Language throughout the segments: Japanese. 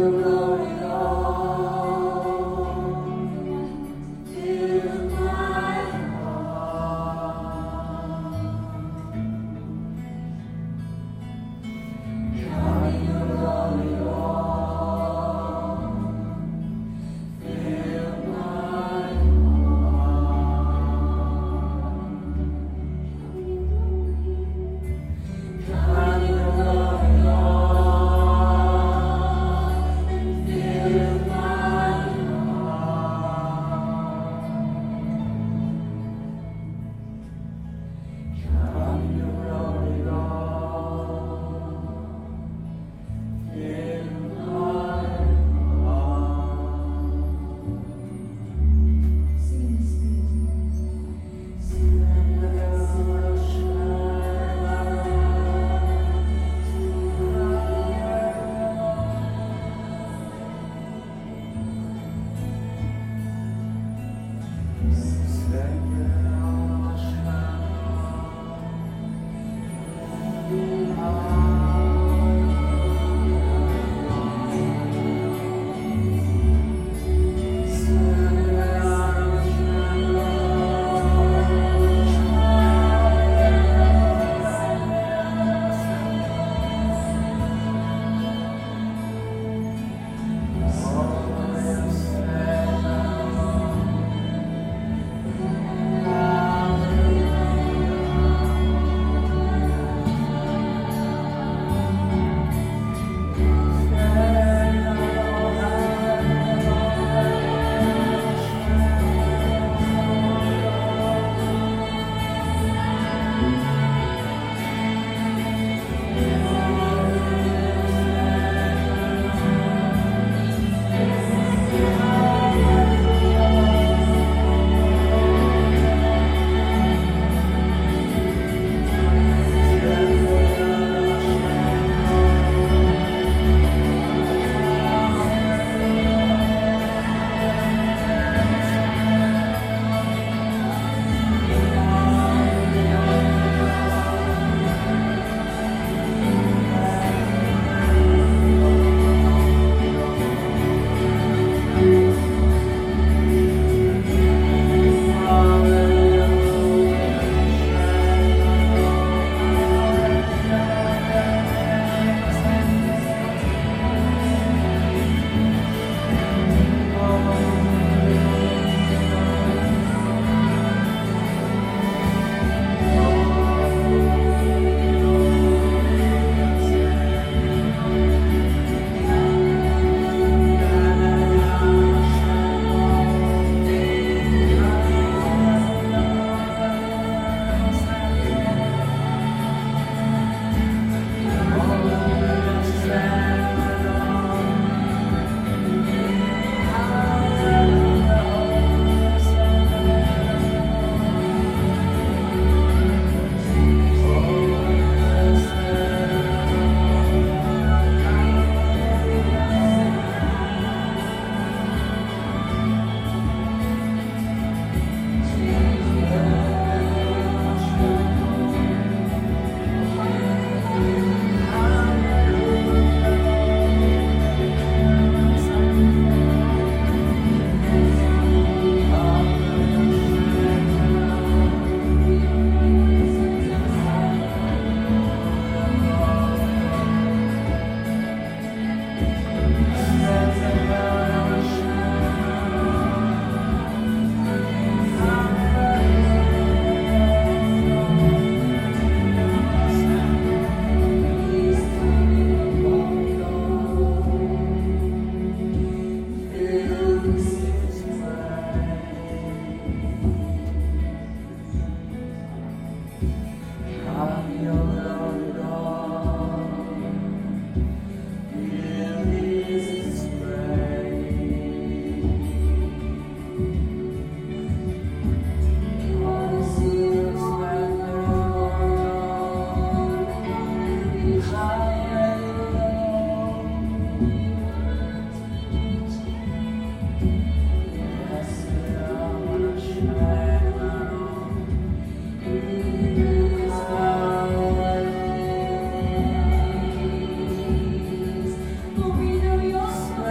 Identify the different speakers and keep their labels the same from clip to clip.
Speaker 1: Open your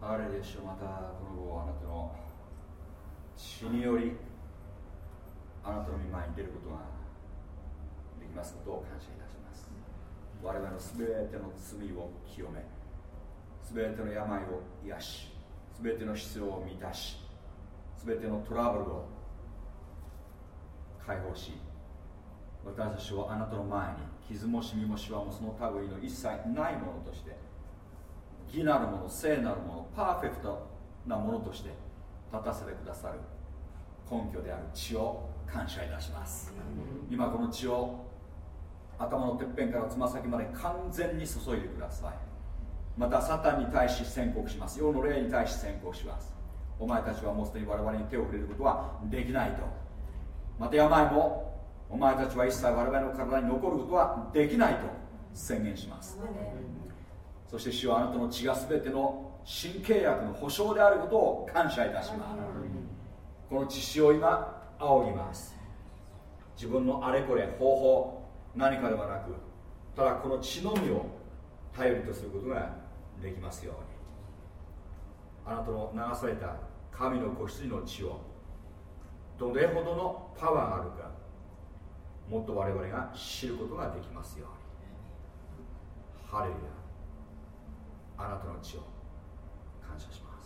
Speaker 1: ハレルヤ主よ、またこの後あなたの血によりあなたの御前に出ることができますことを感謝いたします。我々のすべての罪を清め、すべての病を癒し、すべての必要を満たし、すべてのトラブルを解放し、私たちをあなたの前に傷もシミもシワもその類の一切ないものとして、義なるもの、聖なるもの、パーフェクトなものとして立たせてくださる根拠である血を感謝いたします。今この血を頭のてっぺんからつま先まで完全に注いでください。またサタンに対し宣告します。世の霊に対し宣告します。お前たちはもうすでに我々に手を触れることはできないと。また病もお前たちは一切我々の体に残ることはできないと宣言します。そして主はあなたの血が全ての新契約の保証であることを感謝いたします。この血潮を今仰ぎます。自分のあれこれ方法何かではなく、ただこの血のみを頼りとすることができますように、あなたの流された神の子羊の血をどれほどのパワーがあるか、もっと我々が知ることができますように。ハレルヤ、あなたの血を感謝します。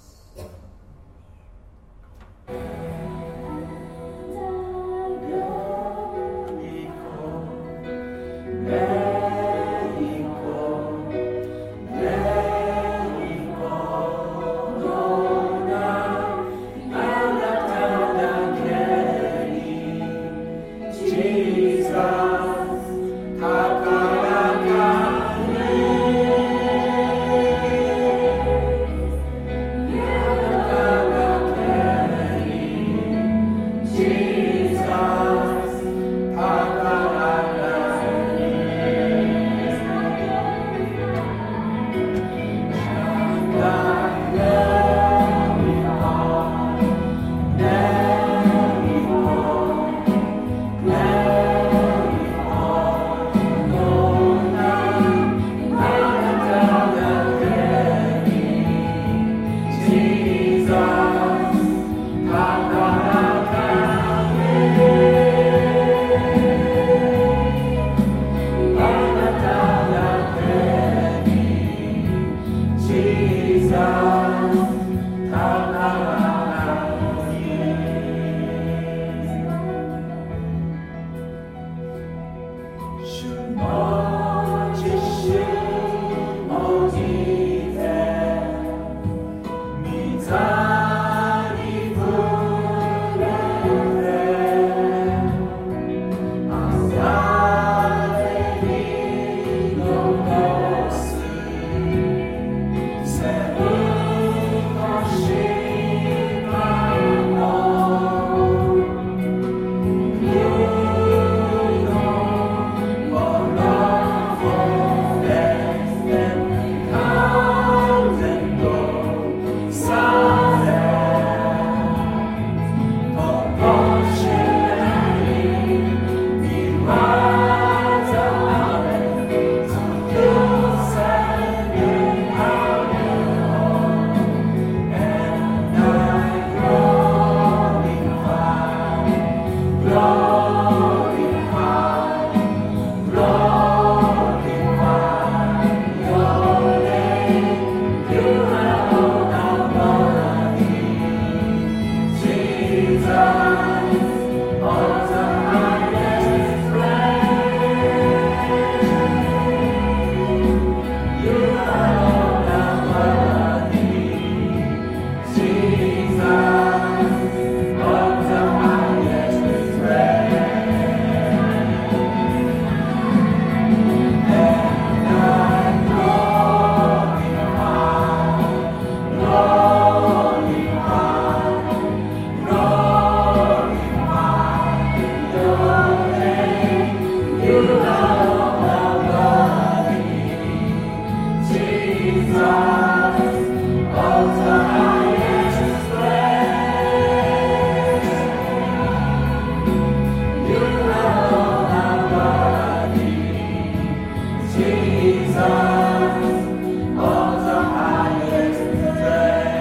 Speaker 2: Jesus, all the highest praise.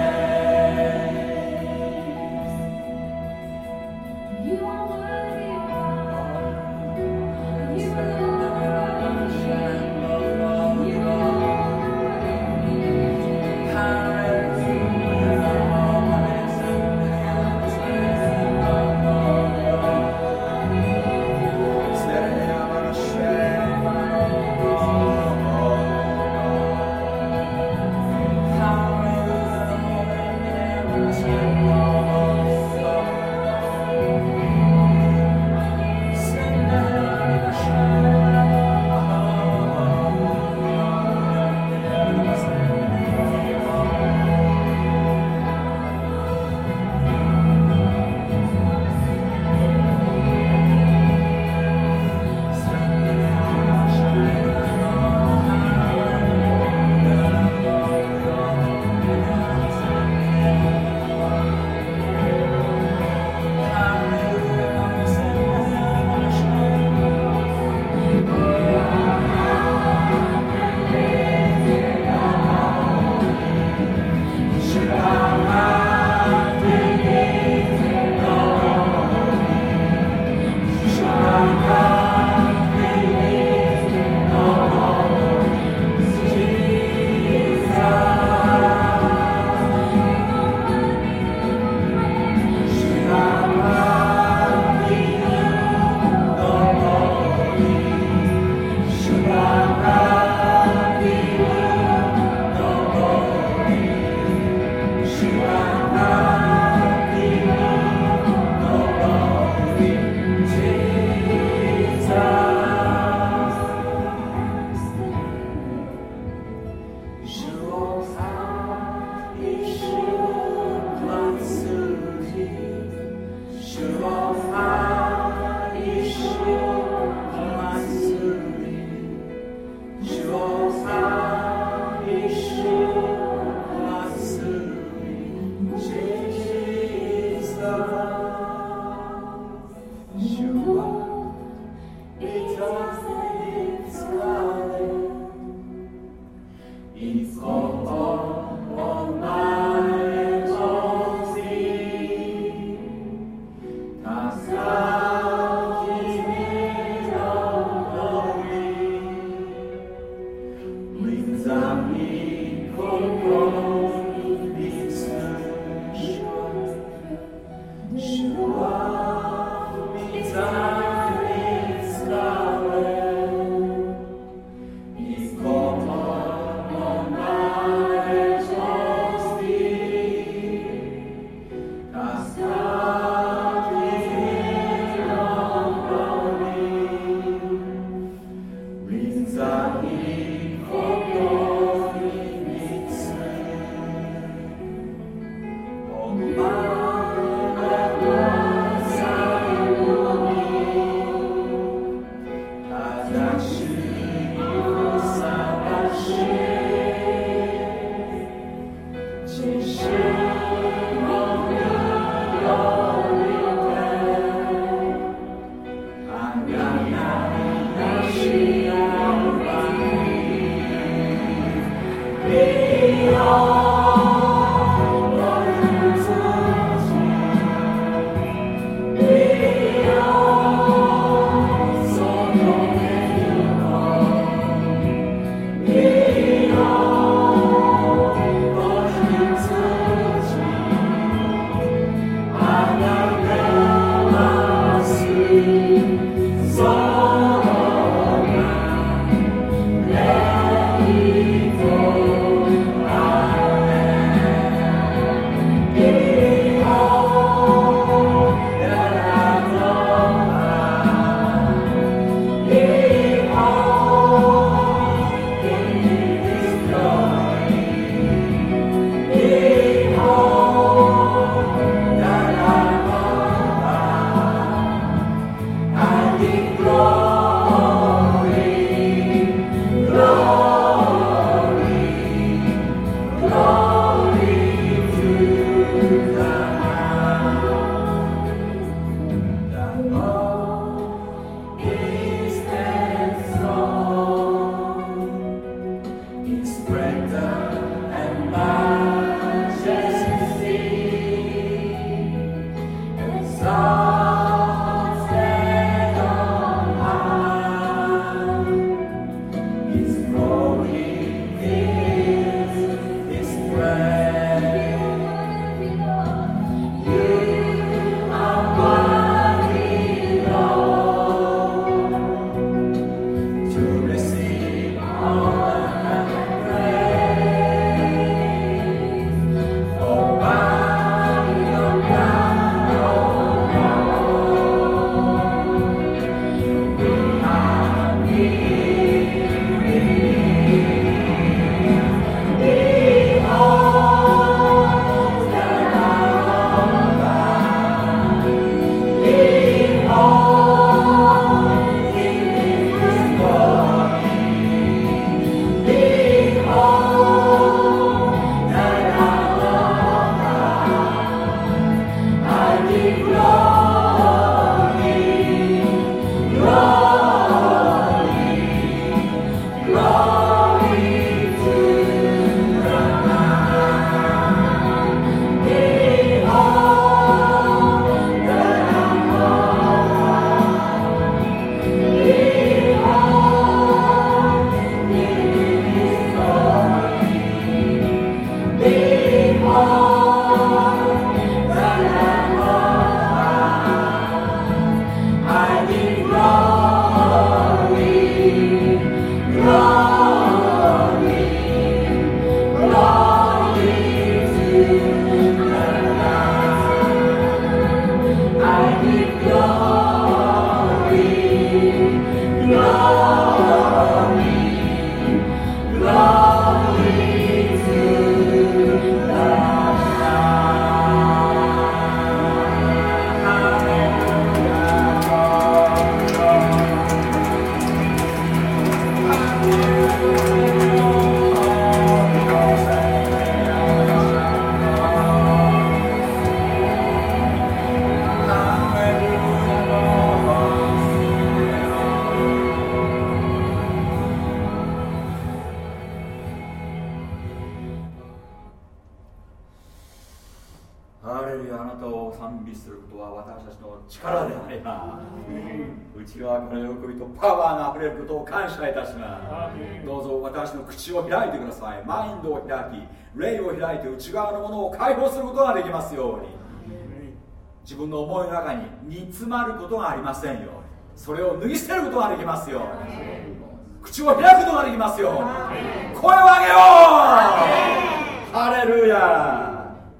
Speaker 1: 口を開いてください。マインドを開き、霊を開いて内側のものを解放することができますように。自分の思いの中に煮詰まることがありませんように。それを脱ぎ捨てることができますように。口を開くことができますように。声を上げよう。ハレルヤ。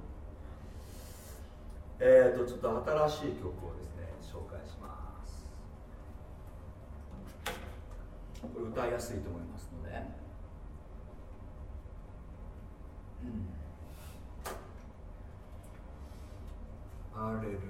Speaker 1: ちょっと新しい曲をですね紹介します。これ歌いやすいと思いますので、ハレルヤ。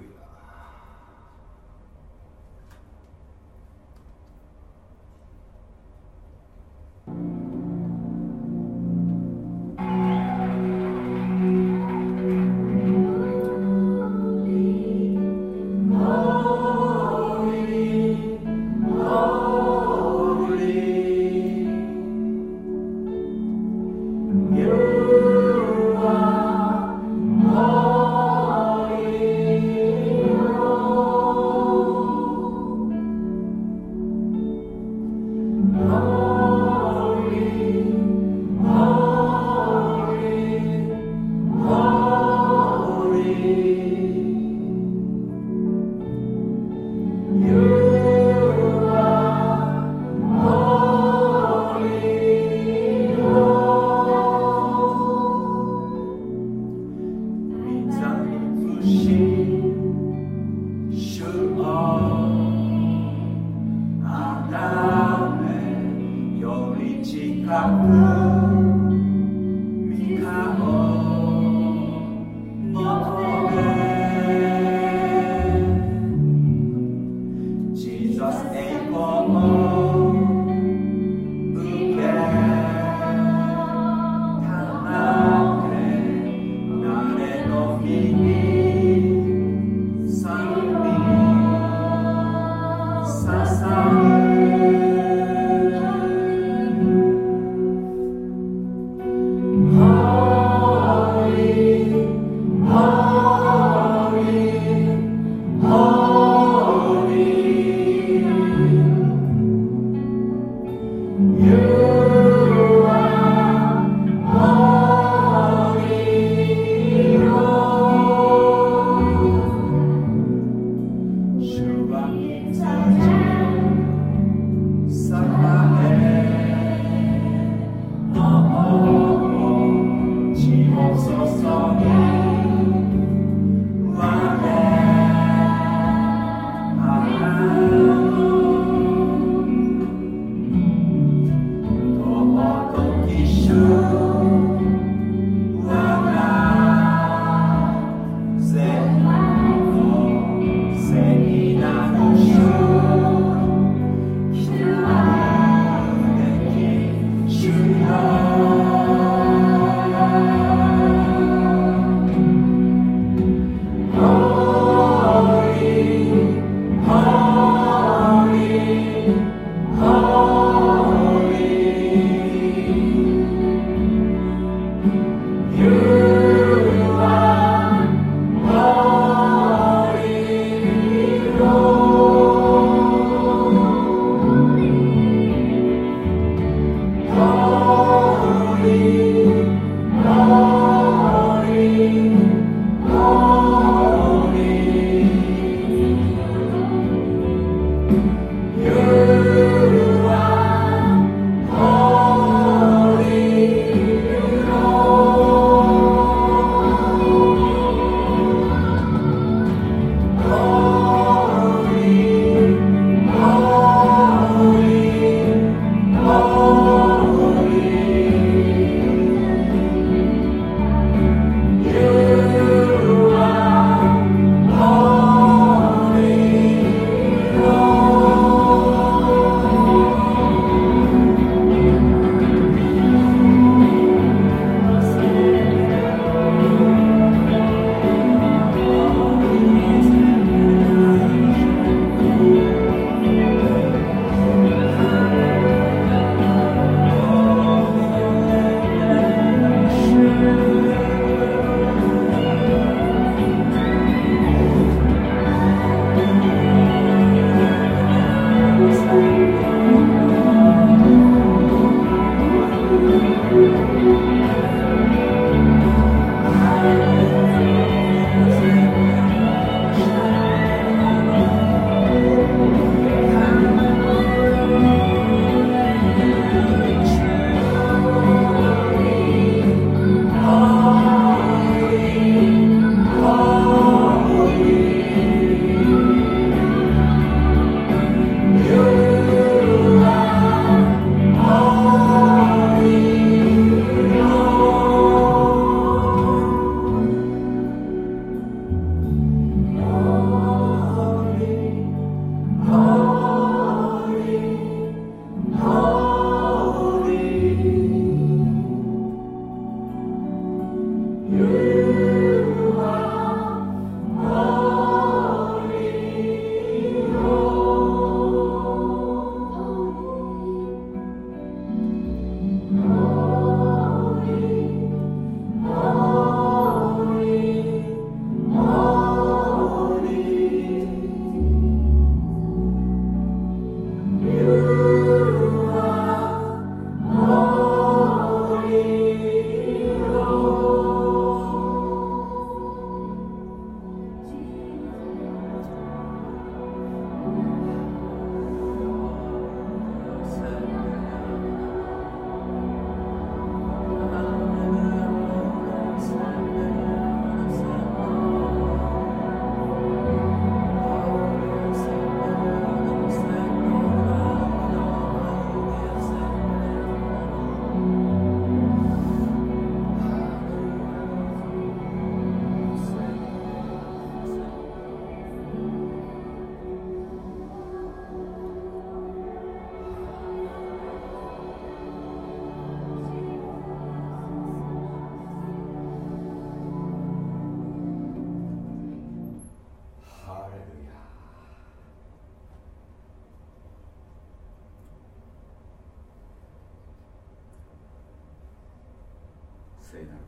Speaker 1: 聖なるかな、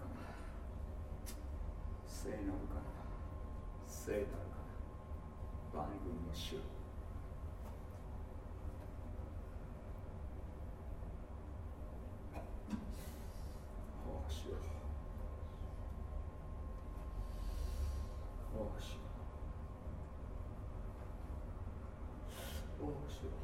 Speaker 1: 聖なるかな、聖なるかな、万軍の主。お主よ、お主よ、お主よ、お主よ、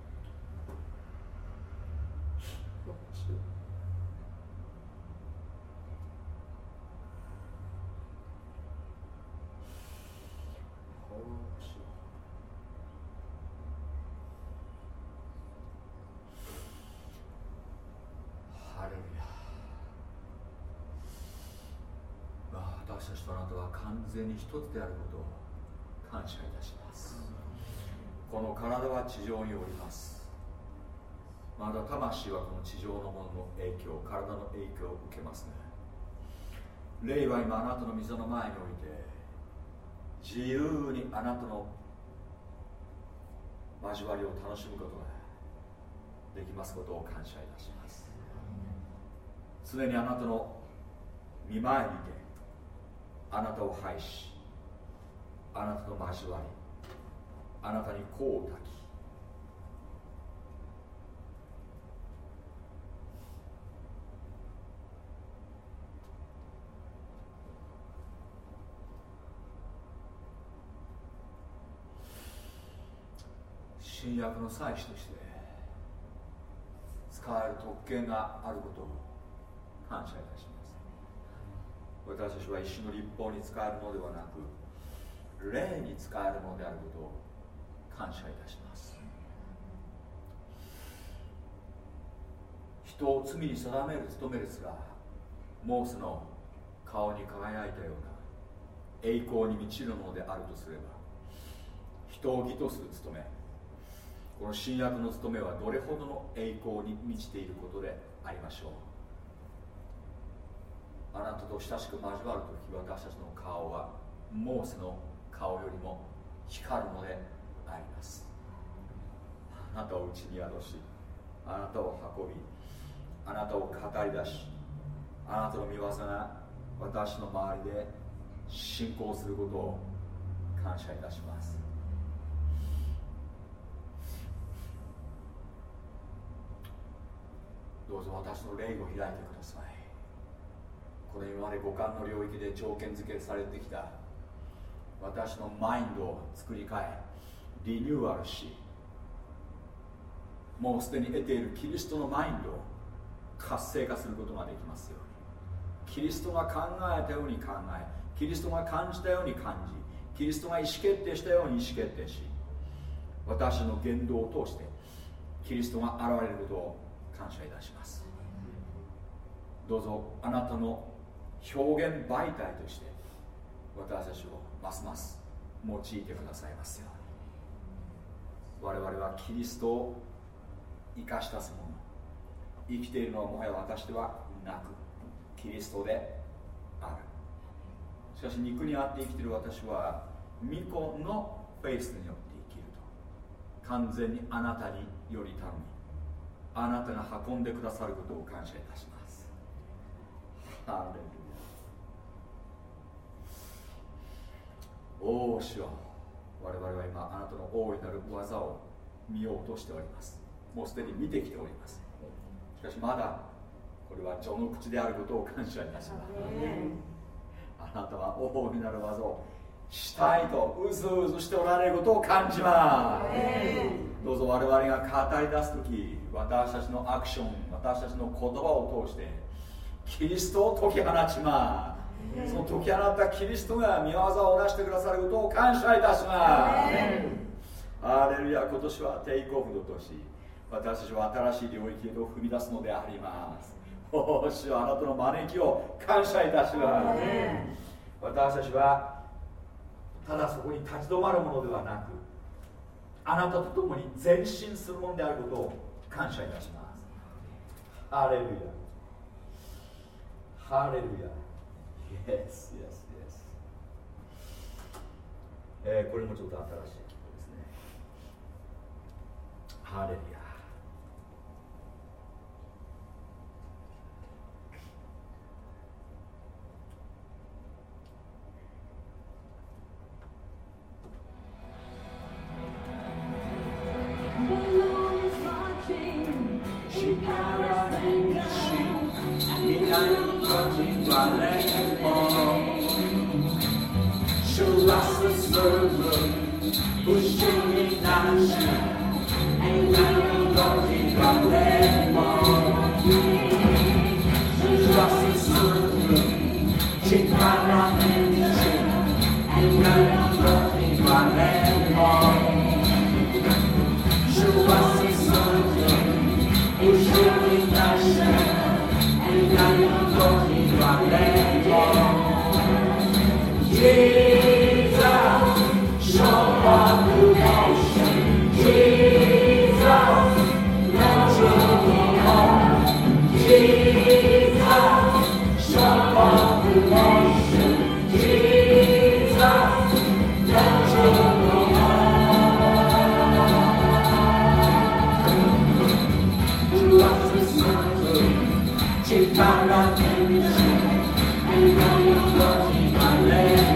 Speaker 1: 私たちとあなたは完全に一つであることを感謝いたします。この体は地上におります。また魂はこの地上のものの影響、体の影響を受けますね。霊は今あなたの溝の前において自由にあなたの交わりを楽しむことができますことを感謝いたします。常にあなたの見前にいてあなたを拝し、あなたと交わり、あなたに香を焚き、新約の祭司として使える特権があることを感謝いたします。私たちは石の立法に使えるのではなく霊に使えるのであることを感謝いたします。人を罪に定める務めですが、モーセの顔に輝いたような栄光に満ちるものであるとすれば、人を義とする務め、この新約の務めはどれほどの栄光に満ちていることでありましょう。あなたと親しく交わるとき、私たちの顔はモーセの顔よりも光るのであります。あなたを内に宿し、あなたを運び、あなたを語り出し、あなたの御業が私の周りで進行することを感謝いたします。どうぞ私の霊を開いてください。この今まで五感の領域で条件付けされてきた私のマインドを作り変え、リニューアルし、もうすでに得ているキリストのマインドを活性化することができますように、キリストが考えたように考え、キリストが感じたように感じ、キリストが意思決定したように意思決定し、私の言動を通してキリストが現れることを感謝いたします。どうぞあなたの表現媒体として私たちをますます用いてくださいますように。我々はキリストを生かし出すもの、生きているのはもはや私ではなくキリストである。しかし肉にあって生きている私は御子のフェイスによって生きると完全にあなたにより頼み、あなたが運んでくださることを感謝いたします。ハレルヤ。おお主よ、我々は今あなたの大いなる技を見ようとしております。もうすでに見てきております。しかしまだこれは序の口であることを感謝いたします。あなたは大いなる技をしたいとうずうずしておられることを感じます。どうぞ我々が語り出すとき、私たちのアクション、私たちの言葉を通してキリストを解き放ちます。その解き放ったキリストが御業をなしてくださることを感謝いたします。ハレルヤ。今年はテイクオフの年、私たちは新しい領域へと踏み出すのであります。おー主よ、あなたの招きを感謝いたします。私たちはただそこに立ち止まるものではなく、あなたと共に前進するものであることを感謝いたします。ハレルヤ、ハレルヤ。Yes, yes, yes. これもちょっと新しい曲ですね。ハレルヤ。 Show us the server, pushing in action, and now going from there on. Show us the server, check my ambition, and now going from there on. Show us the server, pushing in action, and now going from there on. Jesus, show up the motion. Jesus, let your be on. Jesus, show up the motion. Jesus, let your be on. You are the sun, check out our condition, and now you're working my leg.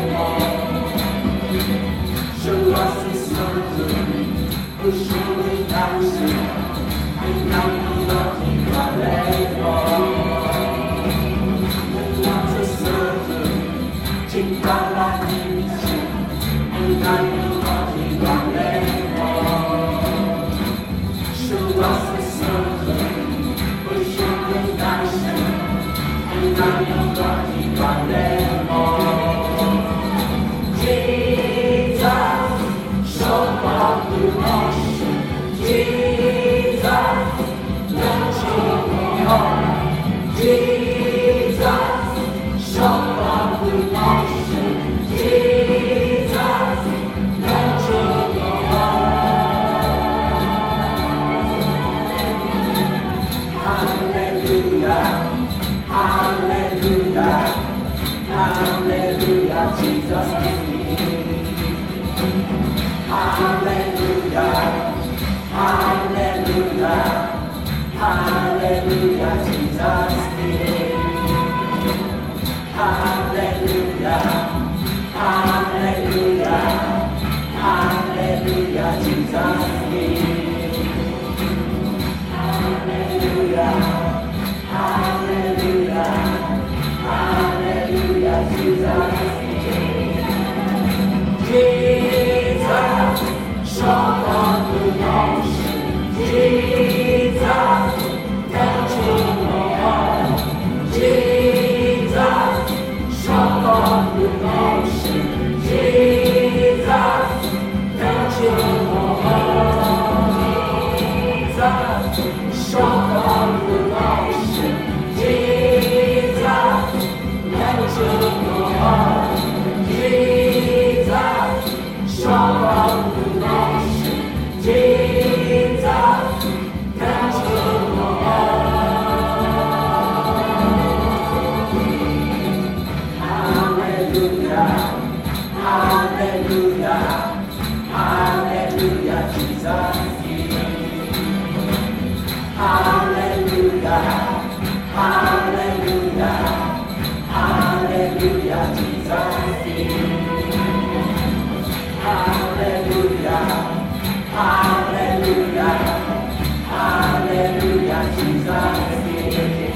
Speaker 1: Show us the circle, pushing with action, and now you're working my leg on. Show us the circle, check out our condition, and now you're working my leg on. Show us the circle, pushing with action, and now you're working my leg on. Jesus, show up the motion. Jesus, let your be on. Jesus, show up the motion. Jesus, let your be on. Hallelujah, hallelujah, hallelujah, Jesus is Hallelujah, hallelujah, hallelujah, Jesus name. Hallelujah, hallelujah, hallelujah, Jesus name. Hallelujah, hallelujah, hallelujah, Jesus name. Jesus, show up the motion. Jesus, let your be on. Jesus, show up the motion. Jesus, let your be on. Jesus, show up the motion. Jesus, let your be on. Jesus, show up the motion. Jesus, let your be on. Hallelujah, hallelujah, hallelujah, Jesus. Hallelujah, hallelujah, hallelujah, Jesus. Hallelujah, hallelujah, hallelujah, Jesus.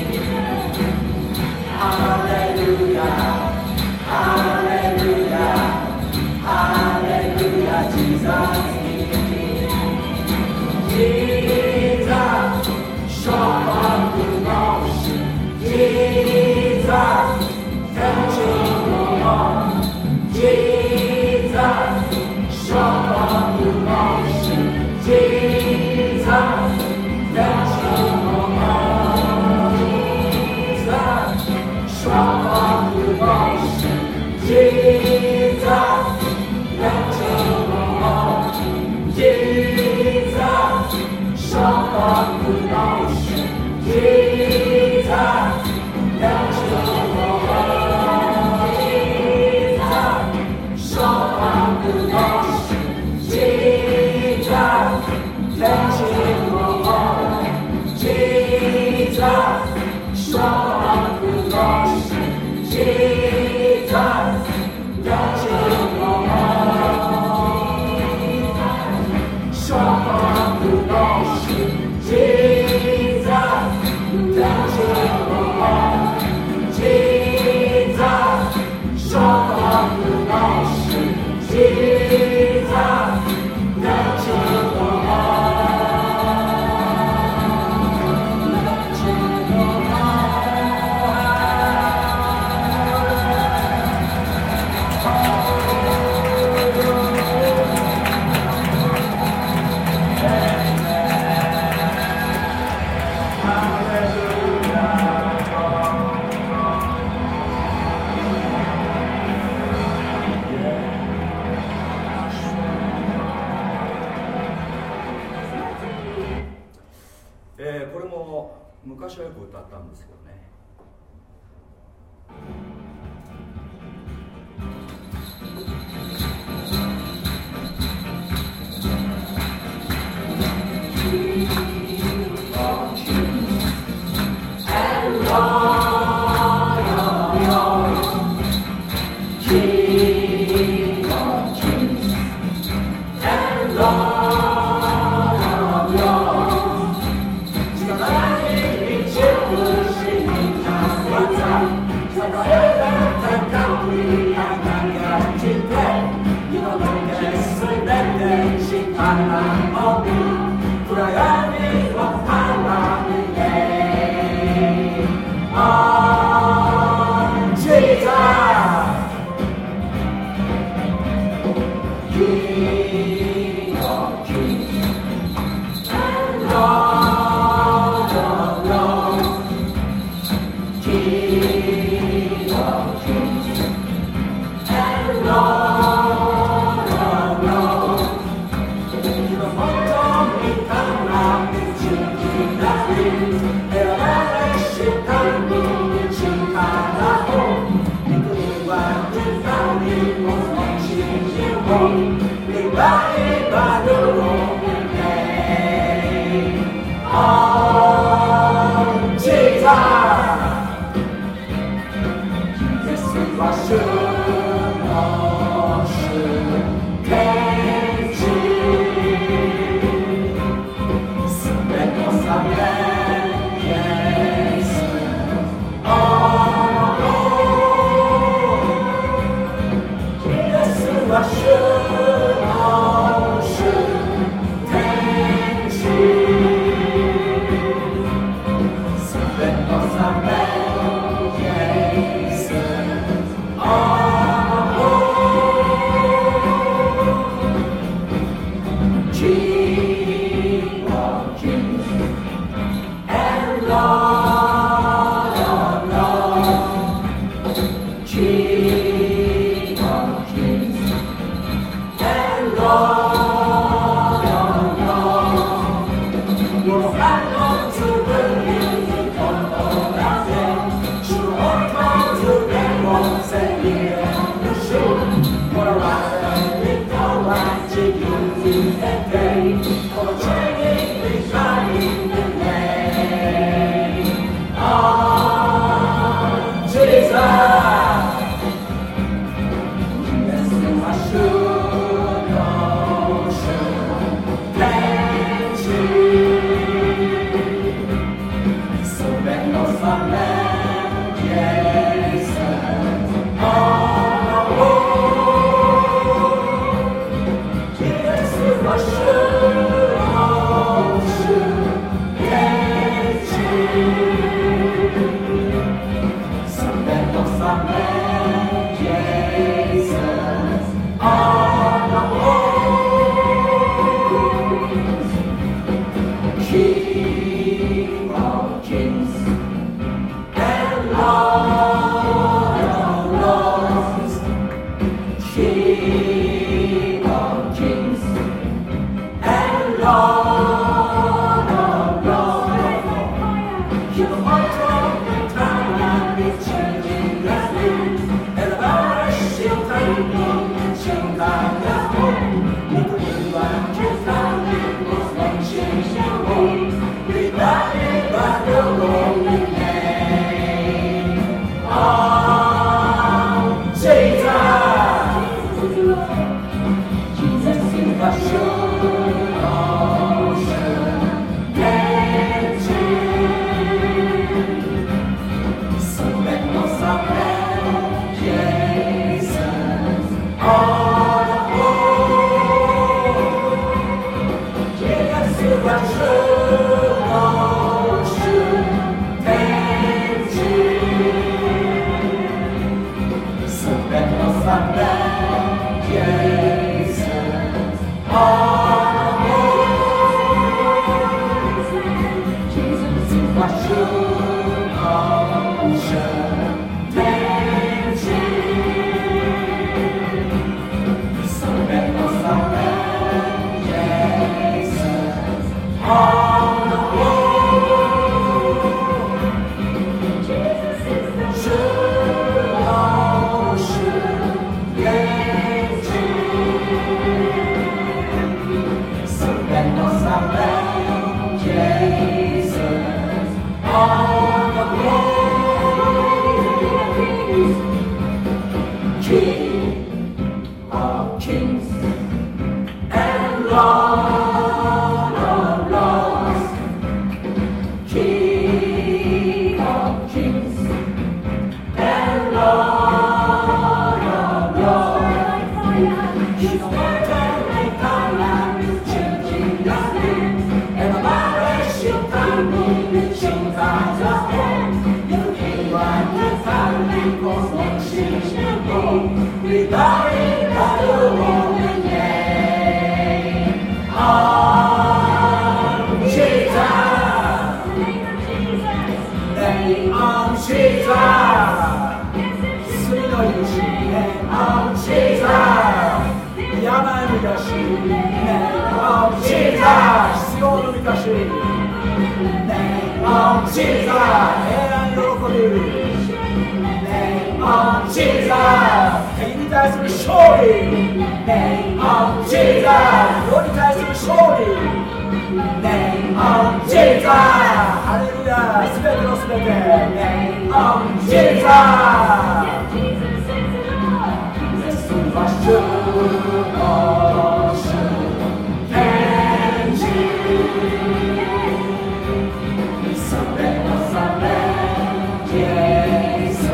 Speaker 1: Hallelujah, hallelujah, hallelujah, Jesus. Jesus, show up the motion. Jesus, let your be on. Jesus, show up the motion. Jesus, let your be on. Jesus, show up the motion. Jesus, let your be on. Jesus, show up the motion. Jesus, let your be on. Jesus, show up the motion. Jesus, let your be on. Jesus, show up the motion. Jesus, let your be on. Show up the motion. Jesus, let your be on. Jesus,
Speaker 2: You're
Speaker 1: of Jesus 罪の許し Name of Jesus 病の癒し Name of Jesus 必要の満たし Name of Jesus 永遠の喜び Name of Jesus 敵に対する勝利 Name of Jesus 世に対する勝利 Name of Jesus ハレルヤすべてのすべて Name of Jesus イエスは主の主天使すべのさめイエス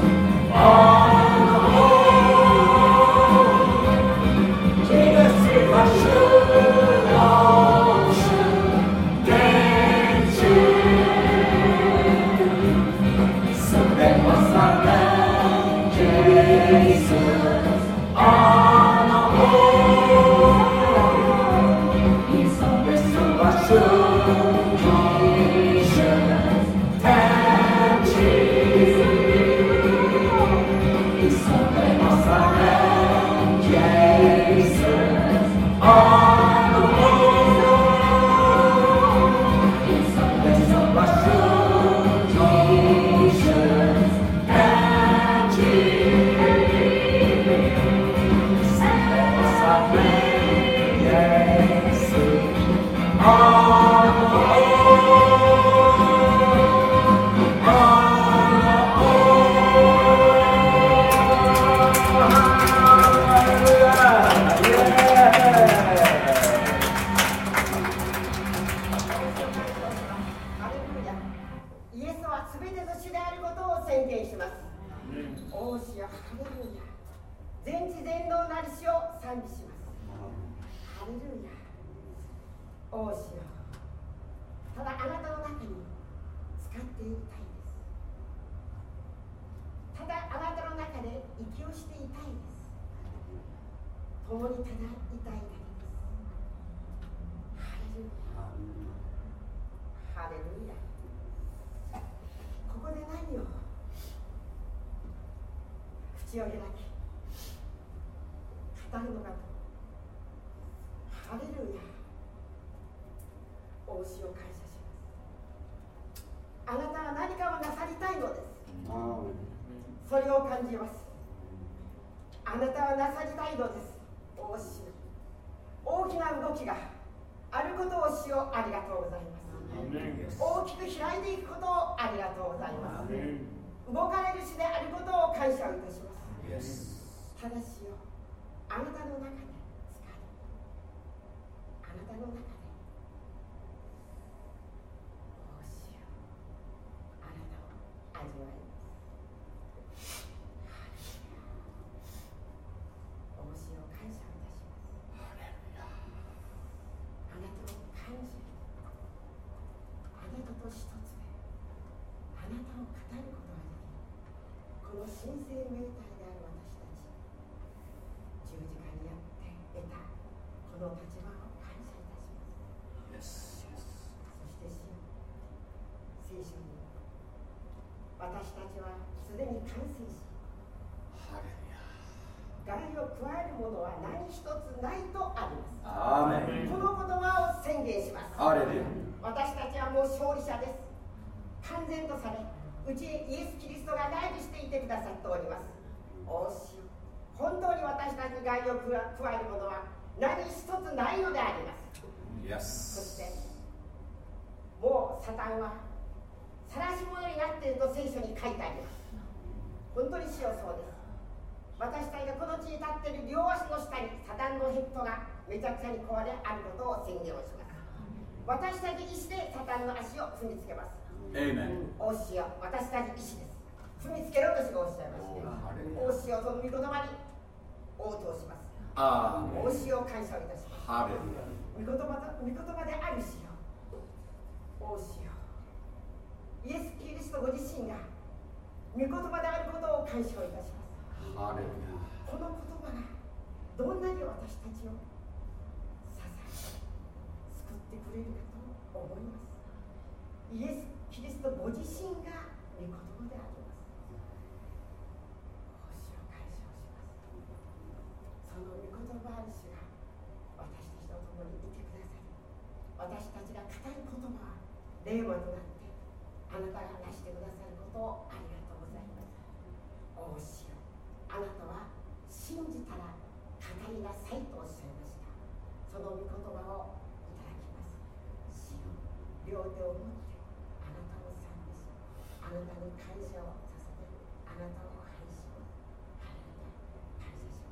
Speaker 2: 神聖名体である私たち、十字架にあって得たこの立場を感謝いたします。そして主よ、聖書に私たちはすでに完成し、害を加えるものは何一つないとあります。この言葉を宣言します。私たちはもう勝利者です。完全とされ、うちイエス・キリストが内部していてくださっております。お主よ、本当に私たちに害を加えるものは何一つないのであります。そしてもうサタンは晒し者になっていると聖書に書いてあります。本当に主よ、そうです。私たちがこの地に立っている両足の下にサタンのヘッドがめちゃくちゃに壊れあることを宣言をします。私たち意志でサタンの足を踏みつけます。お主よ、私たち意志です。踏みつけろと主がおっしゃいまして、お主よ、その御言葉に応答します。お主よ、感謝をいたします。御言葉である主よ、お主よ、イエス・キリストご自身が御言葉であることを感謝をいたします。この言葉がどんなに私たちを支え救ってくれるかと思います。イエス・キリストご自身が御言葉であります。奉仕を解消します。その御言葉ある主が私たちと共にいてくださり、私たちが語る言葉は霊魔となってあなたがなしてくださることをありがとうございます。お主よ、あなたは信じたら語りなさいとおっしゃいました。その御言葉をいただきます。主よ、両手を持ってあなたを賛美し、あなたに感謝を捧げ、あなたを愛します。ハレルヤ、感謝します。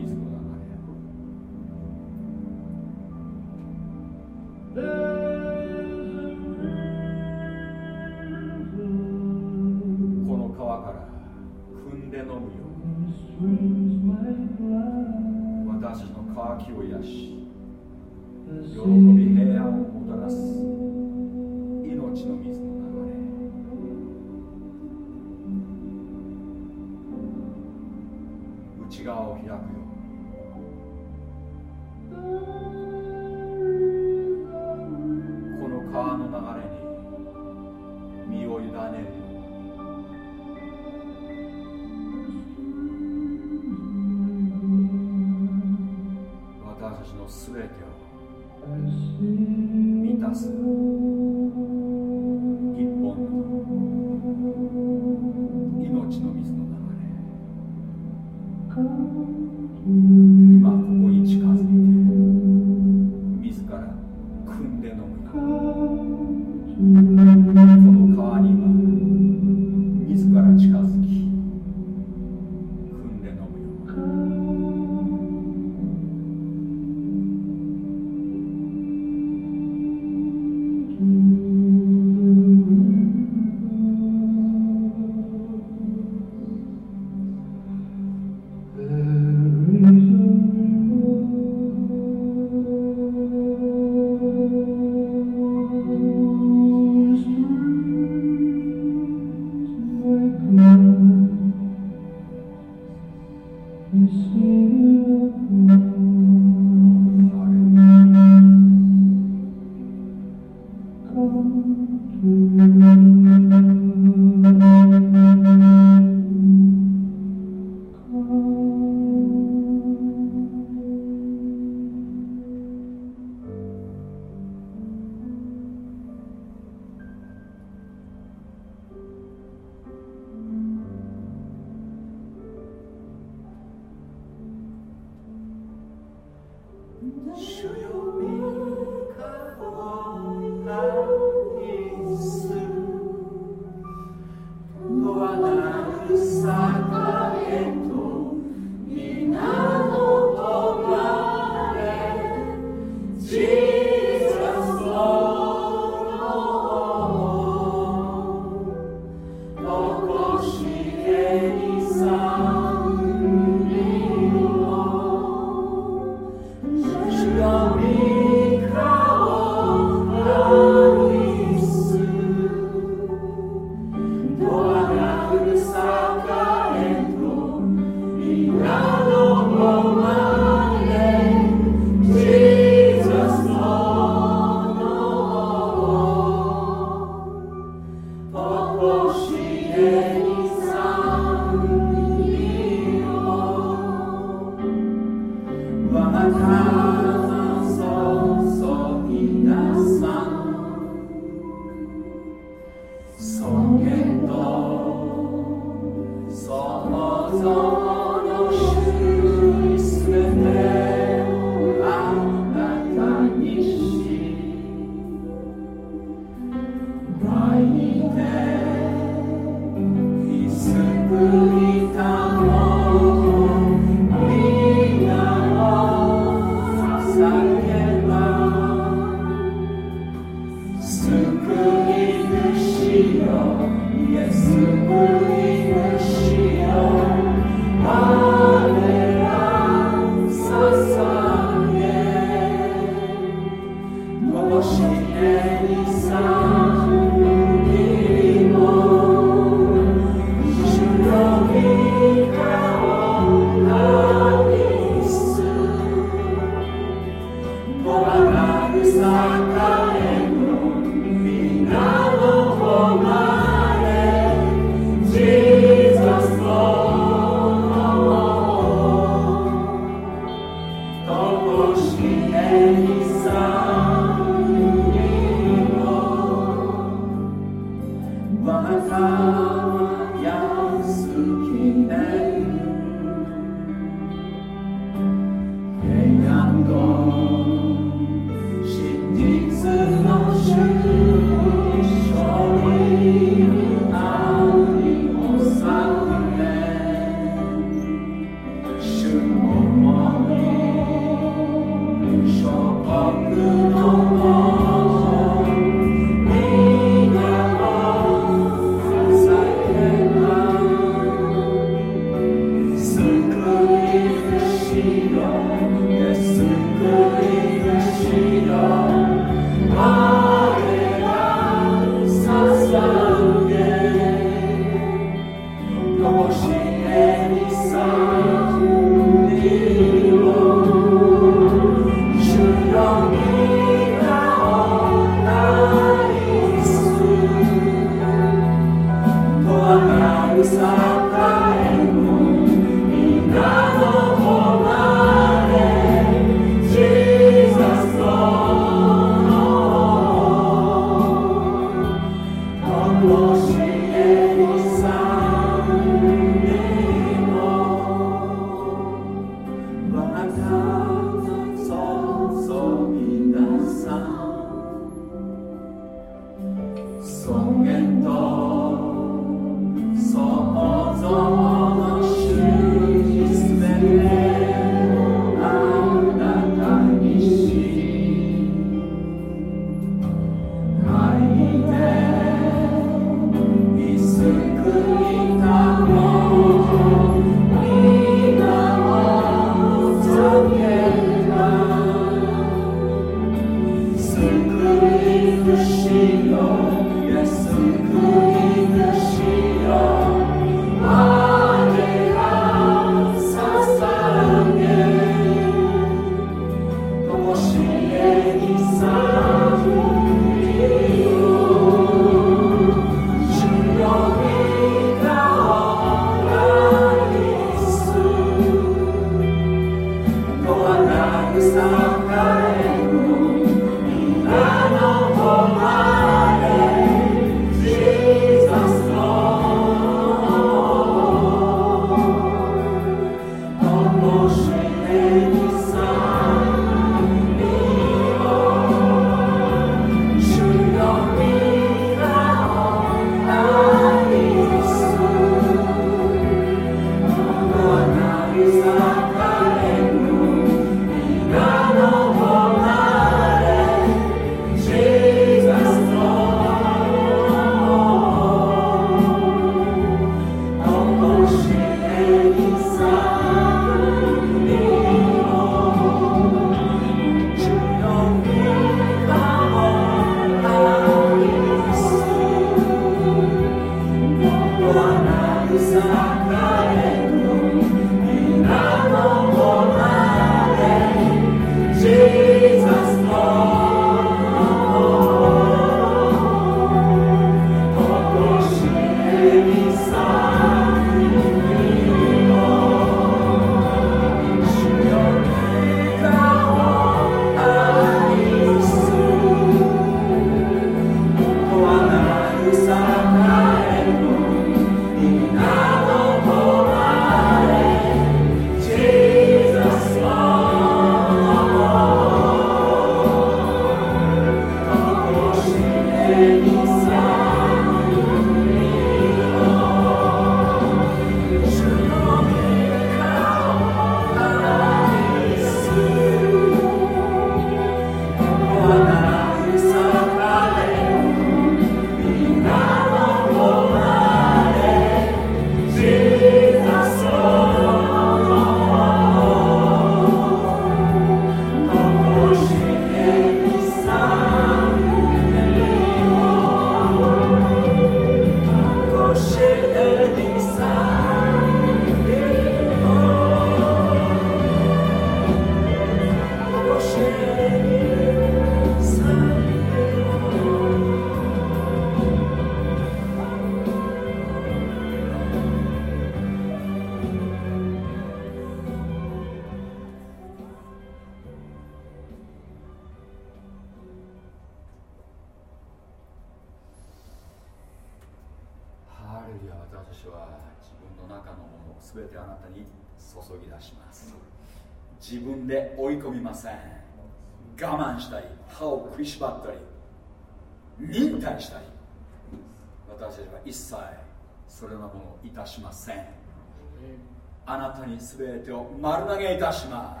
Speaker 1: ヤ、私は自分の中のものを全てあなたに注ぎ出します。自分で追い込みません。我慢したり歯を食いしばったり忍耐したり、私たちは一切それらのものをいたしません。あなたに全てを丸投げいたします。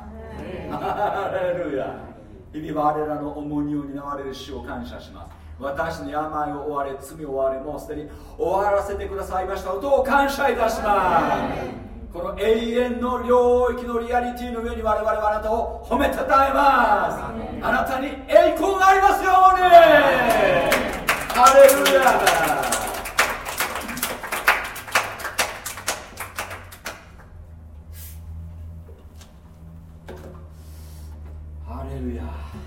Speaker 1: ハレルヤ。日々我らの重荷を担われる主を感謝します。私の病を追われ、罪を追われ、もうすでに終わらせてくださいましたことを感謝いたします。この永遠の領域のリアリティの上に我々はあなたを褒めたたえます。あなたに栄光がありますように。ハレルヤ。ハレルヤ。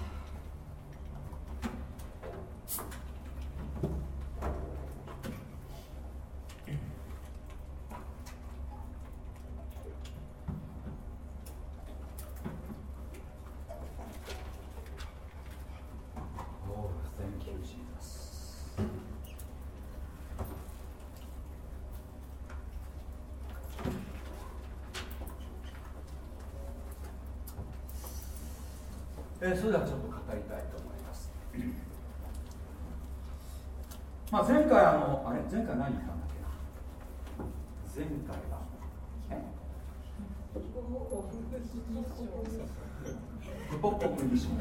Speaker 1: それではちょっと語りたいと思います。前回前回何言ったんだっけな。前回は不ポップミッション。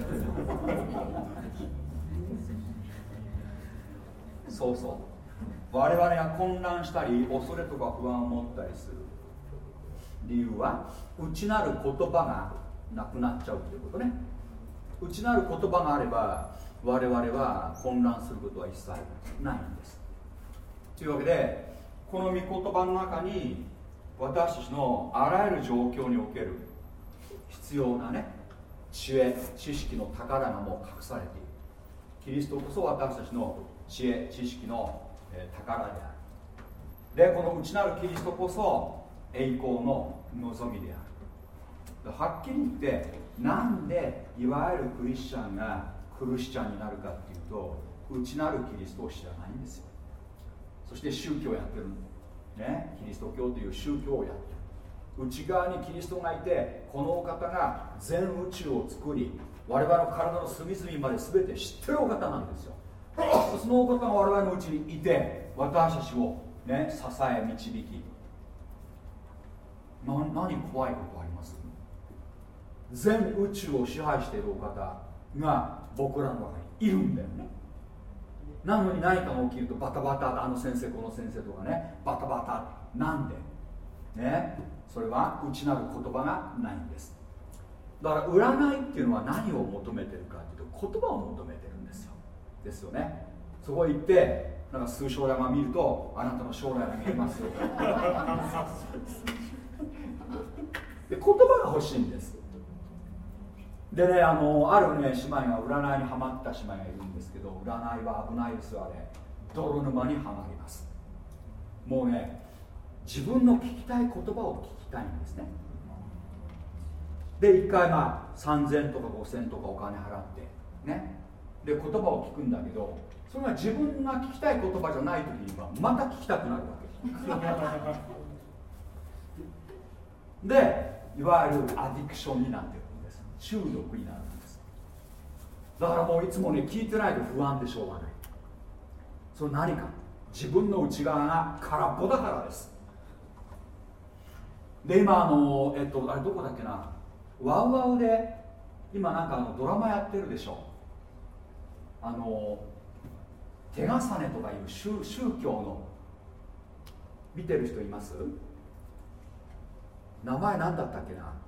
Speaker 1: そうそう。我々が混乱したり恐れとか不安を持ったりする理由は内なる言葉がなくなっちゃうということね。内なる言葉があれば我々は混乱することは一切ないんです。というわけでこの御言葉の中に私たちのあらゆる状況における必要なね知恵知識の宝がもう隠されている。キリストこそ私たちの知恵知識の宝である。でこの内なるキリストこそ栄光の望みである。はっきり言ってなんでいわゆるクリスチャンがクリスチャンになるかっていうと内なるキリストを知らないんですよ。そして宗教をやってるね、キリスト教という宗教をやってる。内側にキリストがいてこのお方が全宇宙を作り我々の体の隅々まで全て知ってるお方なんですよ。そのお方が我々のうちにいて私たちを、ね、支え導き何怖いことあります？全宇宙を支配しているお方が僕らの中にいるんだよね。なのに何かが起きるとバタバタ、あの先生この先生とかねバタバタ。なんでね、それは内なる言葉がないんです。だから占いっていうのは何を求めてるかっていうと言葉を求めてるんですよ。ですよね。そこへ行ってなんか数章山見るとあなたの将来が見えますよで言葉が欲しいんです。でね、あるね姉妹が占いにハマった姉妹がいるんですけど、占いは危ないですよ。あれ泥沼にはまります。もうね自分の聞きたい言葉を聞きたいんですね。で一回3000とか5000とかお金払ってね、で言葉を聞くんだけどそれが自分が聞きたい言葉じゃない時にはまた聞きたくなるわけでいわゆるアディクションになってるんです。中毒になるんです。だからもういつもね聞いてないと不安でしょうがない。それ何か自分の内側が空っぽだからです。で今あれどこだっけな、ワウワウで今なんかドラマやってるでしょ。手重ねとかいう宗教の見てる人います？名前何だったっけな。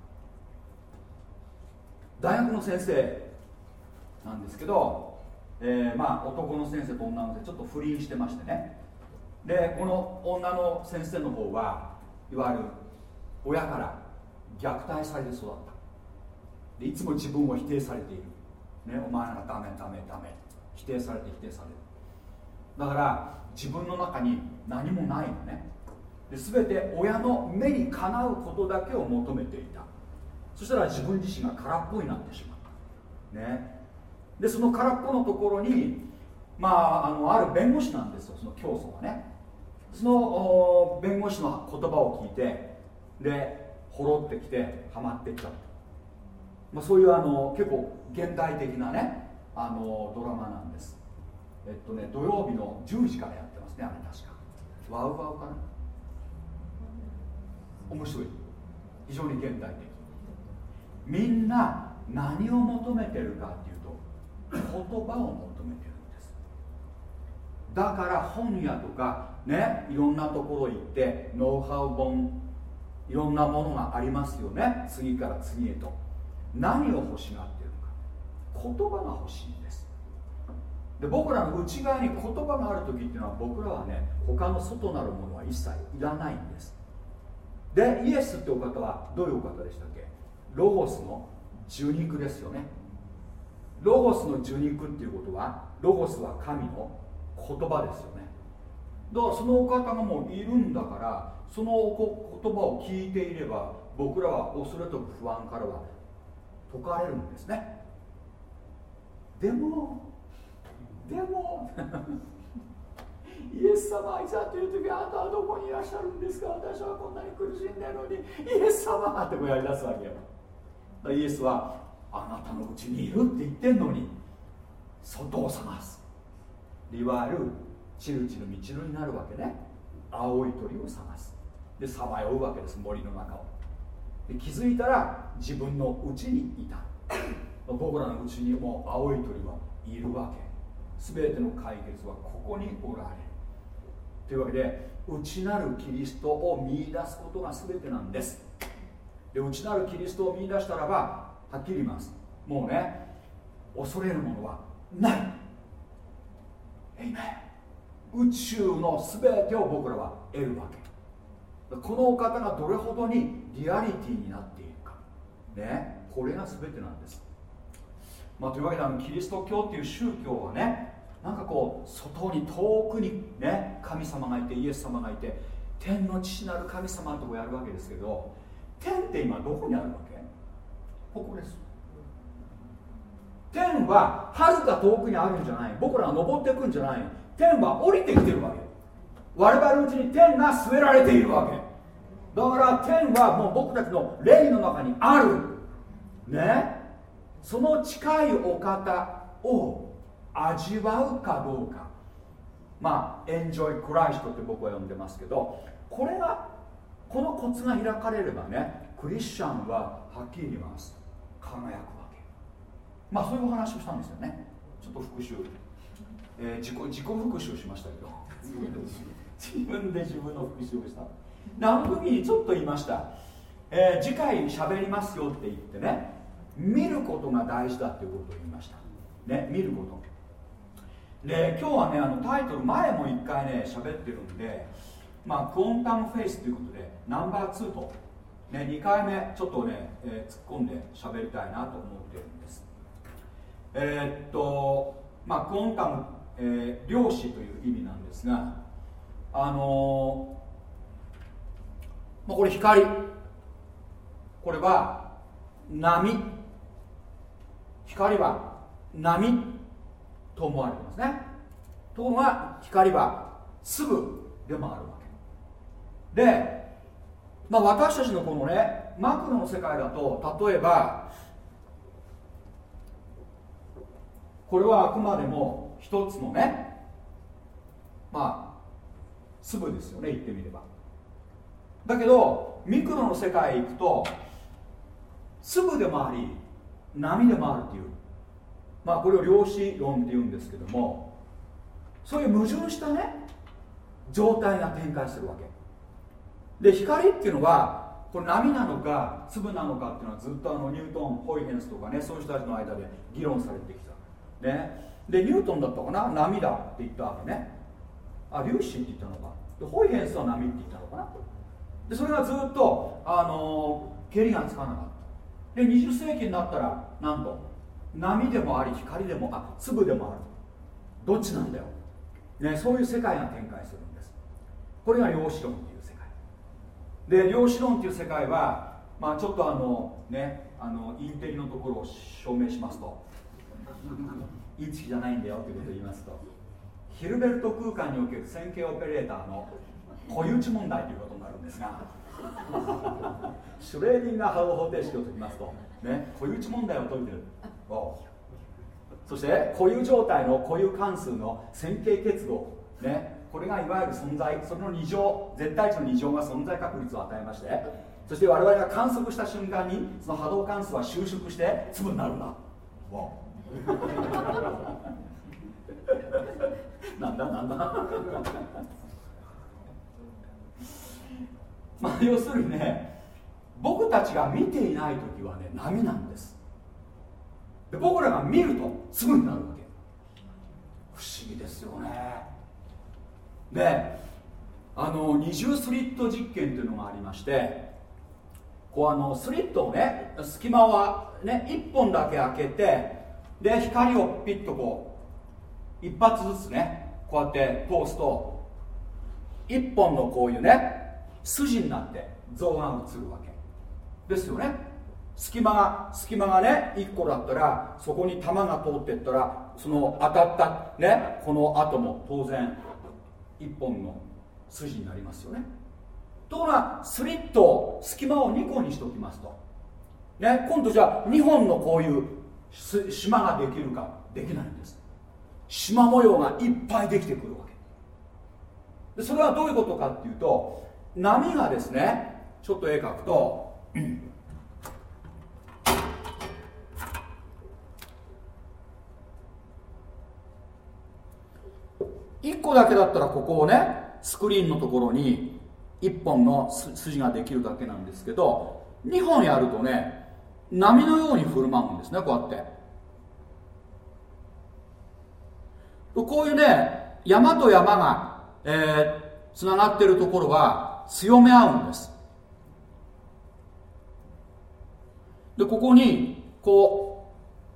Speaker 1: 大学の先生なんですけど、男の先生と女の先生ちょっと不倫してましてね。でこの女の先生の方はいわゆる親から虐待されて育った。でいつも自分を否定されている、ね、お前らがダメダメダメ、否定されて否定される。だから自分の中に何もないのね。で全て親の目にかなうことだけを求めていた。そしたら自分自身が空っぽになってしまった、ね、でその空っぽのところにある弁護士なんですよ、その教祖がね。 その弁護士の言葉を聞いて、でほろってきてハマってっちゃう、そういう結構現代的なねドラマなんです。土曜日の10時からやってますね、あれ確かワウワウかな。面白い、非常に現代的。みんな何を求めてるかっていうと言葉を求めてるんです。だから本屋とかね、いろんなところ行ってノウハウ本、いろんなものがありますよね。次から次へと何を欲しがってるか、言葉が欲しいんです。で僕らの内側に言葉がある時っていうのは、僕らはね他の外なるものは一切いらないんです。でイエスってお方はどういうお方でしたっけ。ロゴスの受肉ですよね。ロゴスの受肉っていうことは、ロゴスは神の言葉ですよね。だからそのお方がもういるんだから、その言葉を聞いていれば、僕らは恐れと不安からは解かれるんですね。でもイエス様、いざという時、あなたはどこにいらっしゃるんですか、私はこんなに苦しんでるのにイエス様ってこうやり出すわけよ。だからイエスはあなたのうちにいるって言ってんのに、外を探す。いわゆるチルチルミチルになるわけね。青い鳥を探す。でさまようわけです、森の中を。で気づいたら自分のうちにいた。僕らのうちにも青い鳥はいるわけ。全ての解決はここにおられるというわけで、内なるキリストを見出すことが全てなんです。で内なるキリストを見出したらば、はっきり言います、もうね恐れるものはない。エイメン。宇宙の全てを僕らは得るわけ。このお方がどれほどにリアリティになっているかね、これが全てなんです。というわけでキリスト教っていう宗教はね、なんかこう外に遠くにね神様がいて、イエス様がいて、天の父なる神様のとこやるわけですけど、天って今どこにあるわけ。ここです。天ははるか遠くにあるんじゃない。僕らが登っていくんじゃない。天は降りてきてるわけ。我々のうちに天が据えられているわけだから、天はもう僕たちの霊の中にあるね。その近いお方を味わうかどうか、エンジョイクライストって僕は呼んでますけど、このコツが開かれればね、クリスチャンははっきり言います、輝くわけ。そういうお話をしたんですよね。ちょっと復習、自己復習しましたけど自分で自分の復習をした。あの時にちょっと言いました、次回喋りますよって言ってね、見ることが大事だっていうことを言いましたね。見ることで、今日はねタイトル前も1回ね喋ってるんで、クォンタムフェイスということでナンバー2と、ね、2回目ちょっとね、突っ込んで喋りたいなと思ってるんです。クォンタム、量子という意味なんですが、これ光、これは波、光は波と思われてますね。ところが光は粒でもあるわけで、私たちのこのねマクロの世界だと、例えばこれはあくまでも一つのね粒ですよね、言ってみれば。だけどミクロの世界へ行くと、粒でもあり波でもあるっていう、これを量子論っていうんですけども、そういう矛盾したね状態が展開するわけで、光っていうのはこれ波なのか粒なのかっていうのはずっとニュートン、ホイヘンスとかね、そういう人たちの間で議論されてきた、ね、でニュートンだったかな、波だって言ったわけね。粒子って言ったのか、でホイヘンスは波って言ったのかな。でそれがずっとけりがつかなかった。で20世紀になったら、なんと波でもあり光でも粒でもある、どっちなんだよ、ね、そういう世界が展開するんです。これが量子論っていう世界で、量子論っていう世界は、ちょっとインテリのところを証明しますとインチキじゃないんだよということを言いますと、ヒルベルト空間における線形オペレーターの固有値問題ということになるんですがシュレーディンガー波動方程式を解きますと、ね、固有値問題を解いてる。そして固有状態の固有関数の線形結合、ね、これがいわゆる存在、それの2乗、絶対値の2乗が存在確率を与えまして、そして我々が観測した瞬間にその波動関数は収縮して粒になるんだ。なんだまあ要するにね、僕たちが見ていない時はね波なんです。で僕らが見ると粒になるわけ。不思議ですよね。で二重スリット実験っていうのがありまして、こうスリットをね、隙間はね1本だけ開けて、で光をピッとこう一発ずつねこうやって通すと1本のこういうね筋になって像が映るわけですよね。隙間がね1個だったら、そこに弾が通っていったら、その当たったねこの跡も当然1本の筋になりますよね。ところがスリット、隙間を2個にしておきますと、ね、今度じゃあ2本のこういう島ができるか、できないんです。縞模様がいっぱいできてくるわけで、それはどういうことかっていうと、波がですね、ちょっと絵描くと1個だけだったらここをねスクリーンのところに1本の筋ができるだけなんですけど、2本やるとね波のように振る舞うんですね。こうやってこういうね山と山がつながってるところは強め合うんです。でここにこ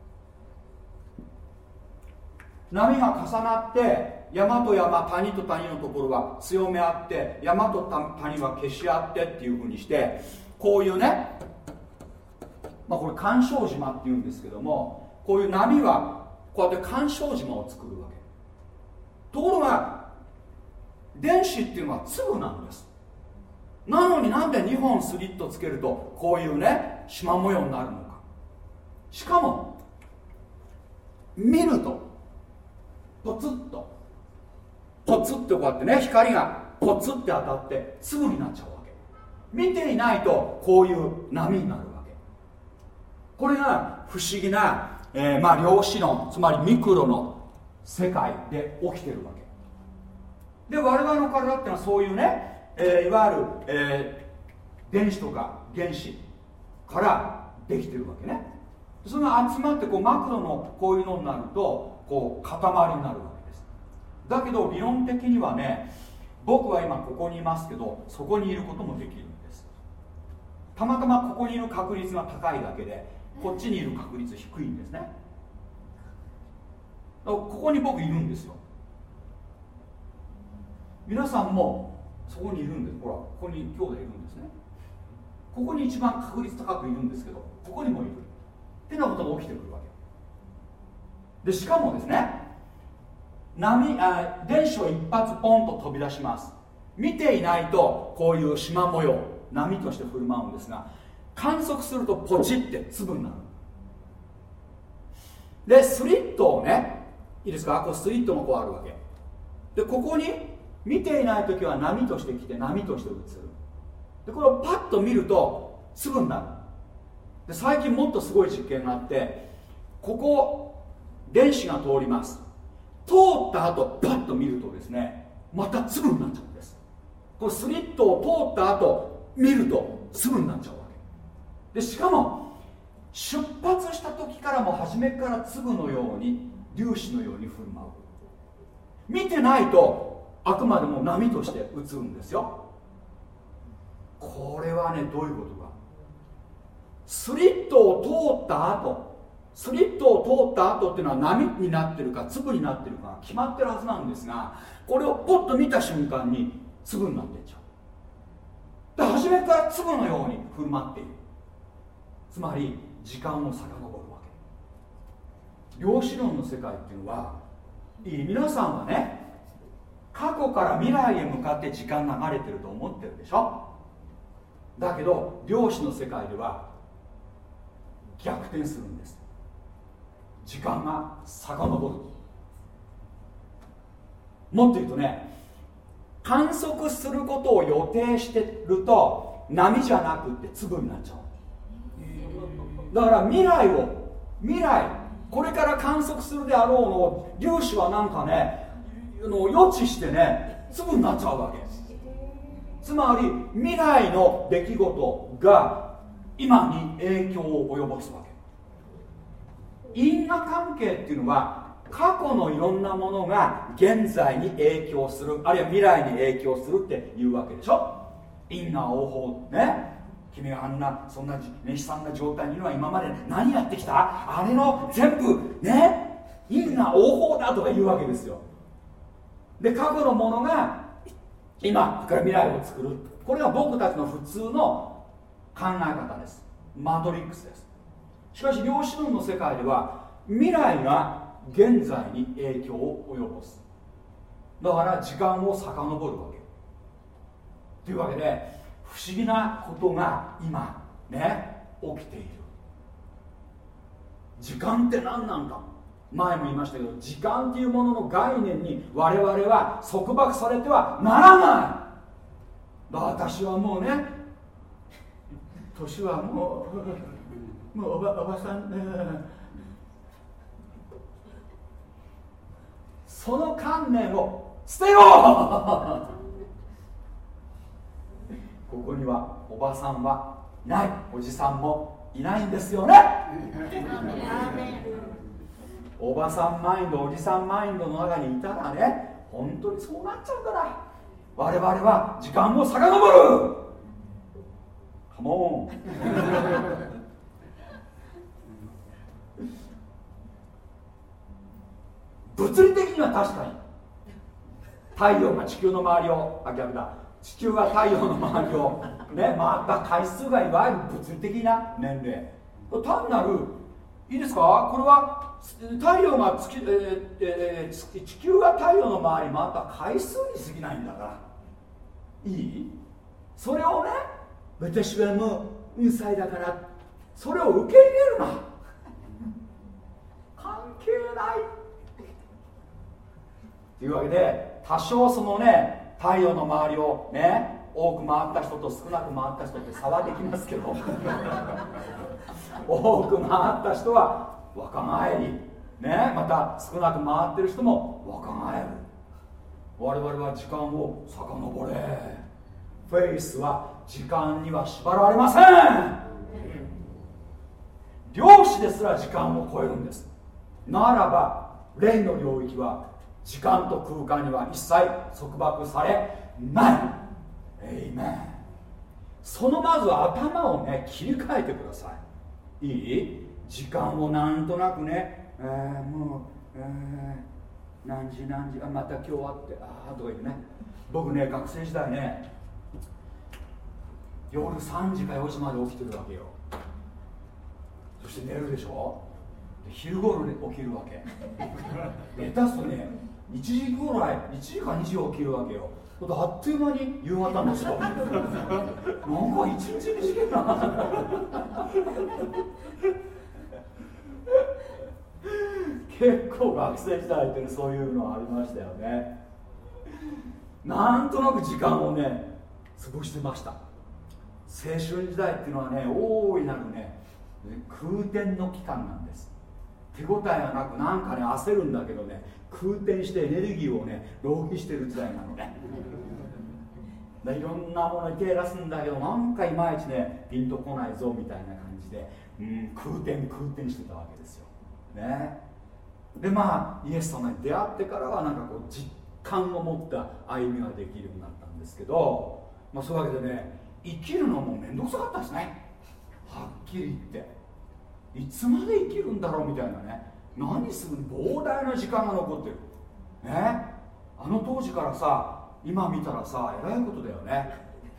Speaker 1: う波が重なって、山と山、谷と谷のところは強め合って、山と谷は消し合ってっていうふうにして、こういうね、まあこれ干渉島っていうんですけども、こういう波はこうやって干渉島を作るわけ。ところが電子っていうのは粒なんです。なのになんで2本スリットつけるとこういうね縞模様になるのか。しかも見るとポツッとこうやってね光がポツッて当たって粒になっちゃうわけ。見ていないとこういう波になるわけ。これが不思議な、まあ量子論、つまりミクロの世界で起きてるわけで、我々の体っていうのはそういうね、いわゆる、電子とか原子からできてるわけね。それが集まってこうマクロのこういうのになるとこう塊になるわけです。だけど理論的にはね、僕は今ここにいますけど、そこにいることもできるんです。たまたまここにいる確率が高いだけで、こっちにいる確率低いんですね。ここに僕いるんですよ。皆さんもそこにいるんです。ほら、ここに兄弟いるんですね。ここに一番確率高くいるんですけど、ここにもいるってなことが起きてくるわけで、しかもですね、電子を一発ポンと飛び出します。見ていないとこういう縞模様、波として振る舞うんですが、観測するとポチって粒になる。でスリットをね、いいですか、こうスリットもこうあるわけで、ここに見ていない時は波として来て波として映る。でこれをパッと見ると粒になる。で最近もっとすごい実験があって、ここ電子が通ります。通った後パッと見るとですね、また粒になっちゃうんです。これスリットを通った後見ると粒になっちゃうわけで、しかも出発した時からも初めから粒のように粒子のように振る舞う。見てないとあくまでも波として映るんですよ。これはね、どういうことか。スリットを通った後、スリットを通った後っていうのは波になってるか粒になってるか決まってるはずなんですが、これをポッと見た瞬間に粒になっていっちゃう。で初めから粒のように振る舞っている。つまり時間を遡るわけ。量子論の世界っていうのは、皆さんはね、 過去から未来へ向かって時間流れてると思ってるでしょ。だけど量子の世界では逆転するんです。時間が遡る。もっと言うとね、観測することを予定してると波じゃなくって粒になっちゃう。だから未来これから観測するであろうのを粒子はなんかね予知してね粒になっちゃうわけ。つまり未来の出来事が今に影響を及ぼすわけ。因果関係っていうのは過去のいろんなものが現在に影響する、あるいは未来に影響するっていうわけでしょ。因果応報ね。君がそんな悲惨な状態にいるのは今まで何やってきた、あれの全部ね因果応報だとか言うわけですよ。で過去のものが今から未来を作る。これが僕たちの普通の考え方です。マトリックスです。しかし量子論の世界では未来が現在に影響を及ぼす。だから時間を遡るわけというわけで、不思議なことが今ね起きている。時間って何なんだ。前も言いましたけど、時間っていうものの概念に我々は束縛されてはならない。だから私はもうね、年はもうおばさん、その観念を捨てようここにはおばさんはいない、おじさんもいないんですよねおばさんマインド、おじさんマインドの中にいたらね、本当にそうなっちゃうから、我々は時間を遡る。カモン物理的には確かに太陽が地球の周りを、逆だ、地球が太陽の周りを、ね、回った回数がいわゆる物理的な年齢。単なる、いいですか、これは太陽が地球が太陽の周り回った回数に過ぎないんだから。いい？それをね、私はもう運歳だからそれを受け入れるな。関係ないというわけで、多少そのね太陽の周りをね多く回った人と少なく回った人って差はできますけど多く回った人は若返りね、また少なく回ってる人も若返る。我々は時間を遡れ。フェイスは時間には縛られません。量子ですら時間を超えるんです。ならば霊の領域は時間と空間には一切束縛されない。エイメン。そのまず頭をね切り替えてください。いい？時間をなんとなくね、もう、何時また今日はってとか言ってね。僕ね学生時代ね夜3時か4時まで起きてるわけよ。そして寝るでしょ。で昼頃に起きるわけ下手すとね1時ぐらい、1時か2時起きるわけよ。あっという間に夕方なんですよなんか一日短いな結構学生時代ってそういうのありましたよね。なんとなく時間をね潰してました。青春時代っていうのはね大いなるね空転の期間なんです。手応えがなくなんかね焦るんだけどね、空転してエネルギーをね浪費してる時代なのねいろんなものに手出すんだけどなんかいまいちねピンとこないぞみたいな感じで、空転してたわけですよね。でまあイエス様に出会ってからはなんかこう実感を持った歩みができるようになったんですけど、まあ、そういうわけでね生きるのもめんどくさかったですね。はっきり言っていつまで生きるんだろうみたいなね、何する膨大な時間が残ってるね。あの当時からさ今見たらさえらいことだよね。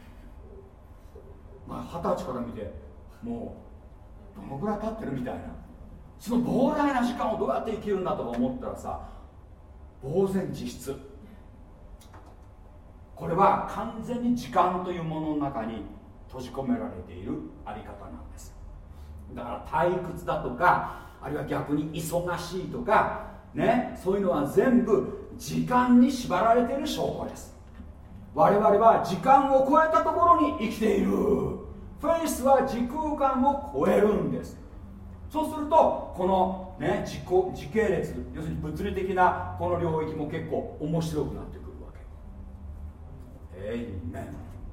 Speaker 1: まあ20歳から見てもうどのぐらい経ってるみたいな、その膨大な時間をどうやって生きるんだとか思ったらさ呆然自失これは完全に時間というものの中に閉じ込められているあり方なんです。だから退屈だとか、あるいは逆に忙しいとかね、そういうのは全部時間に縛られている証拠です。我々は時間を超えたところに生きている。フェイスは時空間を超えるんです。そうするとこの、ね、時系列、要するに物理的なこの領域も結構面白くなってくるわけ。エイメン。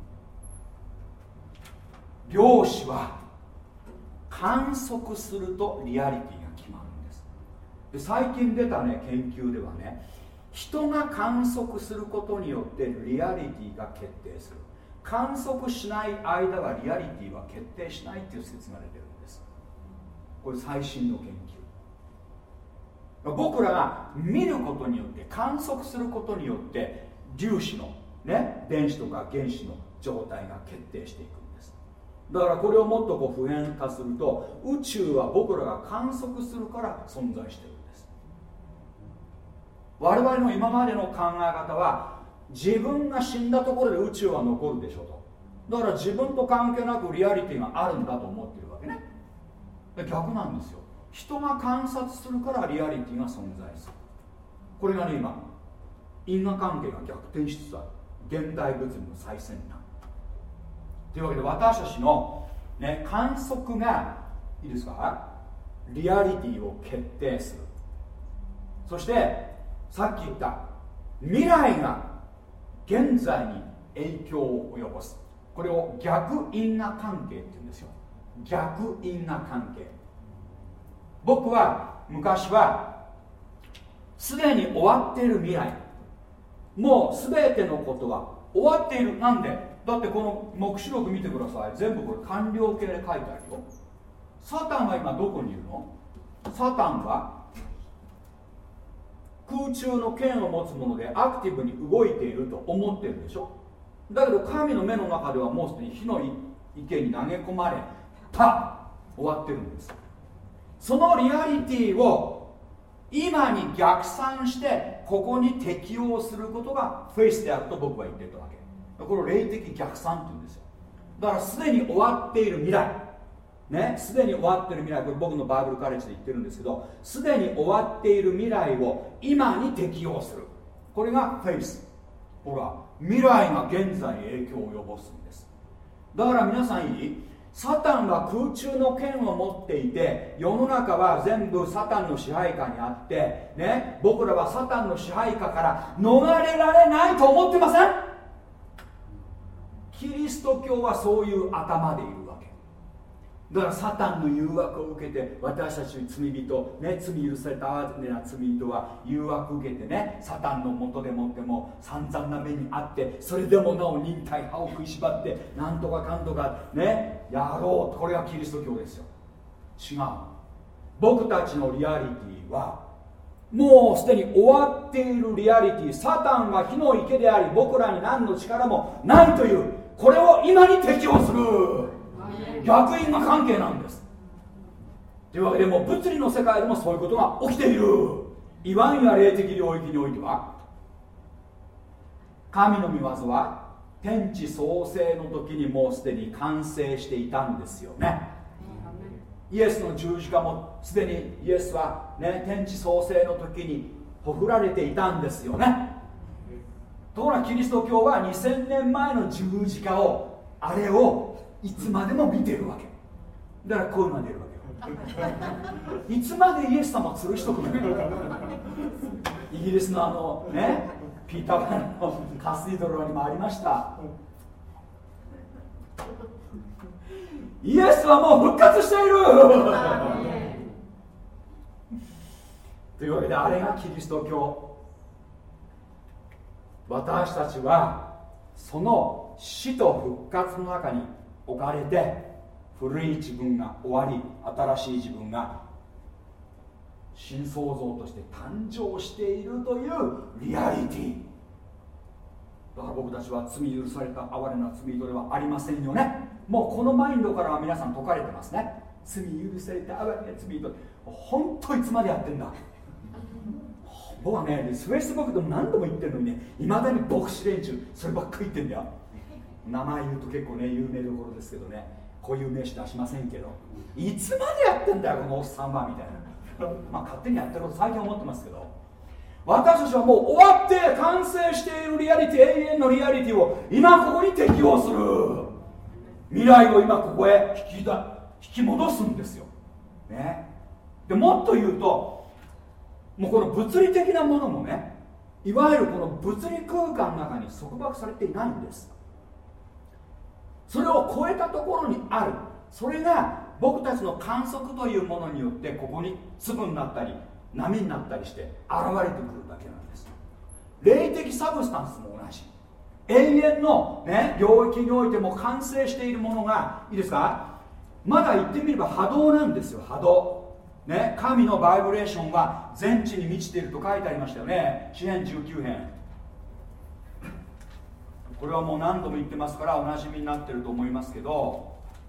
Speaker 1: 量子は観測するとリアリティが決まるんです。で最近出た、ね、研究ではね、人が観測することによってリアリティが決定する。観測しない間はリアリティは決定しないという説が出てるんです。これ最新の研究。僕らが見ることによって、観測することによって粒子の、ね、電子とか原子の状態が決定していくんです。だからこれをもっとこう普遍化すると、宇宙は僕らが観測するから存在してるんです。我々の今までの考え方は、自分が死んだところで宇宙は残るでしょと。だから自分と関係なくリアリティがあるんだと思ってるわけね。逆なんですよ。人が観察するからリアリティが存在する。これがね、今因果関係が逆転しつつある現代物理の最先端というわけで、私たちの、ね、観測がいいですか、リアリティを決定する。そしてさっき言った未来が現在に影響を及ぼす。これを逆因果関係って言うんですよ。逆因果関係。僕は昔はすでに終わっている未来、もう全てのことは終わっている。なんでだって、この黙示録見てください。全部これ完了形で書いてあるよ。サタンは今どこにいるの？サタンは空中の剣を持つものでアクティブに動いていると思ってるでしょ。だけど神の目の中ではもうすでに火の池に投げ込まれた、終わってるんです。そのリアリティを今に逆算してここに適用することがフェイスであると僕は言ってたわけ。これを霊的逆算って言うんですよ。だからすでに終わっている未来ね、すでに終わっている未来、これ僕のバイブルカレッジで言ってるんですけど、すでに終わっている未来を今に適用する。これがフェイス。ほら、未来が現在に影響を及ぼすんです。だから皆さんいい？サタンは空中の剣を持っていて、世の中は全部サタンの支配下にあって、ね、僕らはサタンの支配下から逃れられないと思ってません？キリスト教はそういう頭でいるわけだから、サタンの誘惑を受けて、私たち罪人、ね、罪許された哀れな罪人は誘惑を受けてね、サタンの元でもっても散々な目にあって、それでもなお忍耐、歯を食いしばってなんとかかんとかねやろう。これがキリスト教ですよ。違う。僕たちのリアリティはもうすでに終わっているリアリティ。サタンは火の池であり、僕らに何の力もないという、これを今に適用する逆因果関係なんです。というわけで、もう物理の世界でもそういうことが起きている。いわゆる霊的領域においては、神の御業は天地創生の時にもうすでに完成していたんですよね。イエスの十字架もすでにイエスは、ね、天地創生の時にほふられていたんですよね。ところがキリスト教は2000年前の十字架を、あれをいつまでも見てるわけだから、こういうのが出るわけよいつまでイエス様を吊るしとくのイギリスのね、ピーターパンのカスティドロにもありました。イエスはもう復活しているというわけで、あれがキリスト教。私たちはその死と復活の中に置かれて、古い自分が終わり、新しい自分が新創造として誕生しているというリアリティだから、僕たちは罪許された哀れな罪人ではありませんよね。もうこのマインドからは皆さん解かれてますね。罪許された哀れな罪人、本当いつまでやってんだ。本僕はね、フェイスブックでも何度も言ってるのにね、いまだに牧師連中そればっかり言ってんだよ。名前言うと結構ね有名どころですけどね、固有名詞出しませんけど、いつまでやってんだよこのおっさんはみたいなまあ勝手にやってること最近思ってますけど、私たちはもう終わって完成しているリアリティ、永遠のリアリティを今ここに適用する、未来を今ここへ引き戻すんですよ、ね、でもっと言うと、もうこの物理的なものもね、いわゆるこの物理空間の中に束縛されていないんです。それを超えたところにある、それが僕たちの観測というものによってここに粒になったり波になったりして現れてくるだけなんです。霊的サブスタンスも同じ、永遠の、ね、領域においても完成しているものがいいですか、まだ言ってみれば波動なんですよ、波動、ね、神のバイブレーションは全地に満ちていると書いてありましたよね、詩編19編。これはもう何度も言ってますからおなじみになってると思いますけど、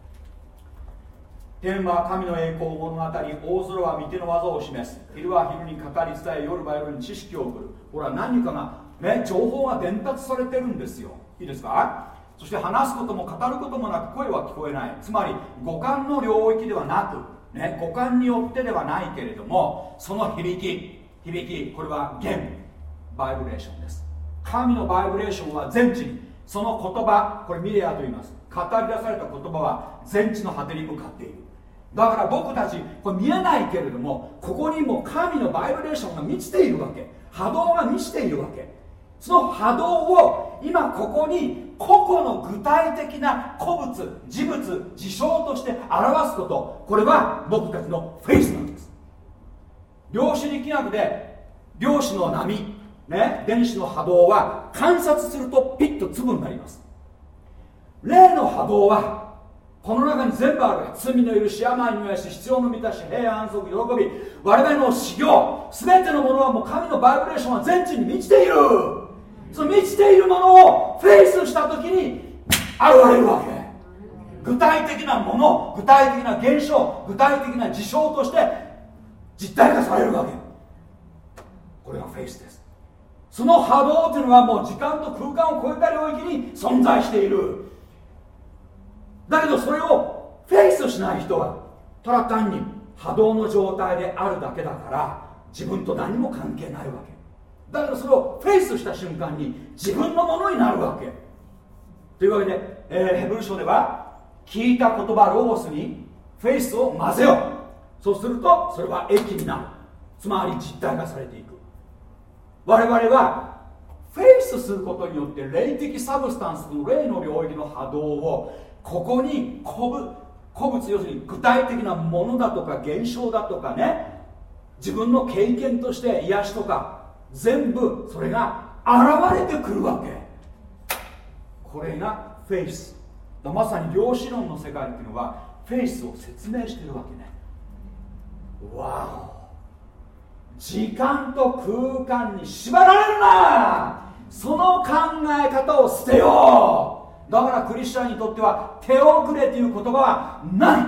Speaker 1: 天は神の栄光を物語、大空は御手の技を示す、昼は昼に語り伝え、夜は夜に知識を送る。これは何かが、ね、情報が伝達されてるんですよ。いいですか。そして話すことも語ることもなく声は聞こえない、つまり五感の領域ではなく、ね、五感によってではないけれども、その響き、これは言バイブレーションです。神のバイブレーションは全地に、その言葉、これミレアと言います、語り出された言葉は全地の果てに向かっている。だから僕たちこれ見えないけれども、ここにも神のバイブレーションが満ちているわけ、波動が満ちているわけ。その波動を今ここに個々の具体的な個物、事物、事象として表すこと、これは僕たちのフェイスなんです。量子力学で量子の波、ね、電子の波動は観察するとピッと粒になります。霊の波動はこの中に全部あるわけ。罪の許し、病の癒し、必要の満たし、平安、安息、喜び、我々の修行、全てのものはもう神のバイブレーションは全地に満ちている。その満ちているものをフェイスした時に現れるわけ。具体的なもの、具体的な現象、具体的な事象として実体化されるわけ。これがフェイスです。その波動というのはもう時間と空間を超えた領域に存在している。だけどそれをフェイスしない人はただ単に波動の状態であるだけだから自分と何も関係ないわけだけど、それをフェイスした瞬間に自分のものになるわけというわけで、ヘブル書では聞いた言葉ロゴスにフェイスを混ぜよう。そうするとそれは液になる、つまり実体化されていく。我々はフェイスすることによって霊的サブスタンスの霊の領域の波動をここに古物、要するに具体的なものだとか現象だとかね、自分の経験として癒しとか全部それが現れてくるわけ。これがフェイス。まさに量子論の世界っていうのはフェイスを説明してるわけね。わお、時間と空間に縛られるな、その考え方を捨てよう。だからクリスチャンにとっては手遅れという言葉はない。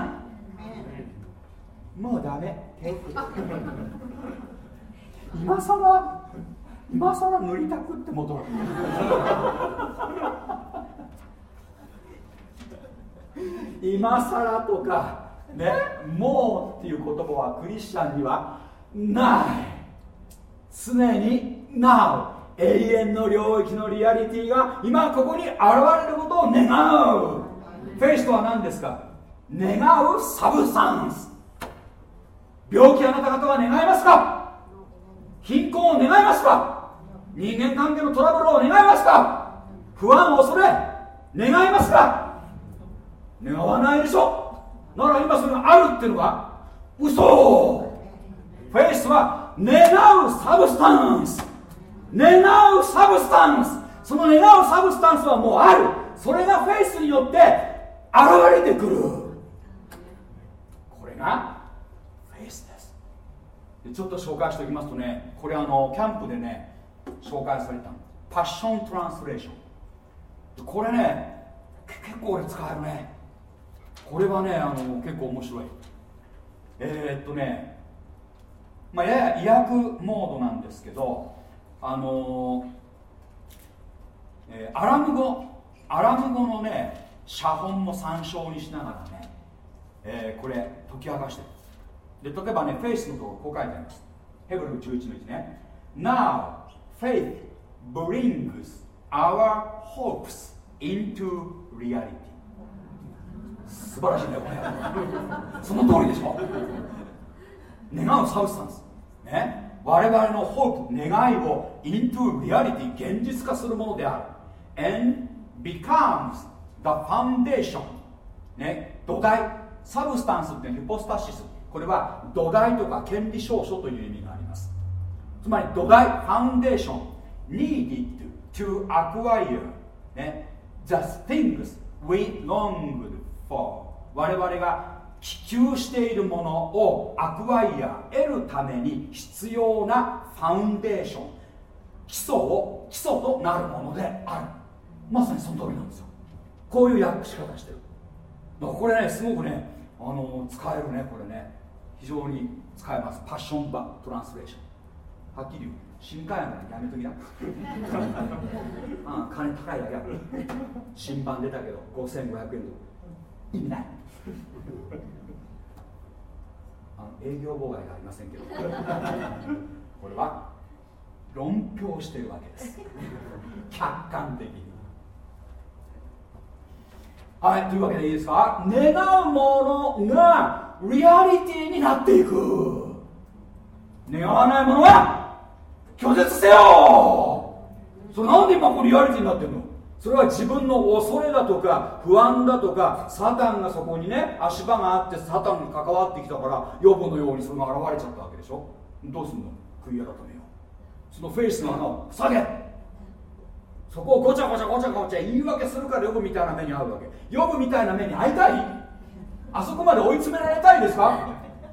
Speaker 1: もうダメ、手遅れ今さら塗りたくって戻る今さらとかね、もうっていう言葉はクリスチャンにはない。常に Now、永遠の領域のリアリティが今ここに現れることを願う。フェイスとは何ですか。願うサブスタンス。病気あなた方は願いますか。貧困を願いますか。人間関係のトラブルを願いますか。不安、恐れ願いますか。願わないでしょ。なら今それがあるっていうのは嘘。フェイスは願うサブスタンス。願うサブスタンス、その願うサブスタンスはもうある。それがフェイスによって現れてくる。これがフェイスです。でちょっと紹介しておきますとね、これキャンプでね紹介されたパッショントランスレーション。これね結構俺使えるね。これはね結構面白い。 やや意訳モードなんですけど、アラム語のね写本も参照にしながらね、これ解き明かしてる。で例えばね、フェイスのところこう書いてあります。ヘブル11の1ね。 Now faith brings our hopes into reality。 素晴らしいねこれその通りでしょ。願うサブスタンスね、我々のホープ、願いを into reality、 現実化するものである。 and becomes the foundation、ね、土台。サブスタンスってヒポスタシス、これは土台とか権利証書という意味があります。つまり土台、ファウンデーション needed to acquire、ね、the things we longed for、 我々が希求しているものをアクワイア、得るために必要なファウンデーション、基礎となるものである。まさにその通りなんですよ。こういう訳し方してる。だからこれね、すごくね、使えるね。これね、非常に使えます。パッションバトランスレーション。はっきり言う、新海訳やめときな金高いだけだ。新版出たけど5500円と意味ない営業妨害がありませんけどこれは論評してるわけです客観的に。はい、というわけでいいですか。願うものがリアリティになっていく。願わないものは拒絶せよ。それなんで今これリアリティになってるの。それは自分の恐れだとか不安だとか、サタンがそこにね足場があってサタンが関わってきたからヨブのようにそれが現れちゃったわけでしょ。どうすんの。悔い改めよう。そのフェイスの穴を下げ、そこをごちゃごちゃ言い訳するからヨブみたいな目に遭うわけ。ヨブみたいな目に遭いたい。あそこまで追い詰められたいですか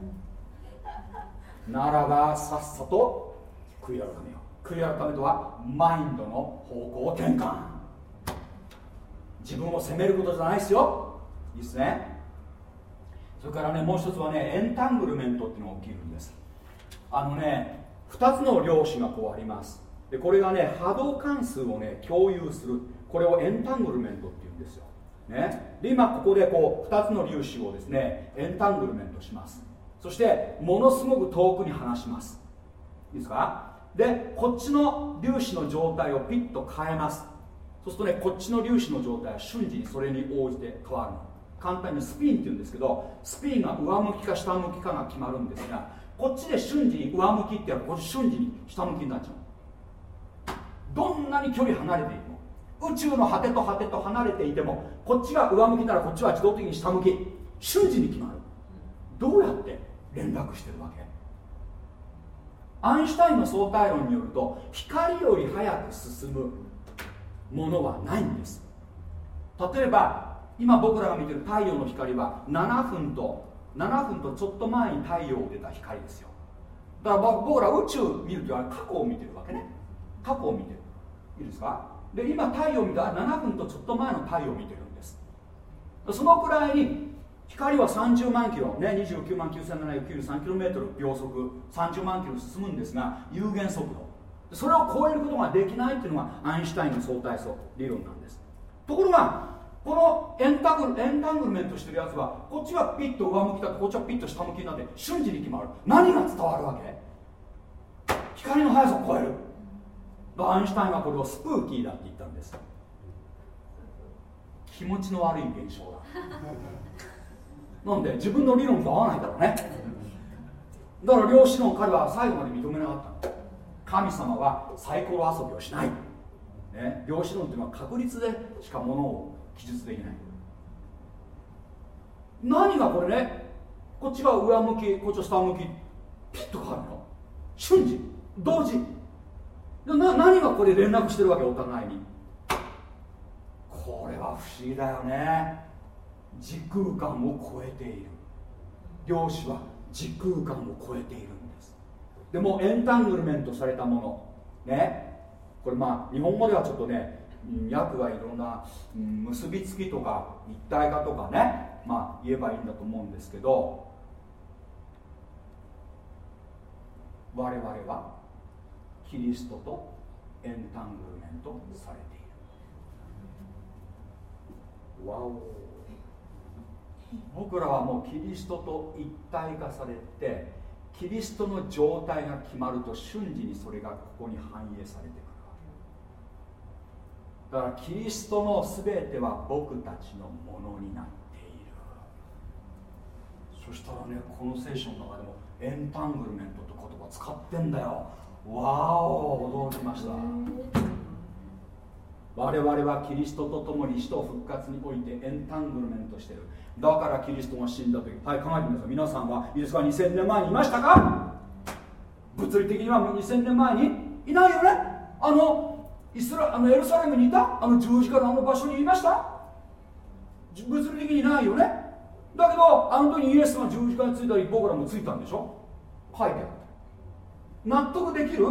Speaker 1: ならばさっさと悔い改めよう。悔い改めとはマインドの方向転換。自分を責めることじゃないですよ。いいですね。それからね、もう一つはね、エンタングルメントっていうのが起きるんです。2つの量子がこうあります。でこれがね波動関数をね共有する、これをエンタングルメントっていうんですよ、ね、で今ここでこう2つの粒子をですねエンタングルメントします。そしてものすごく遠くに離します。いいですか。でこっちの粒子の状態をピッと変えます。そうするとねこっちの粒子の状態は瞬時にそれに応じて変わるの。簡単にスピンっていうんですけど、スピンが上向きか下向きかが決まるんですが、こっちで瞬時に上向きってやるとこっち瞬時に下向きになっちゃう。どんなに距離離れていても、宇宙の果てと果てと離れていても、こっちが上向きならこっちは自動的に下向き、瞬時に決まる。どうやって連絡してるわけ。アインシュタインの相対論によると、光より速く進むものはないんです。例えば今僕らが見てる太陽の光は7分とちょっと前に太陽を出た光ですよ。だから僕ら宇宙見るときは過去を見てるわけね。過去を見てる。いいですか。で今太陽を見たら7分とちょっと前の太陽を見てるんです。そのくらいに光は30万キロ、ね、29万9793キロメートル秒速30万キロ進むんですが、有限速度、それを超えることができないっていうのがアインシュタインの相対相理論なんです。ところがこのエンタングルメントしてるやつは、こっちはピッと上向きだとこっちはピッと下向きになって瞬時に決まる。何が伝わるわけ。光の速さを超える。アインシュタインはこれをスプーキーだって言ったんです。気持ちの悪い現象だなんで自分の理論と合わないからね。だから量子論、彼は最後まで認めなかったの。神様はサイコロ遊びをしない、ね、量子論っていうのは確率でしかものを記述できない。何がこれね、こっちが上向きこっちは下向き、ピッと変わるの。瞬時同時。何がこれ連絡してるわけ、お互いに。これは不思議だよね。時空間を超えている。量子は時空間を超えているんです。でもエンタングルメントされたものね、これまあ日本語ではちょっとね訳がいろんな結びつきとか一体化とかね、まあ言えばいいんだと思うんですけど、 我々はキリストとエンタングルメントされている。わお。僕らはもうキリストと一体化されて、キリストの状態が決まると瞬時にそれがここに反映されてくるわけだから、キリストの全ては僕たちのものになっている。そしたらね、この聖書の中でもエンタングルメントって言葉使ってんだよ。わお、驚きました。我々はキリストと共に死と復活においてエンタングルメントしている。だからキリストが死んだとき、はい、考えてみてください。皆さんはいいですか、2000年前にいましたか？物理的には2000年前にいないよね。エルサレムにいた十字架の場所にいました？物理的にいないよね。だけどあの時にイエスが十字架についたり僕らもついたんでしょ。書いてある。納得できる？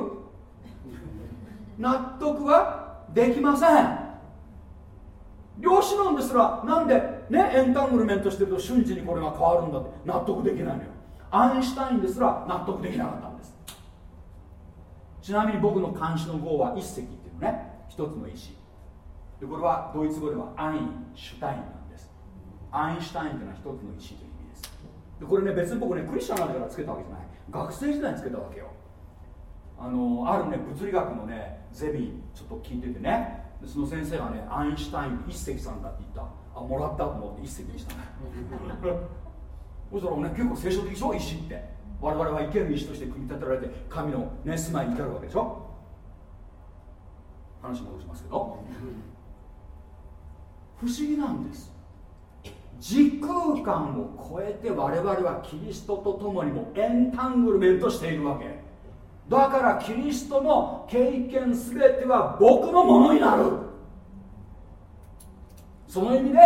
Speaker 1: 納得はできません。量子論ですらなんでね、エンタングルメントしてると瞬時にこれが変わるんだって納得できないのよ。アインシュタインですら納得できなかったんです。ちなみに僕の監視の号は一石っていうのね、一つの石で、これはドイツ語ではアインシュタインなんです。アインシュタインというのは一つの石という意味です。でこれね、別に僕ねクリスチャンなんだからつけたわけじゃない、学生時代につけたわけよ。あるね物理学のねゼミちょっと聞いててね、その先生がね、アインシュタイン一石さんだって言った。あ、もらったと思って一石にしたねそしたらね、結構聖書的でしょ、石って我々は生ける石として組み立てられて神の、ね、住まいに至るわけでしょ。話戻しますけど不思議なんです。時空間を超えて我々はキリストと共にもエンタングルメントしているわけだから、キリストの経験すべては僕のものになる。その意味で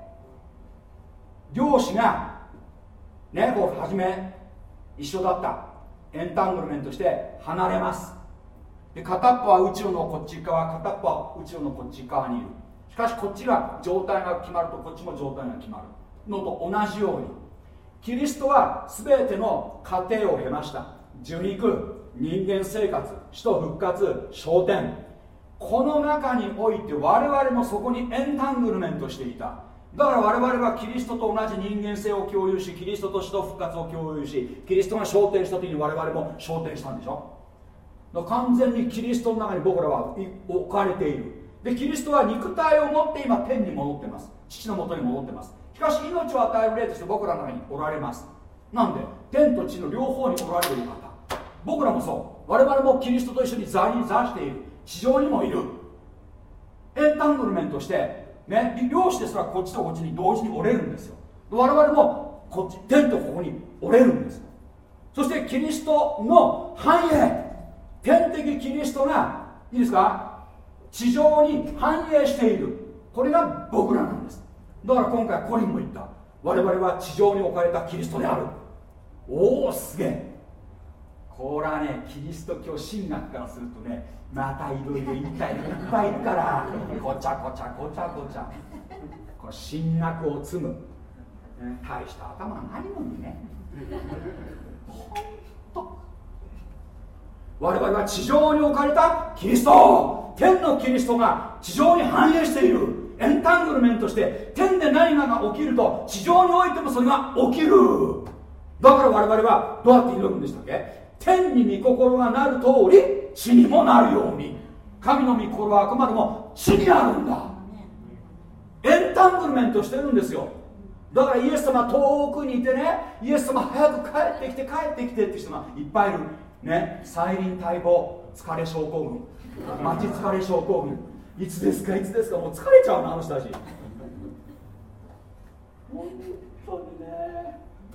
Speaker 1: 量子がね、こう初め一緒だったエンタングルメントして離れます。で片っぽは宇宙のこっち側、片っぽは宇宙のこっち側にいる。しかしこっちが状態が決まるとこっちも状態が決まるのと同じように、キリストは全ての過程を経ました。受肉、人間生活、死と復活、昇天、この中において我々もそこにエンタングルメントしていた。だから我々はキリストと同じ人間性を共有し、キリストと死と復活を共有し、キリストが昇天した時に我々も昇天したんでしょ。だから完全にキリストの中に僕らは置かれている。でキリストは肉体を持って今天に戻ってます。父の元に戻ってます。しかし命を与える霊として僕らの中におられます。なんで天と地の両方におられる方、僕らもそう、我々もキリストと一緒に座している。地上にもいる。エンタングルメントしてね、量子ですらこっちとこっちに同時に折れるんですよ。我々もこっち、天とここに折れるんです。そしてキリストの繁栄、天的キリストがいいですか、地上に繁栄している。これが僕らなんです。だから今回コリンも言った、我々は地上に置かれたキリストである。おお、すげえ。これはね、キリスト教神学からするとね、またいろいろ言いたいのがいっぱいいるから、ごちゃごちゃごちゃごちゃ、この神学を積む、大した頭がないのにね、ほんと我々は地上に置かれたキリスト、天のキリストが地上に繁栄している。エンタングルメントして天で何かが起きると地上においてもそれが起きる。だから我々はどうやって祈るんでしたっけ。天に御心がなる通り地にもなるように。神の御心はあくまでも地にあるんだ。エンタングルメントしてるんですよ。だからイエス様遠くにいてね、イエス様早く帰ってきて帰ってきてって人がいっぱいいるね。再臨待望疲れ症候群、待ち疲れ症候群、いつですかいつですか、もう疲れちゃうなあの人たち。本当にね、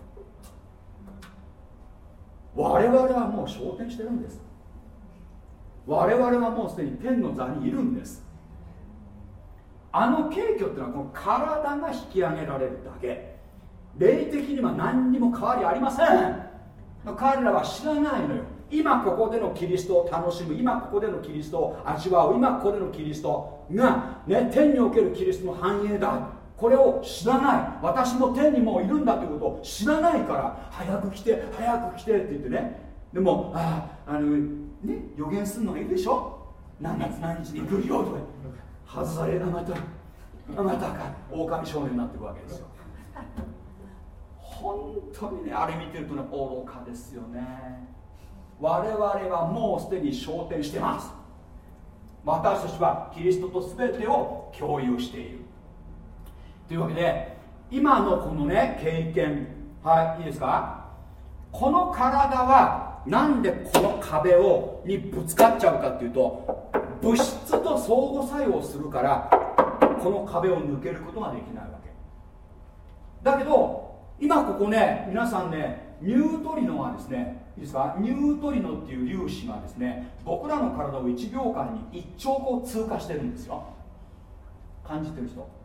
Speaker 1: 我々はもう昇天してるんです。我々はもうすでに天の座にいるんです。あの景挙っていうのはこの体が引き上げられるだけ、霊的には何にも変わりありません。彼らは知らないのよ。今ここでのキリストを楽しむ、今ここでのキリストを味わう、今ここでのキリストが、ね、天におけるキリストの繁栄だ、これを知らない。私も天にもういるんだということを知らないから、早く来て早く来てって言ってね。 でも予言するのがいいでしょ。何月何日に来るよとか、外されあなたか狼少年になっていくわけですよ。本当にね、あれ見てるとね、愚かですよね。我々はもうすでに昇天してます。私たちはキリストと全てを共有しているというわけで、今のこのね経験、はい、いいですか。この体はなんでこの壁にぶつかっちゃうかっていうと、物質と相互作用するからこの壁を抜けることができないわけだけど、今ここね、皆さんね、ニュートリノがですね、いいですか、ニュートリノっていう粒子がですね、僕らの体を1秒間に1兆個通過してるんですよ。感じてる人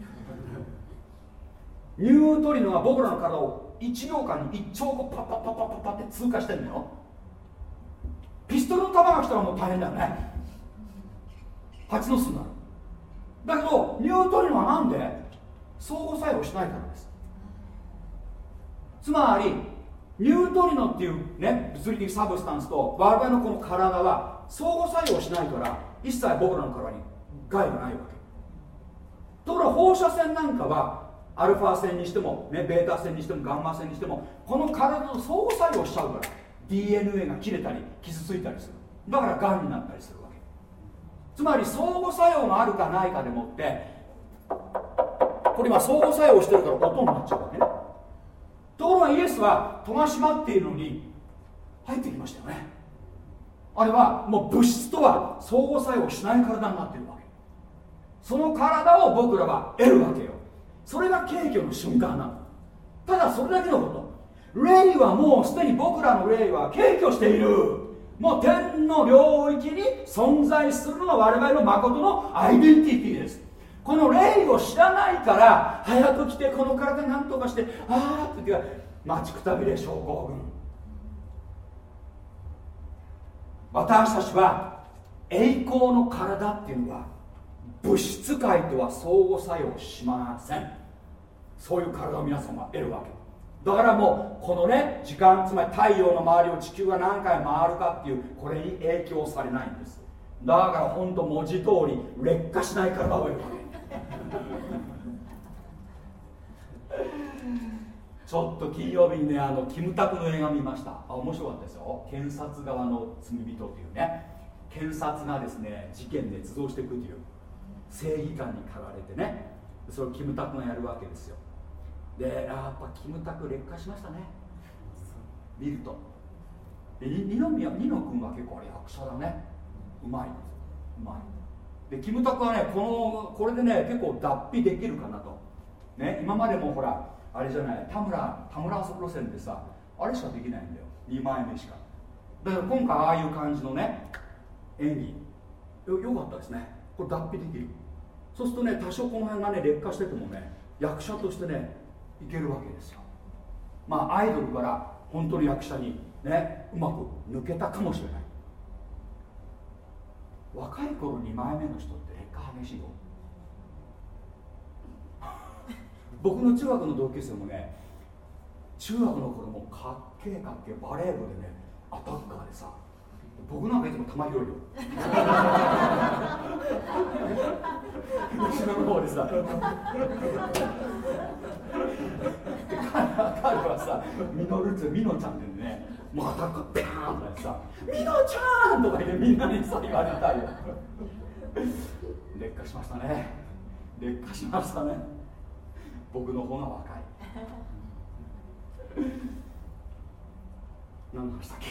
Speaker 1: ニュートリノが僕らの体を1秒間に1兆個パッパッパッパッパッパッって通過してるのよ。ピストルの弾が来たらもう大変だよね。蜂の巣になる。だけどニュートリノはなんで相互作用しないからです。つまりニュートリノっていうね、物理的サブスタンスと我々のこの体は相互作用しないから一切僕らの体に害がないわけ。ところが放射線なんかはアルファ線にしても、ね、ベータ線にしてもガンマ線にしてもこの体と相互作用しちゃうから DNA が切れたり傷ついたりする。だからがんになったりするわけ。つまり相互作用があるかないかでもって、これ今相互作用してるから音になっちゃうわけね。ところがイエスは戸が閉まっているのに入ってきましたよね。あれはもう物質とは相互作用しない体になっているわけ。その体を僕らは得るわけよ。それが景挙の瞬間なの。ただそれだけのこと。霊はもうすでに僕らの霊は景挙している。もう天の領域に存在するのが我々の誠のアイデンティティです。この霊を知らないから早く来てこの体なんとかしてあーって言って待ちくたびれ症候群。私たちは栄光の体っていうのは物質界とは相互作用しません。そういう体を皆さんは得るわけだから、もうこのね時間、つまり太陽の周りを地球が何回回るかっていうこれに影響されないんです。だから本当文字通り劣化しない体を得るわけちょっと金曜日にね、キムタクの映画見ました。面白かったですよ。検察側の罪人っていうね、検察がですね事件捏造していくという正義感に駆られてね、それをキムタクがやるわけですよ。で、やっぱキムタク劣化しましたね、見ると。でニノ君は結構あれ役者だね、うまい。でキムタクはねこれでね結構脱皮できるかなと、ね、今までもほらあれじゃない、田村路線でさ、あれしかできないんだよ、2枚目しか。だから今回ああいう感じのね演技よかったですね。これ脱皮できる。そうするとね、多少この辺がね劣化しててもね、役者としてねいけるわけですよ。まあアイドルから本当の役者にねうまく抜けたかもしれない。若い頃2枚目の人って劣化激しいよ僕の中学の同級生もね、中学の頃もかっけえバレー部でねアタッカーでさ、僕なんかいつも球拾いよ後ろの方でさ彼はさ、ミノちゃんでね、もうアタッカーペーンとかでさ、ミノちゃんとか言ってみんなにさ言われたいよ劣化しましたね。僕の方が若い何の話だっ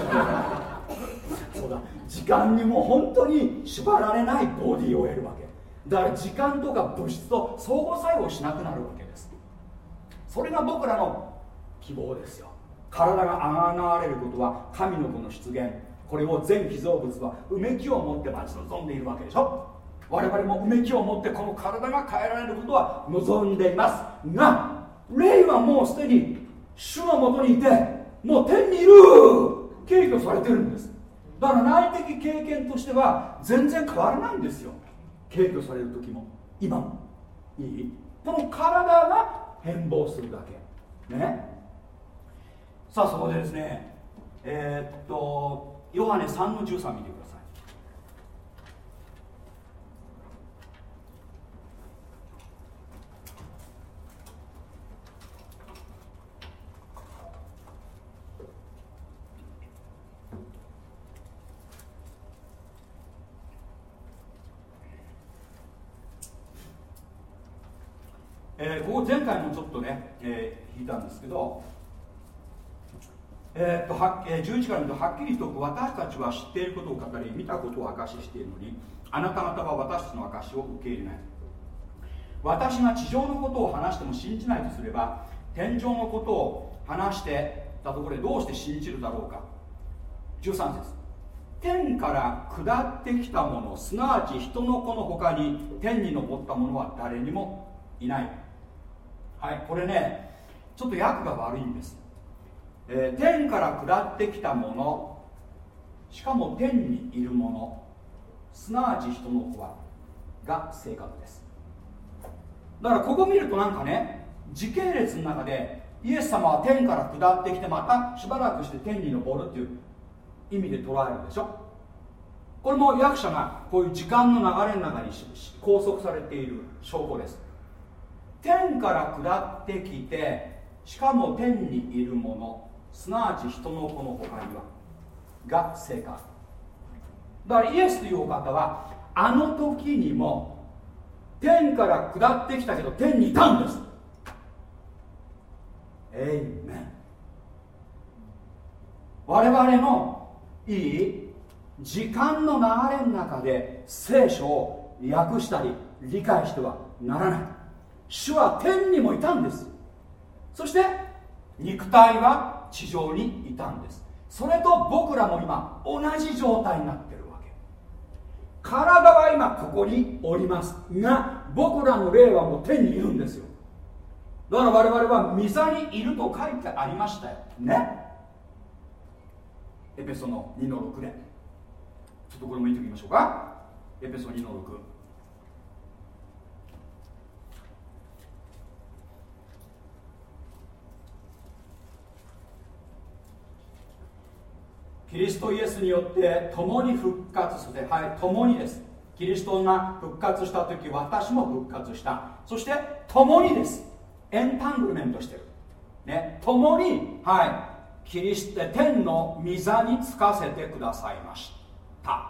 Speaker 1: けそうだ、時間にも本当に縛られないボディを得るわけだから、時間とか物質と相互作用しなくなるわけです。それが僕らの希望ですよ。体があがわれることは神の子の出現、これを全被造物はうめきを持って待ち望んでいるわけでしょ。我々もうめきを持ってこの体が変えられることは望んでいますが、霊はもうすでに主のもとにいて、もう天にいる、敬虚されてるんです。だから内的経験としては全然変わらないんですよ。敬虚される時も今もいい、この体が変貌するだけね。さあそこでですね、
Speaker 3: ヨハネ3の13見てください。ここ前回もちょっとね、引いたんですけど、11から見ると、はっきりと私たちは知っていることを語り、見たことを証ししているのに、あなた方は私たちの証しを受け入れない。私が地上のことを話しても信じないとすれば、天上のことを話してたところでどうして信じるだろうか。13節、天から下ってきたもの、すなわち人の子の他に天に昇ったものは誰にもいない。はい、これね、ちょっと訳が悪いんです。天から下ってきたもの、しかも天にいるもの、すなわち人の子はが正確です。だからここ見るとなんかね、時系列の中でイエス様は天から下ってきて、またしばらくして天に昇るっていう意味で捉えるでしょ。これも訳者がこういう時間の流れの中に拘束されている証拠です。天から下ってきて、しかも天にいるもの、すなわち人の子の他にはが正解だから、イエスというお方はあの時にも天から下ってきたけど天にいたんです。エイメン。我々のいい時間の流れの中で聖書を訳したり理解してはならない。主は天にもいたんです。そして肉体は地上にいたんです。それと僕らも今同じ状態になってるわけ。体は今ここにおりますが、僕らの霊はもう天にいるんですよ。だから我々は御座にいると書いてありましたよね。エペソの2の6でちょっとこれも見ておきましょうか。エペソ2の6、キリストイエスによって共に復活させ、はい、共にです。キリストが復活した時、私も復活した。そして共にです。エンタングルメントしてる、ね、共に、はい、キリスト天の御座につかせてくださいました。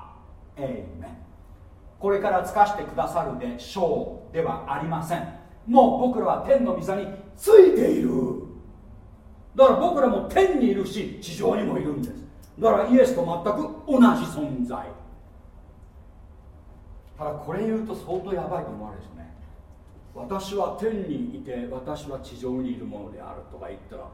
Speaker 3: エイメン。これからつかしてくださるでしょうではありません。もう僕らは天の御座についている。だから僕らも天にいるし地上にもいるんです。だからイエスと全く同じ存在。ただこれ言うと相当やばいと思われるでしょうね。私は天にいて私は地上にいるものであるとか言ったら、だ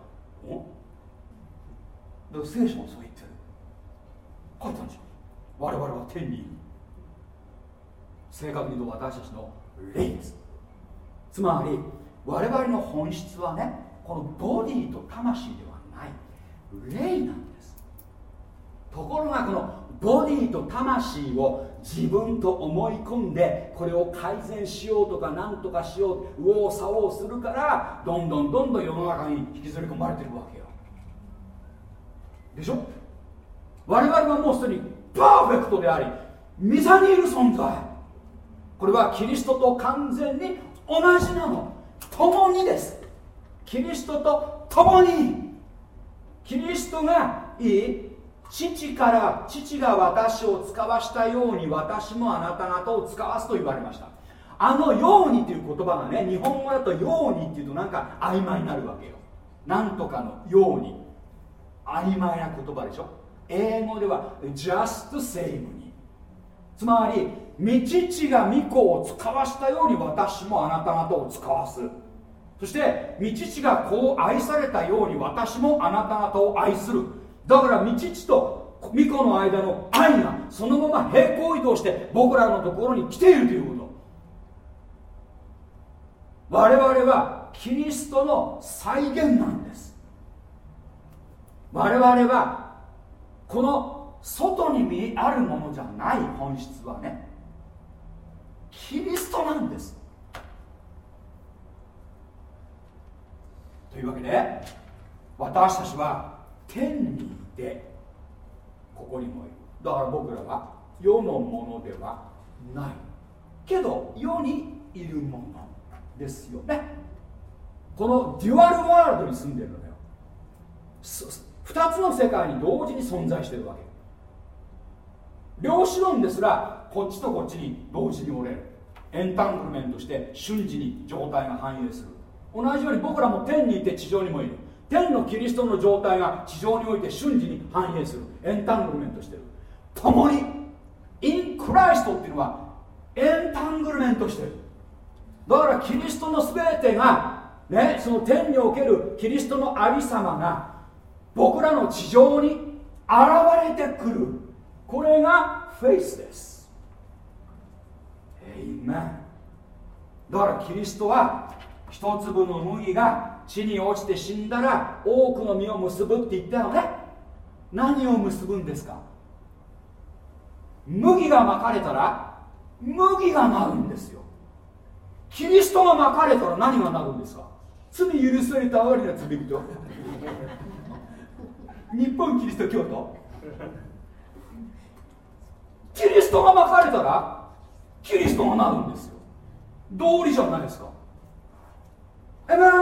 Speaker 3: から聖書もそう言ってる。書いたんですよ。我々は天にいる。正確に言うと私たちの霊です。つまり我々の本質はね、このボディと魂ではない霊なんです。ところがこのボディと魂を自分と思い込んで、これを改善しようとか何とかしよう、右往左往するから、どんどん世の中に引きずり込まれてるわけよ。でしょ。我々はもうすでにパーフェクトであり、御座にいる存在。これはキリストと完全に同じなの。共にです。キリストと共に。キリストがいい、父が私を使わしたように私もあなた方を使わすと言われました。あのようにという言葉がね、日本語だとようにっていうとなんか曖昧になるわけよ。なんとかのように、曖昧な言葉でしょ。英語では just same に、つまり御父が御子を使わしたように私もあなた方を使わす。そして御父がこう愛されたように私もあなた方を愛する。だから御父と御子の間の愛がそのまま平行移動して僕らのところに来ているということ。我々はキリストの再現なんです。我々はこの外にあるものじゃない本質はね、キリストなんです。というわけで私たちは天にいてここにもいる。だから僕らは世のものではないけど世にいるものですよね。このデュアルワールドに住んでるのだよ。2つの世界に同時に存在してるわけ。量子論ですらこっちとこっちに同時に折れる。エンタングルメントして瞬時に状態が反映する。同じように僕らも天にいて地上にもいる。天のキリストの状態が地上において瞬時に反映する。エンタングルメントしてる。共にインクライストっていうのはエンタングルメントしてる。だからキリストの全てがね、その天におけるキリストのありさまが僕らの地上に現れてくる。これがフェイスです。エイメン。だからキリストは一粒の麦が地に落ちて死んだら多くの実を結ぶって言ったよね。何を結ぶんですか。麦がまかれたら麦がなるんですよ。キリストがまかれたら何がなるんですか。罪許された哀れな罪人日本キリスト教徒。キリストがまかれたらキリストがなるんですよ。道理じゃないですか。えめ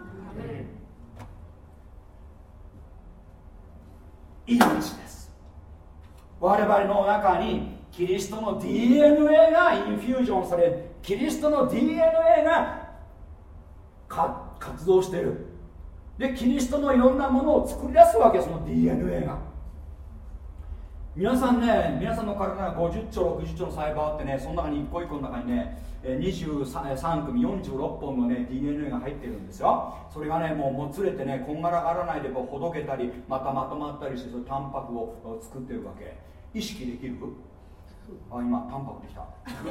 Speaker 3: 命です。我々の中にキリストの DNA がインフュージョンされ、キリストの DNA が活動している。でキリストのいろんなものを作り出すわけ。その DNA が皆さんね、皆さんの体が50兆60兆の細胞あってね、その中に一個一個の中にね23組46本のね DNA が入ってるんですよ。それがねもつれてねこんがらがらないでこうほどけたりまたまとまったりして、それタンパクを作ってるわけ。意識できる？あ、今タンパクできた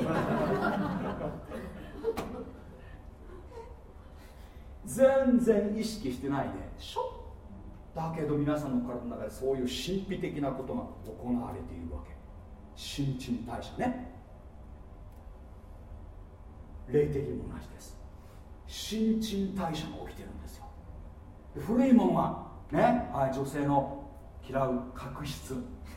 Speaker 3: 全然意識してないでしょ。だけど皆さんの体の中でそういう神秘的なことが行われているわけ。新陳代謝ね。霊的にも同じです。新陳代謝が起きてるんですよ。古いものがね、はい、女性の嫌う角質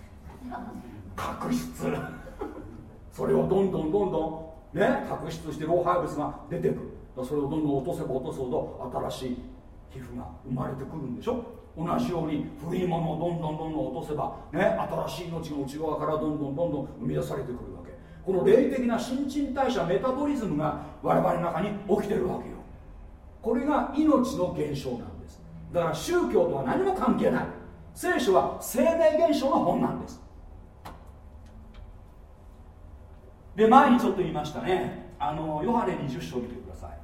Speaker 3: それをどんどんね角質して老廃物が出てくる。それをどんどん落とせば落とすほど新しい皮膚が生まれてくるんでしょ。同じように古いものをどんどん落とせば、ね、新しい命が内側からどんどん生み出されてくるわけ。この霊的な新陳代謝メタボリズムが我々の中に起きてるわけよ。これが命の現象なんです。だから宗教とは何も関係ない。聖書は生命現象の本なんです。で前にちょっと言いましたね、ヨハネ20章を見てください。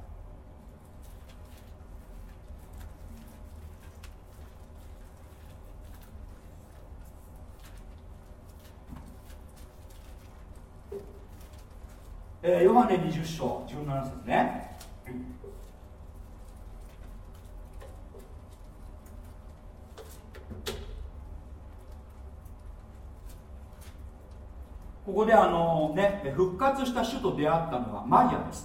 Speaker 3: ヨハネ20章17節ね。ここで復活した主と出会ったのはマリアです。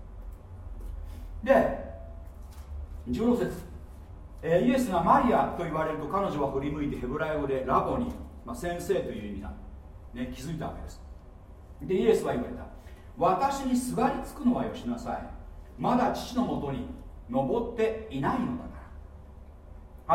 Speaker 3: で16節、イエスがマリアと言われると彼女は振り向いてヘブライ語でラボに、先生という意味だ、ね、気づいたわけです。でイエスは言われた。私にすがりつくのはよしなさい。まだ父のもとに登っていないのだから。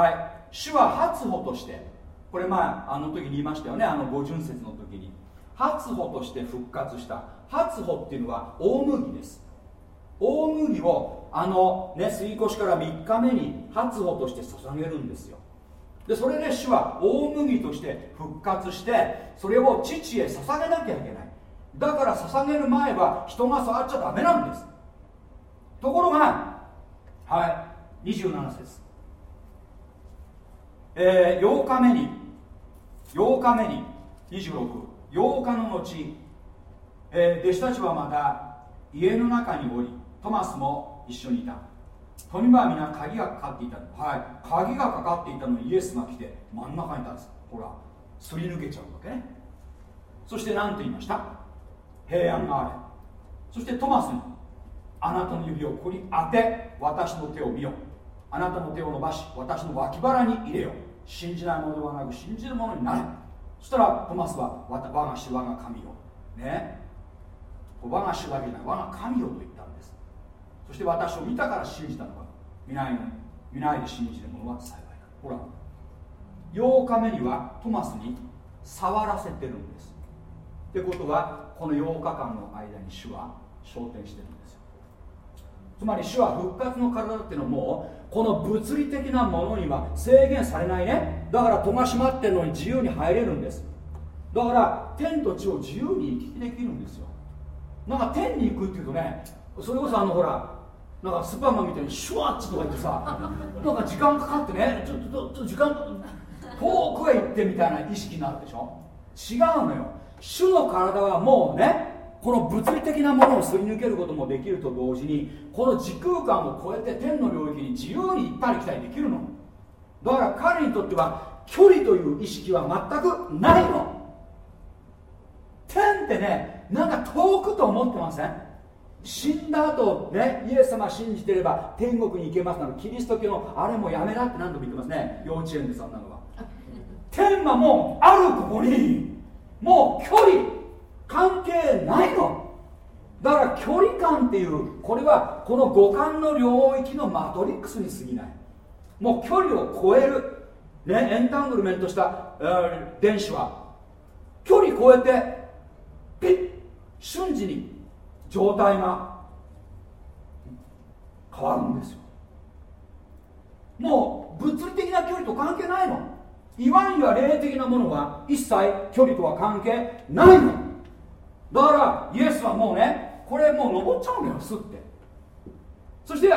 Speaker 3: はい、主は初歩として、これあの時に言いましたよね、五巡節の時に初歩として復活した。初歩っていうのは大麦です。大麦を杉越から3日目に初歩として捧げるんですよ。でそれで主は大麦として復活して、それを父へ捧げなきゃいけない。だから捧げる前は人が触っちゃダメなんです。ところが、はい、27節、8日目に26、8日の後、弟子たちはまた家の中におり、トマスも一緒にいた。富間は皆鍵がかかっていた。はい、鍵がかかっていたのにイエスが来て真ん中に立つ。ほら、すり抜けちゃうわけね。そして何と言いました？平安があれ。そしてトマスに、あなたの指をここに当て私の手を見よ。あなたの手を伸ばし私の脇腹に入れよ。 信じないものではなく信じるものになれ。そしたらトマスは我が主我が神よね、我が主だけじゃない我が神よと言ったんです。そして私を見たから信じたのか、見ないで信じる者は幸いだ。ほら8日目にはトマスに触らせてるんです。ってことはこの8日間の間に主は昇天してるんですよ。つまり主は復活の体っていうのもこの物理的なものには制限されないね。だから戸が閉まってるのに自由に入れるんです。だから天と地を自由に行き来できるんですよ。なんか天に行くっていうとね、それこそほらなんかスーパーマンみたいにシュワッチとか言ってさなんか時間かかってね、ちょっと時間遠くへ行ってみたいな意識になるでしょ。違うのよ。主の体はもうね、この物理的なものをすり抜けることもできると同時にこの時空間を超えて天の領域に自由に行ったり来たりできるの。だから彼にとっては距離という意識は全くないの。天ってね、なんか遠くと思ってません？死んだ後ね、イエス様信じてれば天国に行けますなのキリスト教のあれもやめなって何度も言ってますね。幼稚園でそんなのは天はもうあるここにもう距離関係ないの。だから距離感っていうこれはこの五感の領域のマトリックスに過ぎない。もう距離を超える、ね、エンタングルメントした、電子は距離超えてピッ瞬時に状態が変わるんですよ。もう物理的な距離と関係ないの。いわゆる霊的なものは一切距離とは関係ないの。だからイエスはもうね、これもう登っちゃうのよ、すって。そして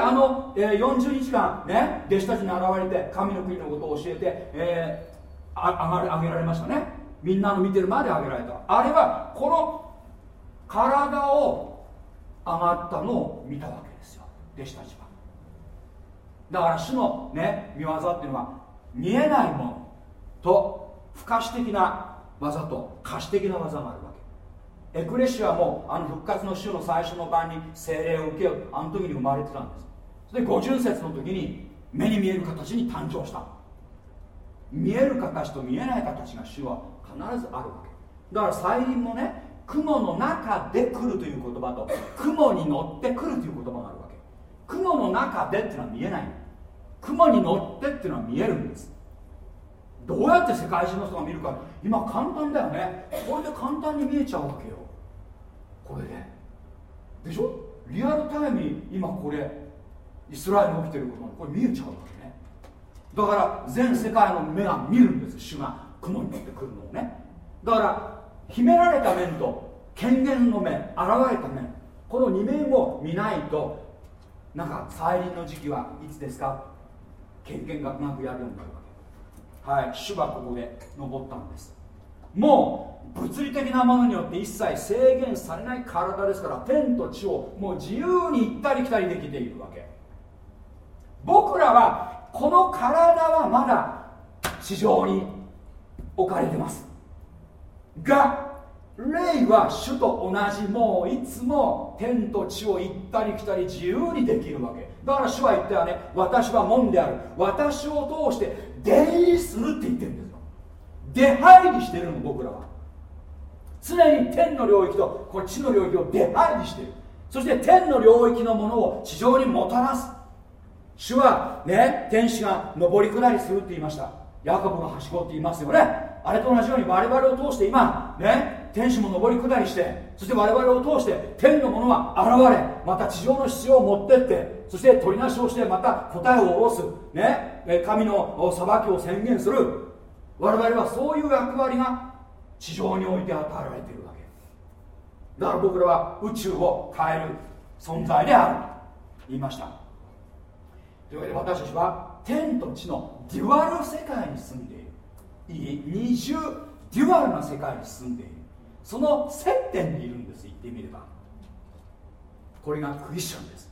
Speaker 3: 40日間ね、弟子たちに現れて神の国のことを教えて、あげられましたね。みんなの見てるまであげられた。あれはこの体を上がったのを見たわけですよ、弟子たちは。だから主のね、見業っていうのは見えないものと不可視的な技と可視的な技があるわけ。エクレシアも復活の週の最初の晩に聖霊を受けよう、あの時に生まれてたんです。それで50節の時に目に見える形に誕生した。見える形と見えない形が主は必ずあるわけだから、再臨もね、雲の中で来るという言葉と雲に乗ってくるという言葉があるわけ。雲の中でっていうのは見えない、雲に乗ってっていうのは見えるんです。どうやって世界中の人が見るか、今簡単だよね。これで簡単に見えちゃうわけよ、これでしょ。リアルタイムに今これイスラエルに起きてることがこれ見えちゃうわけね。だから全世界の目が見るんです、主が雲に乗ってくるのをね。だから秘められた面と権限の面、現れた面、この2面を見ないと、なんか再臨の時期はいつですか、権限がうまくやるようになるわけ。はい、主はここで登ったんです。もう物理的なものによって一切制限されない体ですから、天と地をもう自由に行ったり来たりできているわけ。僕らはこの体はまだ地上に置かれてますが、霊は主と同じ、もういつも天と地を行ったり来たり自由にできるわけだから、主は言ったよね、私は門である、私を通して出入りするって言ってるんですよ。出入りしてるの。僕らは常に天の領域とこれ地の領域を出入りしている。そして天の領域のものを地上にもたらす。主はね、天使が上り下りするって言いました。ヤコブのはしごって言いますよね。あれと同じように我々を通して今ね、天使も上り下りして、そして我々を通して天のものが現れ、また地上の必要を持ってって、そして取りなしをしてまた答えを下ろす、ね、神の裁きを宣言する。我々はそういう役割が地上において与えられているわけだから、僕らは宇宙を変える存在である言いました。というわけで私たちは天と地のデュアル世界に住んでいる、二重デュアルな世界に住んでいる、その接点にいるんです。言ってみればこれがクリスチャンです。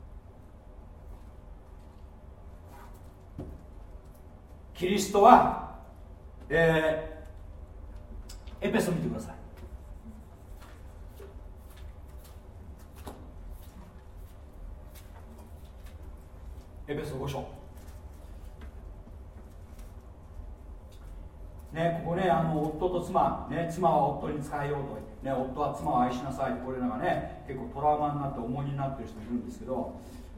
Speaker 3: キリストは、エペソ見てください。エペソ5章ね、ここね、夫と妻、ね、妻は夫に仕えようと、ね、夫は妻を愛しなさい、これなんかね、結構トラウマになって重荷になってる人いるんですけど、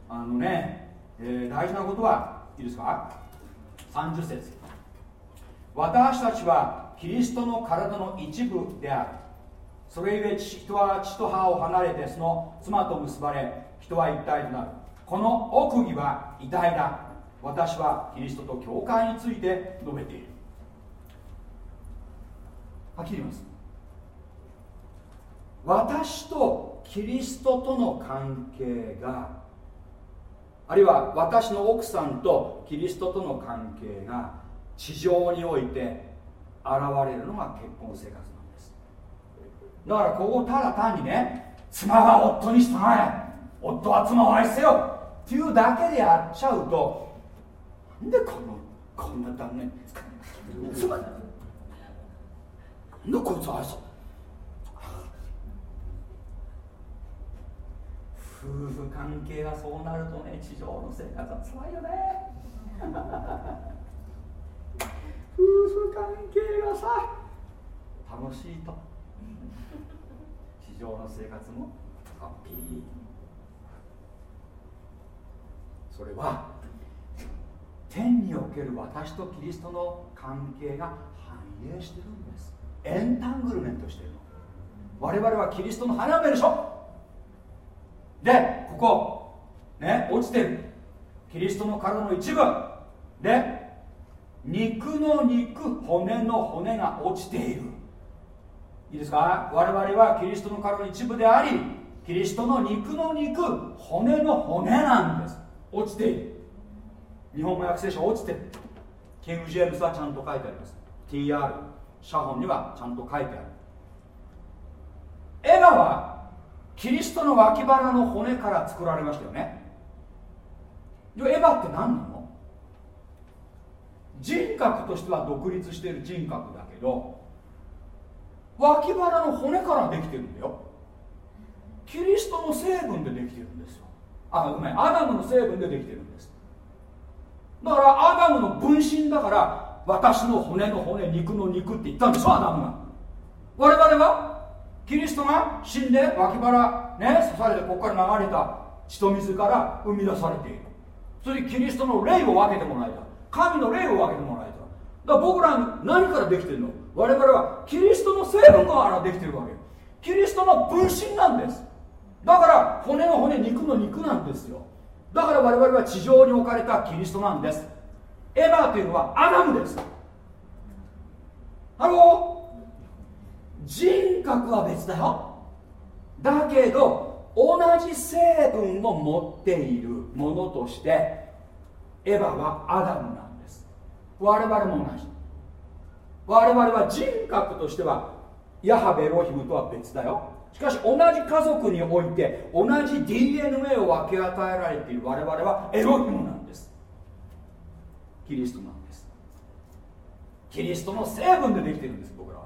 Speaker 3: 大事なことはいいですか、30節、私たちはキリストの体の一部である。それゆえ人は血と歯を離れてその妻と結ばれ、人は一体となる。この奥義は偉大だ。私はキリストと教会について述べている。はっきり言います。私とキリストとの関係が、あるいは私の奥さんとキリストとの関係が地上において現れるのが結婚生活なんです。だからここただ単にね、妻は夫に従え、夫は妻を愛せよっていうだけでやっちゃうと、なんでこんな旦那に妻なんでこいつ愛そう、夫婦関係がそうなるとね、地上の生活はつらいよね夫婦関係がさ楽しいと地上の生活もハッピー。それは天における私とキリストの関係が反映してるんです。エンタングルメントしてるの。我々はキリストの花嫁でしょ。でここね、落ちてるキリストの体の一部で、肉の肉、骨の骨が落ちている。いいですか。我々はキリストの体の一部であり、キリストの肉の肉、骨の骨なんです。落ちている。日本語訳聖書落ちてる。キング・ジェームスはちゃんと書いてあります。 TR 写本にはちゃんと書いてある。エヴァはキリストの脇腹の骨から作られましたよね。エヴァって何なの？人格としては独立している人格だけど、脇腹の骨からできてるんだよ。キリストの成分でできてるんですよ。アダムの成分でできてるんです。だからアダムの分身だから、私の骨の骨、肉の肉って言ったんでしょ、アダムが。我々はキリストが死んで脇腹ね、刺されてここから流れた血と水から生み出されている。それでキリストの霊を分けてもらえた。神の霊を分けてもらえた。だから僕ら何からできてるの？我々はキリストの成分からできてるわけ。キリストの分身なんです。だから骨の骨、肉の肉なんですよ。だから我々は地上に置かれたキリストなんです。エヴァというのはアダムです。ハロー、人格は別だよ。だけど同じ成分を持っているものとしてエヴァはアダムなんです。我々も同じ。我々は人格としてはヤハベエロヒムとは別だよ。しかし同じ家族において同じ DNA を分け与えられている我々はエロヒムなんです。キリストなんです。キリストの成分でできてるんです、僕ら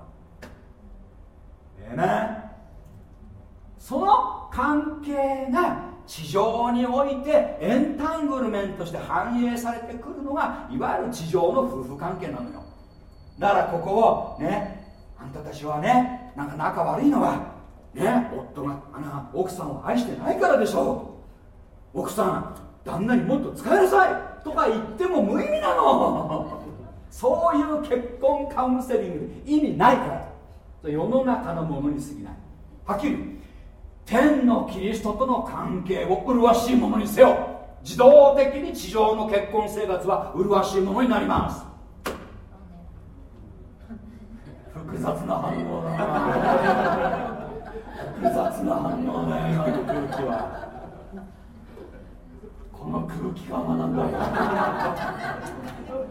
Speaker 3: は。その関係が地上においてエンタングルメントして反映されてくるのがいわゆる地上の夫婦関係なのよ。だからここをね、あんたたちはね、なんか仲悪いのはね、夫が奥さんを愛してないからでしょう。奥さん、旦那にもっと使いなさいとか言っても無意味なのそういう結婚カウンセリング意味ないから。世の中のものに過ぎない。はっきり天のキリストとの関係を麗しいものにせよ。自動的に地上の結婚生活は麗しいものになります。複雑な反応だな複雑な反応だよ、今の空気は。この空気感はなんだよ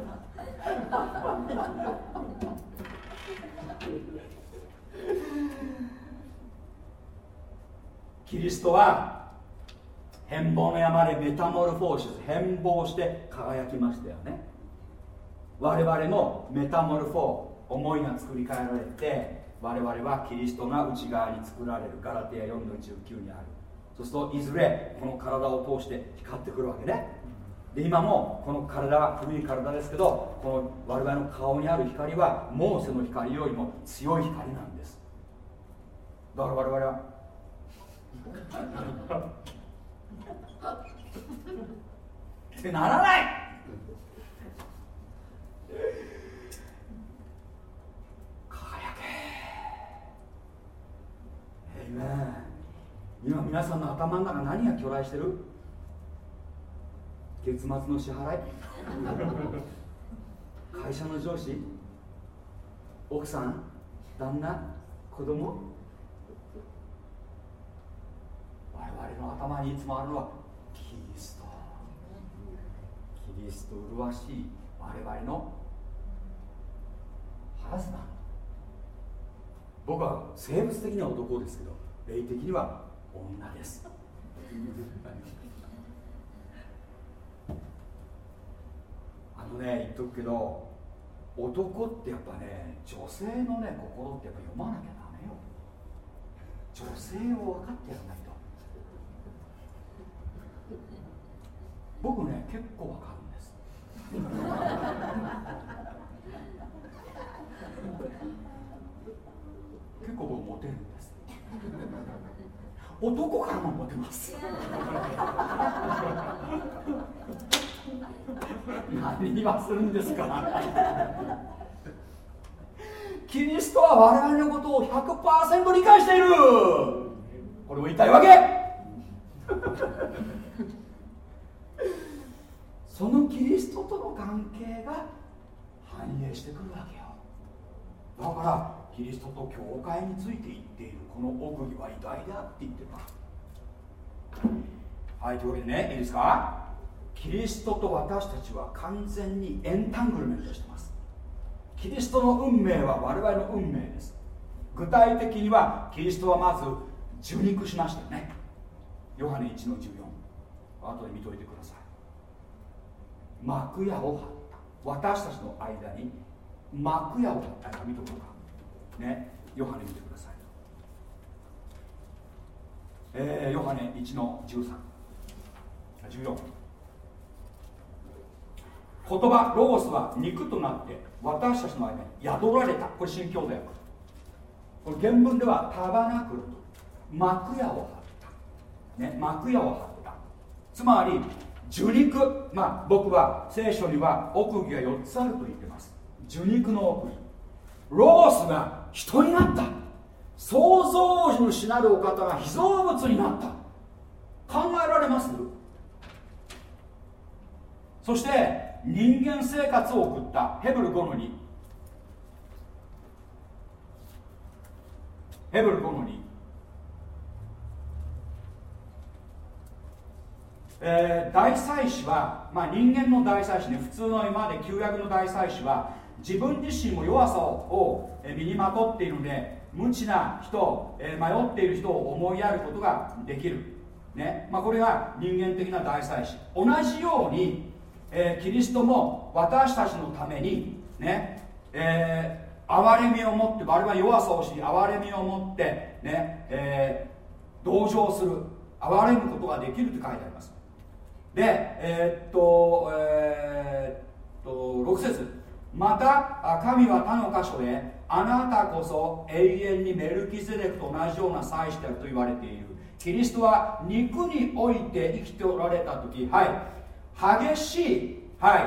Speaker 3: キリストは変貌の山でメタモルフォーシス、変貌して輝きましたよね。我々もメタモルフォー、思いが作り変えられて、我々はキリストが内側に作られる。ガラテヤ 4:19 にある。そうするといずれこの体を通して光ってくるわけね。 で今もこの体は古い体ですけど、この我々の顔にある光はモーセの光よりも強い光なんです。だから我々はってならない。輝け。今皆さんの頭の中何が巨来してる？月末の支払い会社の上司、奥さん、旦那、子供。我々の頭にいつもあるのはキリスト。キリスト麗しい我々のハズバン。僕は生物的には男ですけど、霊的には女です言っとくけど、男ってやっぱね、女性のね心ってやっぱ読まなきゃダメよ。女性を分かってやらないと。僕ね結構分かるんです結構僕モテるんです。男からもモテます何にはするんですかキリストは我々のことを 100% 理解している。これを言いたいわけそのキリストとの関係が反映してくるわけよ。だからキリストと教会について言っているこの奥義は偉大だって言ってるわ。はい、というわけでね、いいですか。キリストと私たちは完全にエンタングルメントしてます。キリストの運命は我々の運命です。具体的にはキリストはまず受肉しましたよね。ヨハネ 1-14、 後で見といてください。幕屋を張った。私たちの間に幕屋を張った。見とこうかね、ヨハネ見てください。ヨハネ 1-13、14。言葉ロゴスは肉となって私たちの間に宿られた。これ新共同訳。これ原文ではタバナクルと幕屋を張った、ね、幕屋を張った。つまり受肉、僕は聖書には奥義が4つあると言ってます。受肉の奥義、ロゴスが人になった。創造主なるお方が被造物になった。考えられます？そして人間生活を送ったヘブル 5-2、 ヘブル 5-2、大祭司は、人間の大祭司ね、普通の今まで旧約の大祭司は自分自身も弱さを身にまとっているので、無知な人、迷っている人を思いやることができる、ね。これが人間的な大祭司。同じように、キリストも私たちのためにね、憐れみを持って、我々は弱さを知り憐れみを持ってね、同情する、憐れむことができると書いてあります。で、6節、また神は他の箇所であなたこそ永遠にメルキゼデクと同じような祭司であると言われている。キリストは肉において生きておられた時、激しい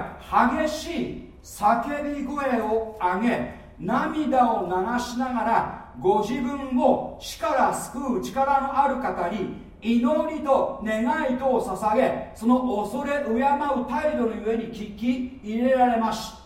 Speaker 3: 叫び声を上げ涙を流しながらご自分を死から救う力のある方に祈りと願いとを捧げ、その恐れ敬う態度のゆえに聞き入れられました。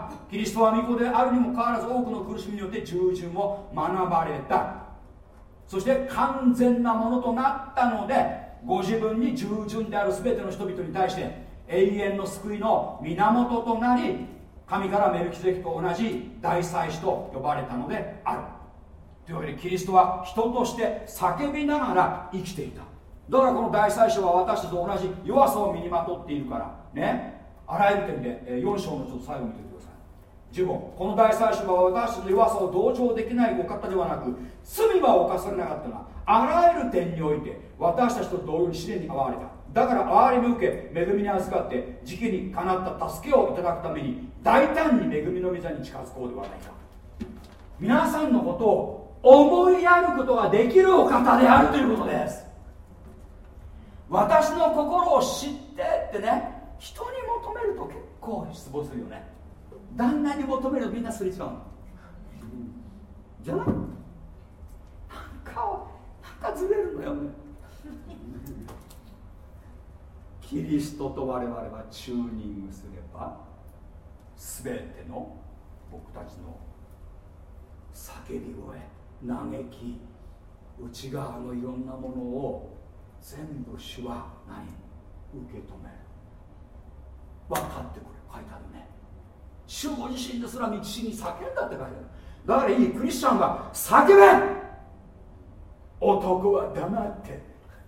Speaker 3: キリストは御子であるにもかかわらず多くの苦しみによって従順を学ばれた。そして完全なものとなったので、ご自分に従順である全ての人々に対して永遠の救いの源となり、神からメルキゼデクと同じ大祭司と呼ばれたのである。というわけでキリストは人として叫びながら生きていた。だからこの大祭司は私たちと同じ弱さを身にまとっているからね。あらゆる点で4章のちょっと最後見てください。15、この大祭司は私たちの弱さを同情できないお方ではなく、罪は犯されなかったがあらゆる点において私たちと同様に試練に遭われた。 だから憐れみを受け恵みに預かって時期にかなった助けをいただくために大胆に恵みの御座に近づこうではないか。皆さんのことを思いやることができるお方であるということです。私の心を知ってってね、人に求めると結構失望するよね。旦那に求めるとみんなすれ違うのじゃない？なんかずれるのよね。キリストと我々はチューニングすれば全ての僕たちの叫び声、嘆き、内側のいろんなものを全部主は受け止める。分かってくれ、書いてあるね。主ご自身ですら道に叫んだって書いてある。だからいいクリスチャンは叫べ、男は黙って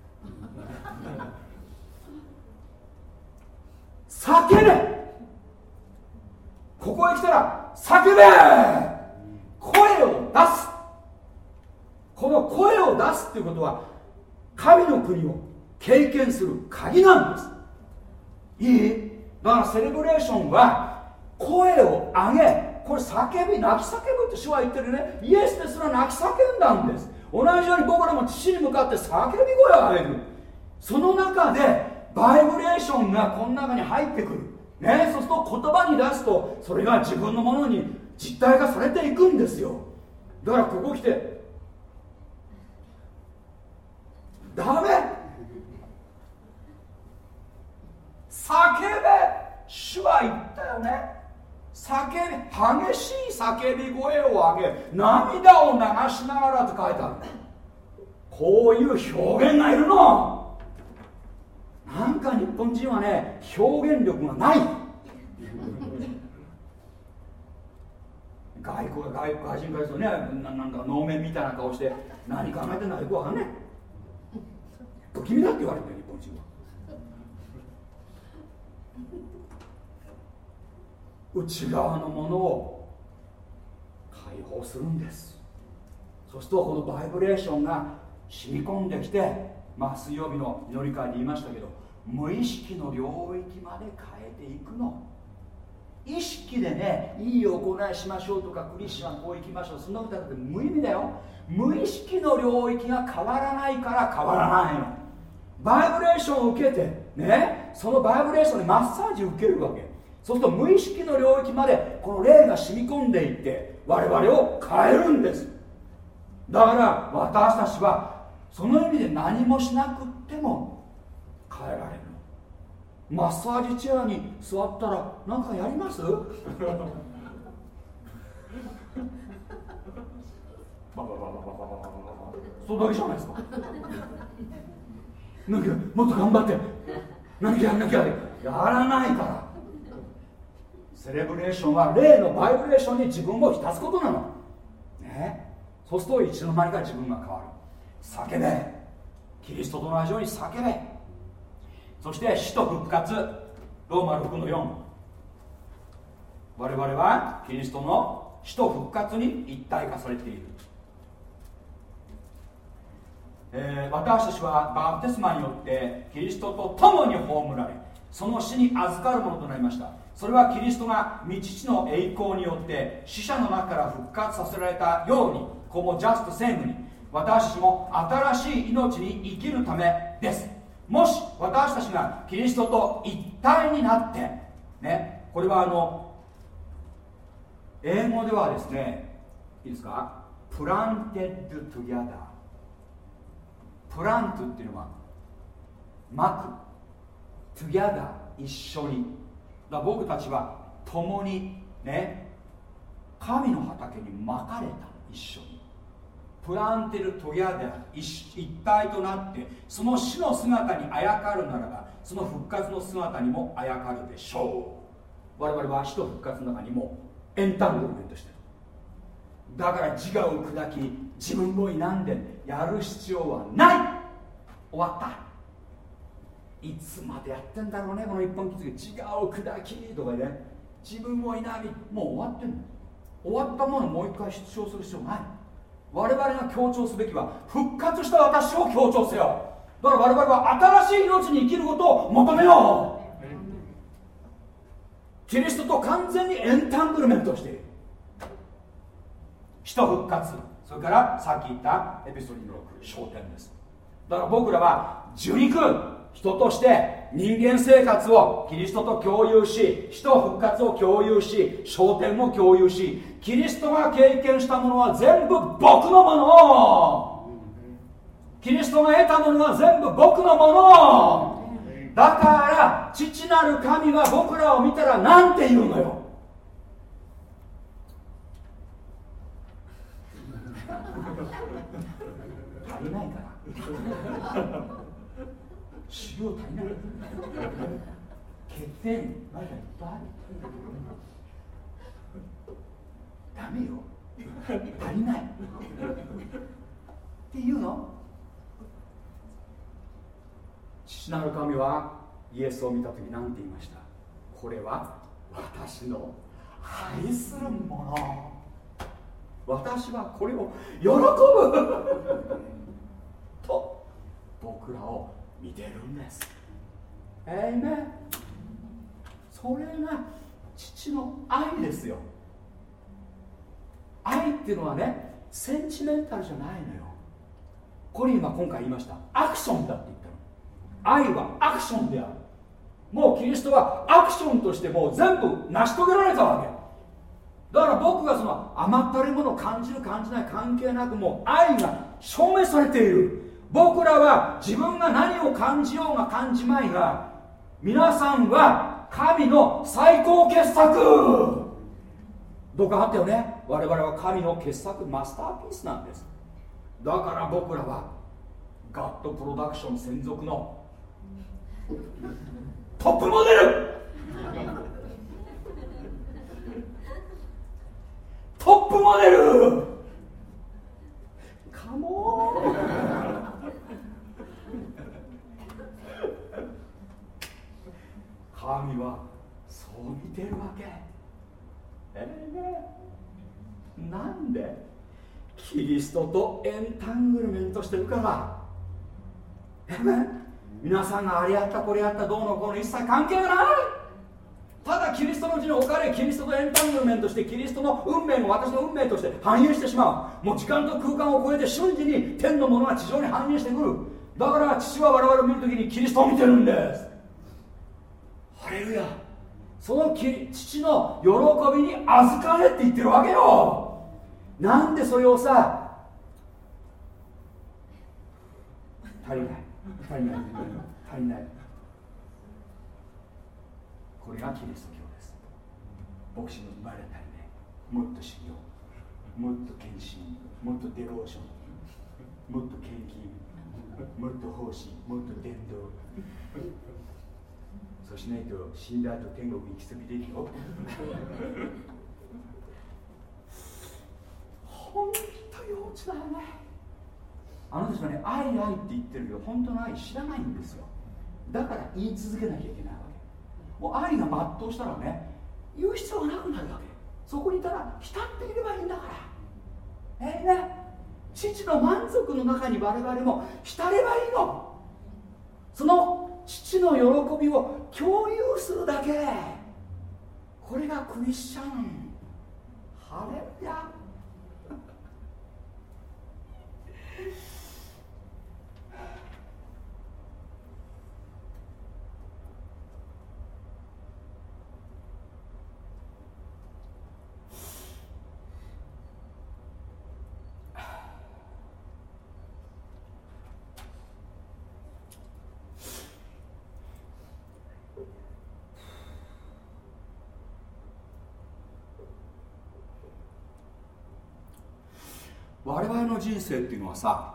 Speaker 3: 叫べ。ここへ来たら叫べ、声を出す。この声を出すっていうことは神の国を経験する鍵なんです。いい？だからセレブレーションは声を上げ、これ叫び、泣き叫ぶって主は言ってるね。イエスですら泣き叫んだんです。同じように僕らも父に向かって叫び声を上げる。その中でバイブレーションがこの中に入ってくる、ね、そうすると言葉に出すとそれが自分のものに実体化されていくんですよ。だからここ来てダメ、叫べ。主は言ったよね。叫び、激しい叫び声を上げ、涙を流しながらって書いてある。こういう表現がいるの。なんか日本人はね、表現力がない外人からするとね、なんか能面みたいな顔して何考えてんだかよくわかんない。不気味だって言われてる、日本人は。内側のものを解放するんです。そうするとこのバイブレーションが染み込んできて、水曜日の祈り会で言いましたけど、無意識の領域まで変えていくの。意識でね、いい行いしましょうとか、クリスチャンこう行きましょう、そんなことだって無意味だよ。無意識の領域が変わらないから変わらないの。バイブレーションを受けてね、そのバイブレーションにマッサージを受けるわけ。そうすると無意識の領域までこの霊が染み込んでいって我々を変えるんです。だから私たちはその意味で何もしなくっても変えられるの。マッサージチェアに座ったら何かやりますそれだけじゃないですか。なんかもっと頑張って何かやんなきゃやらないから。セレブレーションは霊のバイブレーションに自分を浸すことなの、ね、そうするといつの間にか自分が変わる。叫べ、キリストと同じように叫べ。そして死と復活、ローマ6の4、我々はキリストの死と復活に一体化されている。私たちはバプテスマによってキリストと共に葬られ、その死に預かるものとなりました。それはキリストが御父の栄光によって死者の中から復活させられたように、ここもジャストセームに私たちも新しい命に生きるためです。もし私たちがキリストと一体になってね、これは英語ではですね、いいですか、プランテッドトゥギャダー。プラントっていうのはまく、トゥギャダー、一緒に。だ僕たちは共にね、神の畑にまかれた。一緒にプランテルトギャダー、一体となって、その死の姿にあやかるならば、その復活の姿にもあやかるでしょう。我々は死と復活の中にもエンタングルメントしてる。だから自我を砕き、自分を否んでやる必要はない。終わった。いつまでやってんだろうね、この一本気づき。自我を砕きとかね、自分を否み、もう終わってんの。終わったものをもう一回主張する必要ない。我々が強調すべきは復活した私を強調せよ。 だから我々は新しい命に生きることを求めよう。キリストと完全にエンタングルメントしている。死と復活、それからさっき言ったエピソード2の焦点です。だから僕らは受肉、人として人間生活をキリストと共有し、死と復活を共有し、焦点も共有し、キリストが経験したものは全部僕のもの、キリストが得たものは全部僕のものだから、父なる神は僕らを見たら何て言うのよ。足りないから修行足りない。欠点まだいっぱいある。ダメよ、足りないっていうの。父なる神はイエスを見たとき何て言いました？これは私の愛するもの、私はこれを喜ぶと僕らを見てるんです。エイメン。それが父の愛ですよ。愛っていうのはね、センチメンタルじゃないのよ。これ今回言いました、アクションだって言ったの。愛はアクションである。もうキリストはアクションとしてもう全部成し遂げられたわけだから、僕がその甘ったるいものを感じる感じない関係なく、もう愛が証明されている。僕らは自分が何を感じようが感じまいが、皆さんは神の最高傑作。どっかあったよね、我々は神の傑作、マスターピースなんです。だから僕らはガッドプロダクション専属のトップモデルトップモデルカモン神はそう見てるわけ。なんで？キリストとエンタングルメントしてるから。皆さんがあれやったこれやったどうのこうの一切関係がない。ただキリストのうちに置かれ、キリストとエンタングルメントして、キリストの運命も私の運命として反映してしまう。もう時間と空間を超えて瞬時に天のものが地上に反映してくる。だから父は我々を見るときにキリストを見てるんです。ハレルヤ。その父の喜びに預かれって言ってるわけよ。なんでそれをさ、足りない足りない足りない。これがキリスト教です。牧師の生まれたりね、もっと修行、もっと献身、もっとデローション、もっと献金、もっと奉仕、もっと伝道。そうしないと死んだ後天国に行き過ぎできるよ。本当幼稚だよね。あの人はね、愛愛って言ってるけど本当の愛知らないんですよ。だから言い続けなきゃいけないわけ。もう愛が全うしたらね、言う必要がなくなるわけ。そこにいたら浸っていればいいんだから。父の満足の中に我々も浸ればいいの。その父の喜びを共有するだけ。これがクリスチャン。ハレルヤ。我々の人生っていうのはさ、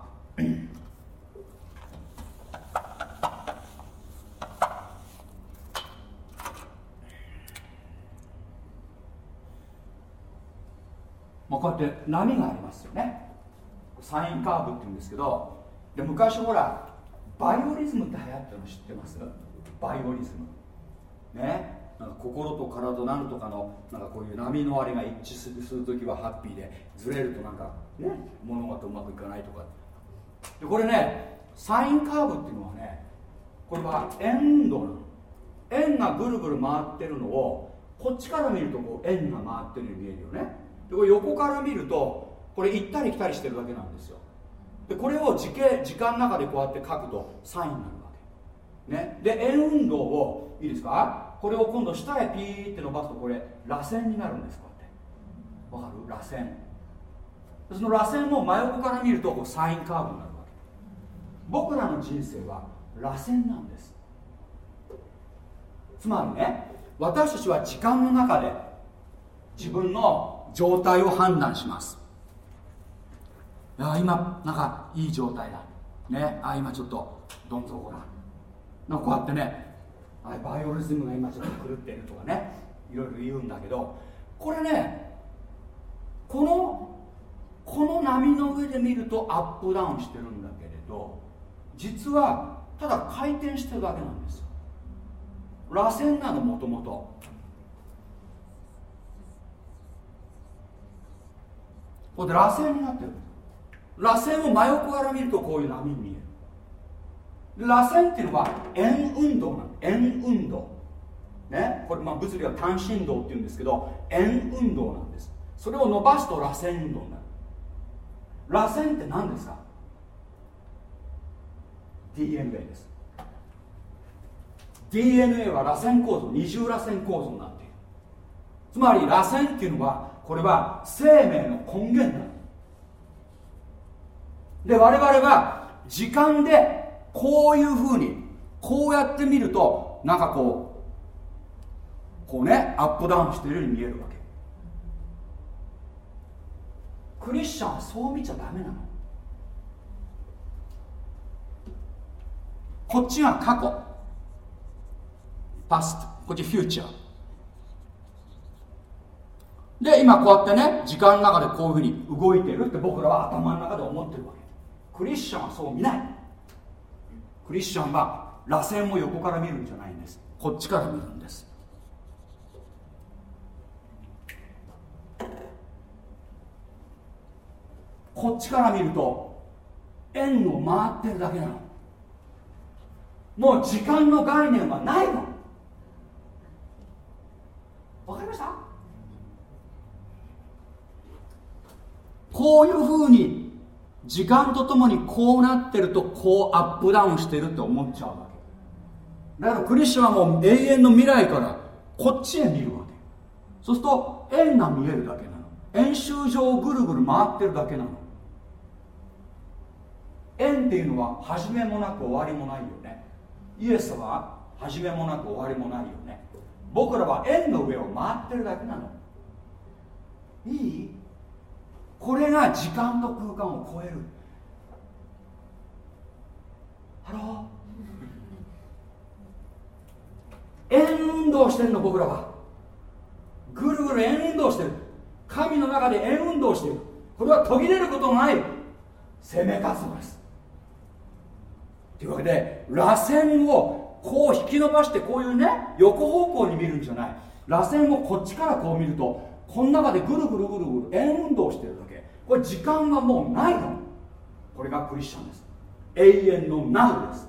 Speaker 3: こうやって波がありますよね。サインカーブっていうんですけど、で昔ほらバイオリズムって流行ったの知ってます？バイオリズムね。なんか心と体と何とかのなんかこういう波のあれが一致するときはハッピーで、ずれるとなんかね物事うまくいかないとか。でこれね、 サインカーブっていうのはね、これは円運動なの。円がぐるぐる回ってるのをこっちから見るとこう円が回ってるように見えるよね。でこれ横から見るとこれ行ったり来たりしてるだけなんですよ。でこれを時間の中でこうやって書くとサインになるわけ、ね、で円運動をいいですか、これを今度下へピーって伸ばすとこれ螺旋になるんです。こうやってわかる？螺旋。その螺旋を真横から見るとこうサインカーブになるわけ。僕らの人生は螺旋なんです。つまりね、私たちは時間の中で自分の状態を判断します。いや今なんかいい状態だね、今ちょっとどん底だなんかこうやってね、バイオリズムが今ちょっと狂ってるとかね、いろいろ言うんだけど、これね、この波の上で見るとアップダウンしてるんだけれど、実はただ回転してるだけなんですよ。螺旋なの、もともと。これで螺旋になってる。螺旋を真横から見るとこういう波に見える。螺旋っていうのは円運動なの。円運動ね、これ物理は単振動っていうんですけど、円運動なんです。それを伸ばすと螺旋運動になる。螺旋って何ですか？ DNA です。 DNA は螺旋構造、二重螺旋構造になっている。つまり螺旋っていうのはこれは生命の根源なので、我々は時間でこういうふうにこうやって見るとなんかこうね、アップダウンしてるように見えるわけ。クリスチャンはそう見ちゃダメなの。こっちが過去、パスト、こっちフューチャーで、今こうやってね、時間の中でこういうふうに動いてるって僕らは頭の中で思ってるわけ。クリスチャンはそう見ない。クリスチャンは螺旋を横から見るんじゃないんです。こっちから見るんです。こっちから見ると円を回ってるだけなの。もう時間の概念はないの。わかりました？こういうふうに時間とともにこうなってるとこうアップダウンしてるって思っちゃうわけだから、クリスチャンはもう永遠の未来からこっちへ見るわけ。そうすると円が見えるだけなの。円周上をぐるぐる回ってるだけなの。円っていうのは始めもなく終わりもないよね。イエス様は始めもなく終わりもないよね。僕らは円の上を回ってるだけなの。いい？これが時間と空間を超える。ハロー。円運動してるの。僕らはぐるぐる円運動してる。神の中で円運動している。これは途切れることのない生命活動です。というわけで、螺旋をこう引き伸ばして、こういうね、横方向に見るんじゃない。螺旋をこっちからこう見ると、この中でぐるぐるぐるぐる円運動してるだけ。これ時間はもうないの。これがクリスチャンです。永遠のナウです。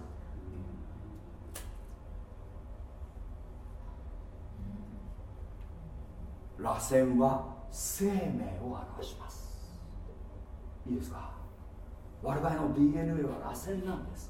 Speaker 3: 螺旋は生命を表します。いいですか？我々の DNA は螺旋なんです。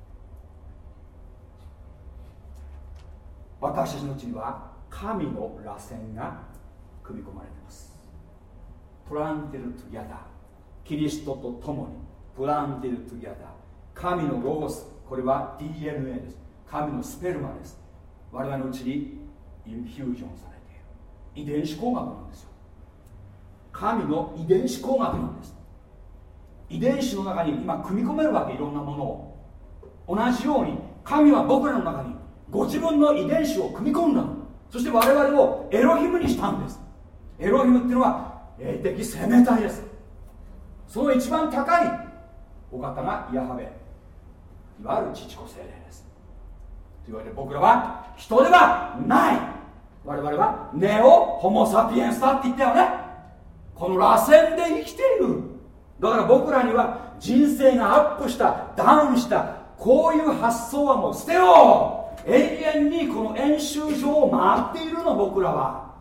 Speaker 3: 私たちのうちには神の螺旋が組み込まれています。プランテルトゥギャダー、キリストと共にプランテルトゥギャダー、神のロゴス、これは DNA です。神のスペルマです。我々のうちにインフュージョンされている遺伝子工学なんですよ。神の遺伝子工学なんです。遺伝子の中に今組み込めるわけ、いろんなものを。同じように神は僕らの中にご自分の遺伝子を組み込んだの。そして我々をエロヒムにしたんです。エロヒムっていうのは霊的生命体です。その一番高いお方がヤハベ、いわゆる父子精霊です。というわけで僕らは人ではない。我々はネオホモサピエンスだって言ったよね。この螺旋で生きているだから僕らには人生がアップしたダウンしたこういう発想はもう捨てよう。永遠にこの演習場を回っているの僕らは。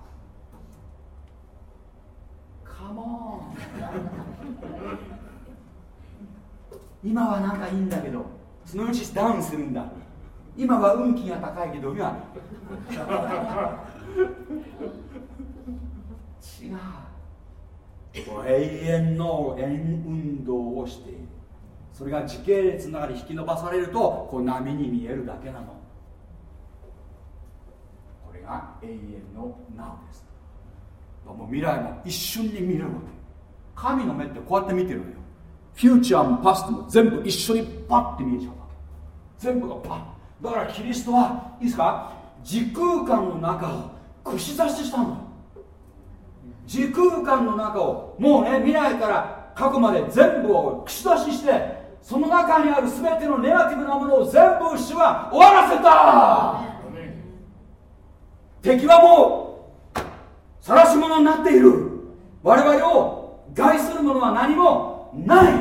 Speaker 3: カモン今はなんかいいんだけどそのうちダウンするんだ。今は運気が高いけど今違う。永遠の円運動をしている。それが時系列の中に引き伸ばされるとこう波に見えるだけなの。これが永遠のなおです。もう未来も一瞬に見れるわけ。神の目ってこうやって見てるのよ。フューチャーもパストも全部一緒にパッて見えちゃうわけ。全部がパッ。だからキリストはいいですか、時空間の中を串刺ししたの。時空間の中をもうね、未来から過去まで全部を串刺しして、その中にある全てのネガティブなものを全部主は終わらせた。敵はもう晒し者になっている。我々を害するものは何もない。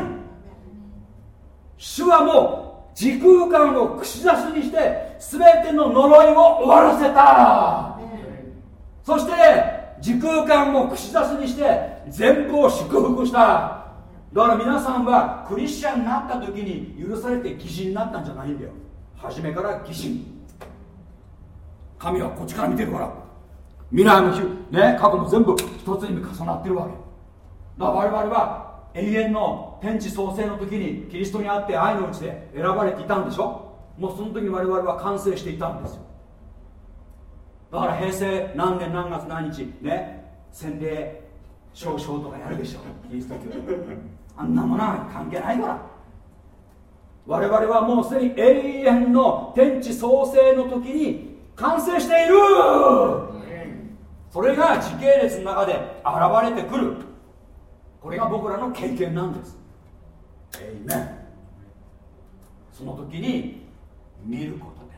Speaker 3: 主はもう時空間を串刺しにして全ての呪いを終わらせた。そして時空間を串刺しにして全部を祝福した。だから皆さんはクリスチャンになった時に許されて義人になったんじゃないんだよ。初めから義人。神はこっちから見てるから、未来もね、過去も全部一つに重なってるわけだから。我々は永遠の天地創生の時にキリストにあって愛のうちで選ばれていたんでしょ。もうその時に我々は完成していたんですよ。だから平成何年何月何日ね、洗礼証書とかやるでしょ、キリスト教あんなものは関係ないから。我々はもうすでに永遠の天地創生の時に完成している。それが時系列の中で現れてくる。これが僕らの経験なんです。エイメン。その時に見ることです。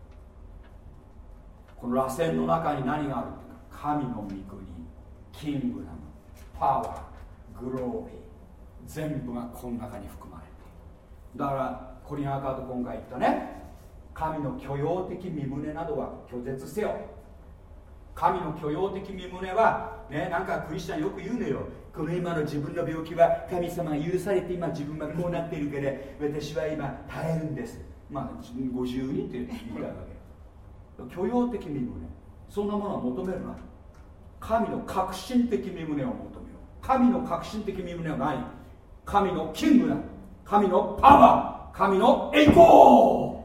Speaker 3: この螺旋の中に何があるっていうか、神の御国、キングダム、パワー、グローリー、全部がこの中に含まれている。だからコリン・アーカート今回言ったね、神の許容的身旨などは拒絶せよ。神の許容的身旨はね、なんかクリスチャンよく言うのよ。この今の自分の病気は神様が許されて今自分がこうなっているけど私は今耐えるんです。まあご自由にって言いたいわけ。許容的身旨、そんなものは求めるな。神の革新的身旨を求めよう。神の革新的身旨は何？神のキングだ。神のパワー、神の栄光。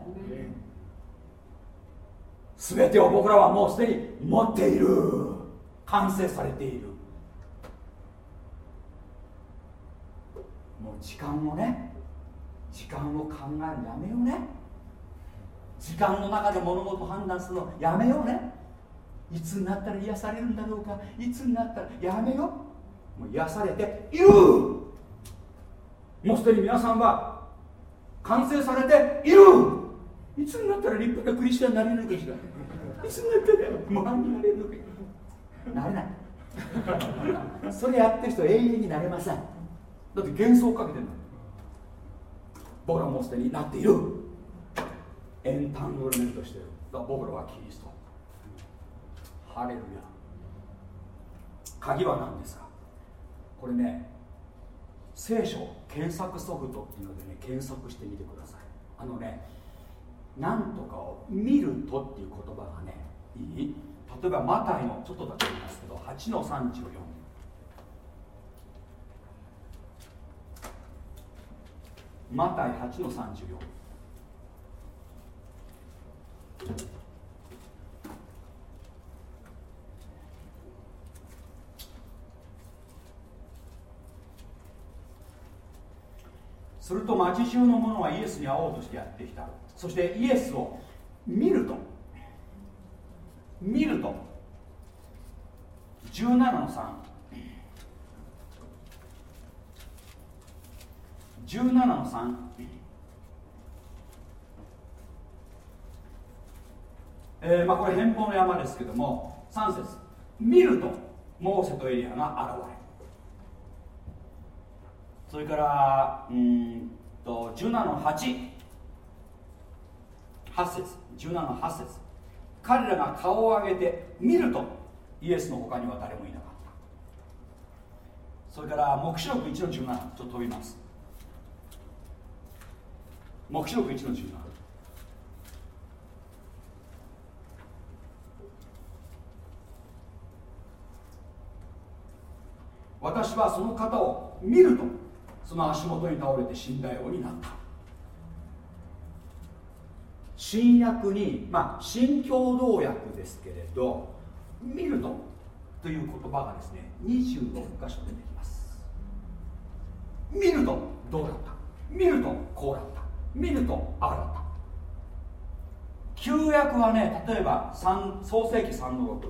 Speaker 3: 全てを僕らはもうすでに持っている。完成されている。もう時間をね、時間を考えるのやめようね。時間の中で物事を判断するのやめようね。いつになったら癒されるんだろうか、いつになったらやめよう。もう癒されている。もうすでに皆さんは完成されている。いつになったら立派なクリスチャンになれるのかしら。いつになったら模範になれるのか。なれないそれやってる人は永遠になれません。だって幻想をかけてるの。僕らはもうすでになっている。エンタングルメントしてる。だから僕らはキリスト。ハレルヤ。鍵は何ですか。これね、聖書検索ソフトっていうのでね、検索してみてください。なんとかを見るとっていう言葉がね、いい？例えばマタイのちょっとだけ言いますけど 8-34、マタイ 8-34、すると町中の者はイエスに会おうとしてやってきた。そしてイエスを見ると17-3、17-3、これ偏方の山ですけども、3節、見るとモーセとエリアが現れ、 それから17の8節、17の8節、彼らが顔を上げて見るとイエスの他には誰もいなかった。それから黙示録1の17、ちょっと飛びます。黙示録1の17、私はその方を見るとその足元に倒れて死んだようになった。新約に、新共同訳ですけれど、見るとという言葉がですね26箇所出てきます。見るとどうだった、見るとこうだった、見るとああだった。旧約はね、例えば創世記3の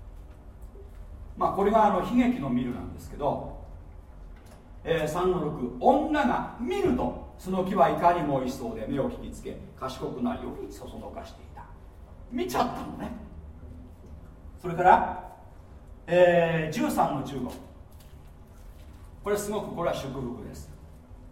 Speaker 3: 6、これが悲劇の見るなんですけど、3の6、女が見るとその木はいかにもおいしそうで目を引きつけ賢くなるようにそそのかしていた。見ちゃったのね。それから、13の15、これすごく、これは祝福です。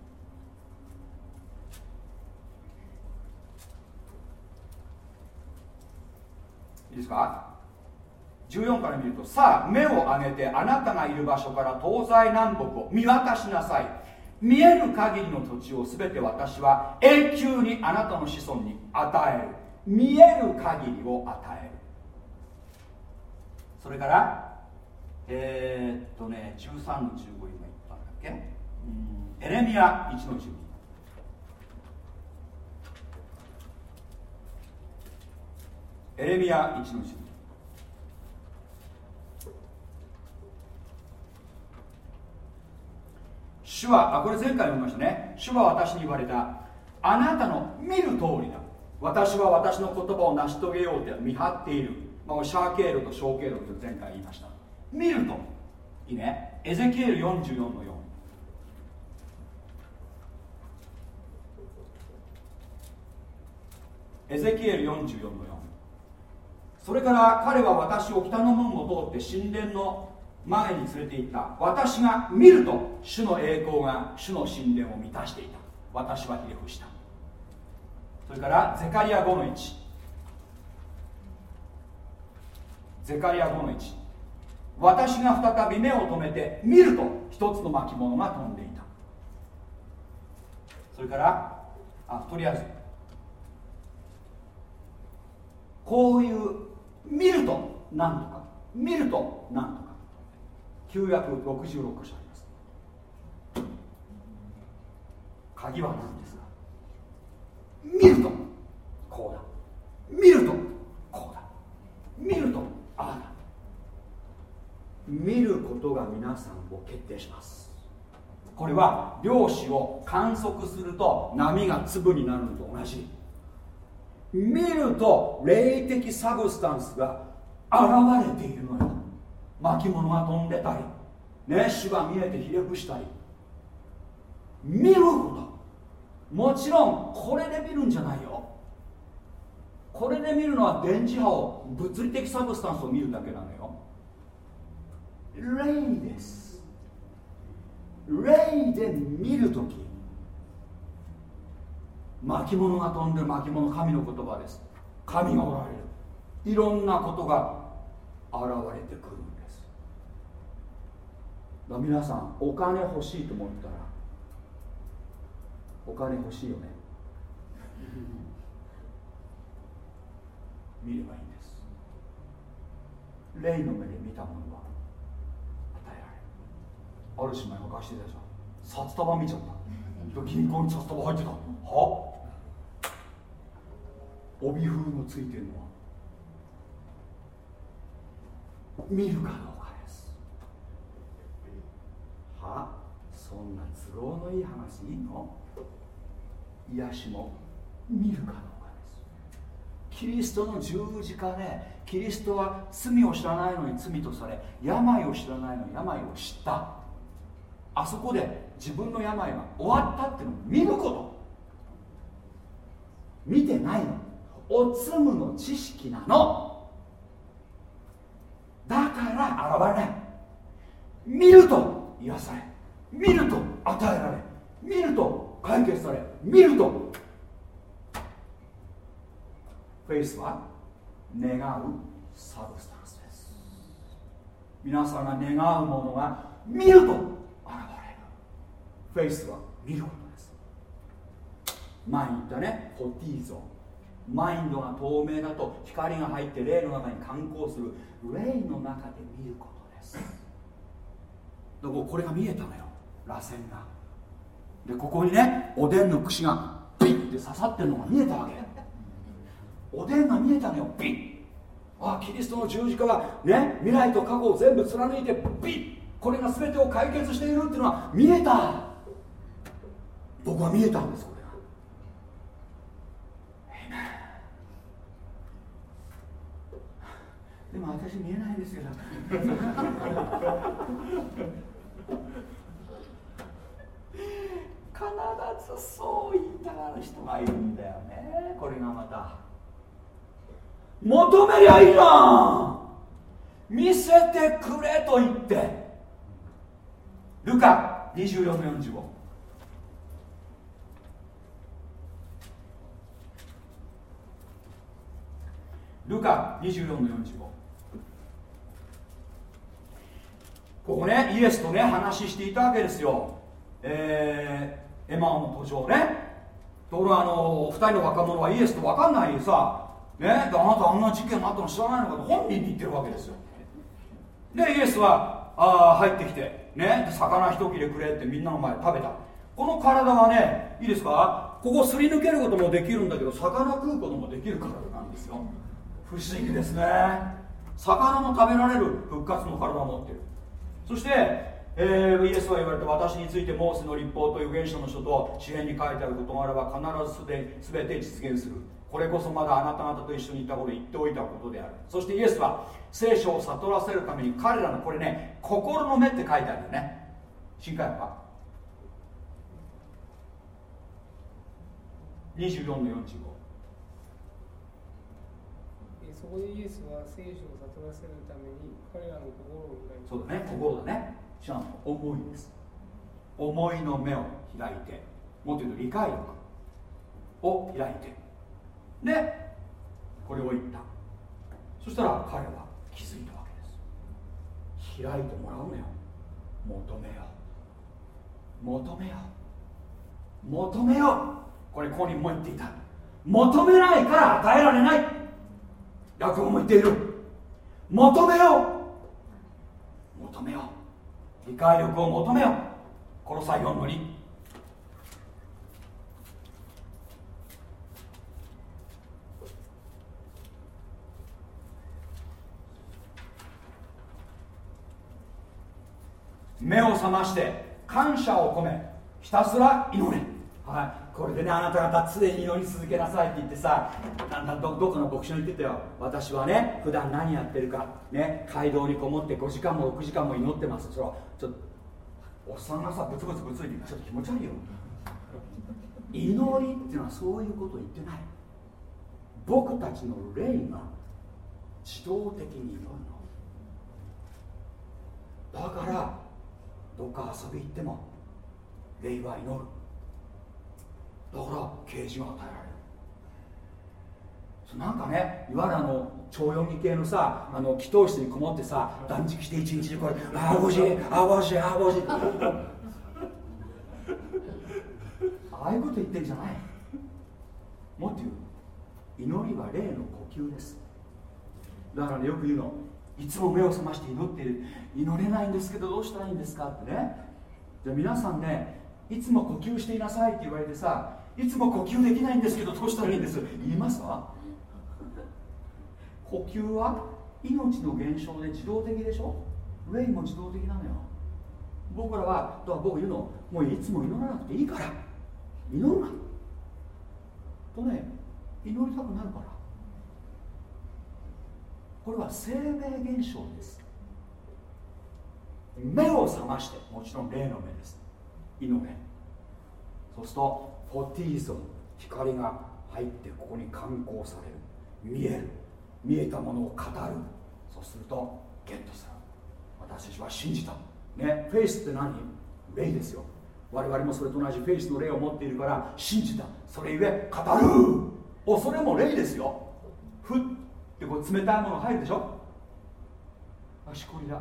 Speaker 3: いいですか。14から見ると、さあ目を上げてあなたがいる場所から東西南北を見渡しなさい。見える限りの土地をすべて私は永久にあなたの子孫に与える。見える限りを与える。それから13の15、今言ったんだっけ、エレミヤ1の12、エレミヤ1の12、主は、これ前回読みましたね。主は私に言われた。あなたの見る通りだ。私は私の言葉を成し遂げようと見張っている。シャーケールとショーケールと前回言いました。見るといいね。エゼキエル44の4、エゼキエル44の4、それから彼は私を北の門を通って神殿の前に連れて行った。私が見ると主の栄光が主の神殿を満たしていた。私はひれ伏した。それからゼカリア5の1、ゼカリア5の1、私が再び目を留めて見ると一つの巻物が飛んでいた。それからとりあえずこういう見るとなんとか、見るとなんとか、旧約66箇所あります。鍵は何ですか。見るとこうだ、見るとこうだ、見るとああだ。見ることが皆さんを決定します。これは量子を観測すると波が粒になるのと同じ。見ると霊的サブスタンスが現れているのよ。巻物が飛んでたりね、主が見えてひれ伏したり、見ること。もちろんこれで見るんじゃないよ。これで見るのは電磁波を、物理的サブスタンスを見るだけなのよ。霊です。霊で見るとき、巻物が飛んでる、巻物、神の言葉です。神がおられる。いろんなことが現れてくるんです。だから皆さんお金欲しいと思ったら、お金欲しいよね見ればいいんです。霊の目で見たものは与えられる。ある姉妹が貸してたでしょ、札束見ちゃった。銀行に札束入ってた。は帯風のついてるのは見るかどうかです。はそんな都合のいい話いいの。癒しも見るかどうかです。キリストの十字架で、キリストは罪を知らないのに罪とされ、病を知らないのに病を知った。あそこで自分の病が終わったっていうのを見ること。見てないの、おつむの知識なの。だから現れない。見ると癒され、 見ると与えられ、見ると解決され、見るとフェイスは願うサブスタンスです。皆さんが願うものが見ると現れる。フェイスは見ることです。前に言ったね、フォティーゾ、マインドが透明だと光が入って霊の中に観光する、霊の中で見ることです。だからこれが見えたのよ、螺旋が。でここにね、おでんの串がピッて刺さってるのが見えたわけ。おでんが見えたのよ、ピッ。ああ、キリストの十字架がね、未来と過去を全部貫いてピッ、これが全てを解決しているっていうのは見えた。僕は見えたんです、これが。でも私見えないですけど必ずそう言いたがる人がいるんだよね。これがまた求めりゃいいじゃん、見せてくれと言って。ルカ24の45、ルカ24の45、ここね、イエスとね話していたわけですよ。エマオの途上ね。ところが2人の若者はイエスと分かんないさ、ね、あなたあんな事件があったの知らないのかと本人に言ってるわけですよ。でイエスは入ってきて、ね、魚一切れくれってみんなの前で食べた。この体はね、いいですか、ここすり抜けることもできるんだけど魚食うこともできる体なんですよ。不思議ですね。魚も食べられる復活の体を持っている。そして、イエスは言われて、私についてモーセの律法と預言者の書と詩篇に書いてある事柄は必ず全て実現する。これこそまだあなた方と一緒にいた頃言っておいたことである。そしてイエスは聖書を悟らせるために彼らの、これね、心の目って書いてあるよね。新海は24の45。
Speaker 4: そこでイエスは聖書を悟らせるために彼らの心を開いて。
Speaker 3: そうだね、心だね。違うの、思いです。思いの目を開いて、もっと言うと理解力を開いて、でこれを言った。そしたら彼は気づいたわけです。開いてもらうのよ。求めよ求めよ求めよ。これここにも言っていた。求めないから与えられない。ヤコブも言っている。求めよ求めよ、理解力を求めよ。コロサイ4の2。目を覚まして感謝を込めひたすら祈れ。はい、これでね、あなた方常に祈り続けなさいって言ってさ、どこの牧師の言ってたよ。私はね、普段何やってるか、ね、街道にこもって5時間も6時間も祈ってます。それはちょっとおっさんがさ、ブツブツブツってちょっと気持ち悪いよ。祈りっていうのはそういうことを言ってない。僕たちの霊が自動的に祈るの。だからどっか遊び行っても霊は祈る。だから啓示が与えられる。なんかね、いわゆる超四義系のさ、祈祷室にこもってさ、断食して一日でこれあーぼじあーぼじあーぼじああいうこと言ってるんじゃない。もっと言う、祈りは霊の呼吸です。だからね、よく言うの、いつも目を覚まして祈っている。祈れないんですけどどうしたらいいんですかってね。じゃあ皆さんね、いつも呼吸していなさいって言われてさ、いつも呼吸できないんですけどどうしたらいいんです、言いますか？呼吸は命の現象で自動的でしょ。霊も自動的なのよ。僕らは、僕言うの、もういつも祈らなくていいから祈るなとね、祈りたくなるから。これは生命現象です。目を覚まして、もちろん霊の目です。祈れ。そうするとフォティーゾ、光が入ってここに観光される。見える。見えたものを語る。そうするとゲットする。私たちは信じたね。フェイスって何？ 霊ですよ。我々もそれと同じフェイスの霊を持っているから信じた。それゆえ語る。それも霊ですよ。ふってこう冷たいもの入るでしょ。足こりだ、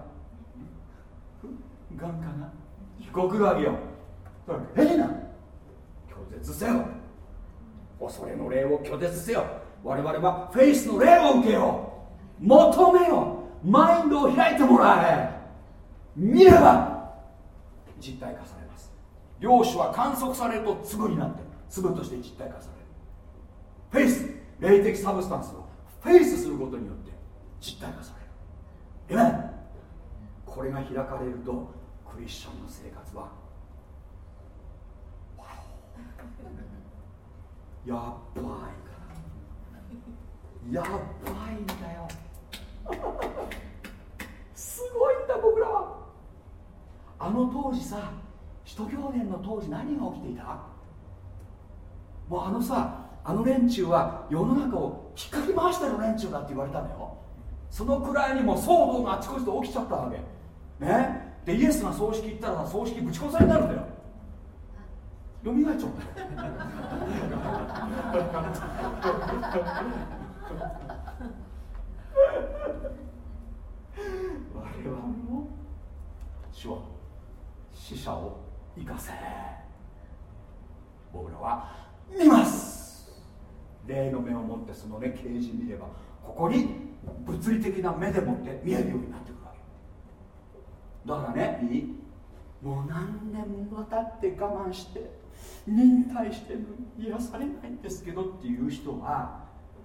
Speaker 3: がんかな、被告があげよう。それは霊なの。拒絶せよ。恐れの霊を拒絶せよ。我々はフェイスの霊を受けよう。求めよう。マインドを開いてもらえ。見れば実体化されます。領主は観測されると粒になって粒として実体化される。フェイス、霊的サブスタンスをフェイスすることによって実体化される。これが開かれるとクリスチャンの生活はやばいから、やばいんだよすごいんだ。僕らはあの当時さ、使徒行伝の当時何が起きていた？もうあの連中は世の中を引っかき回してる連中だって言われたのよ。そのくらいにも騒動があちこちで起きちゃったわけね。でイエスが葬式行ったら葬式ぶち殺されになるんだよ。よみがえっちゃうんだよ我々も主は死者を生かせ。僕らは見ます。霊の目を持ってそのね啓示見れば、ここに物理的な目でもって見えるようになってくるわけだからね。もう何年も経って我慢して忍耐してる癒されないんですけどっていう人は、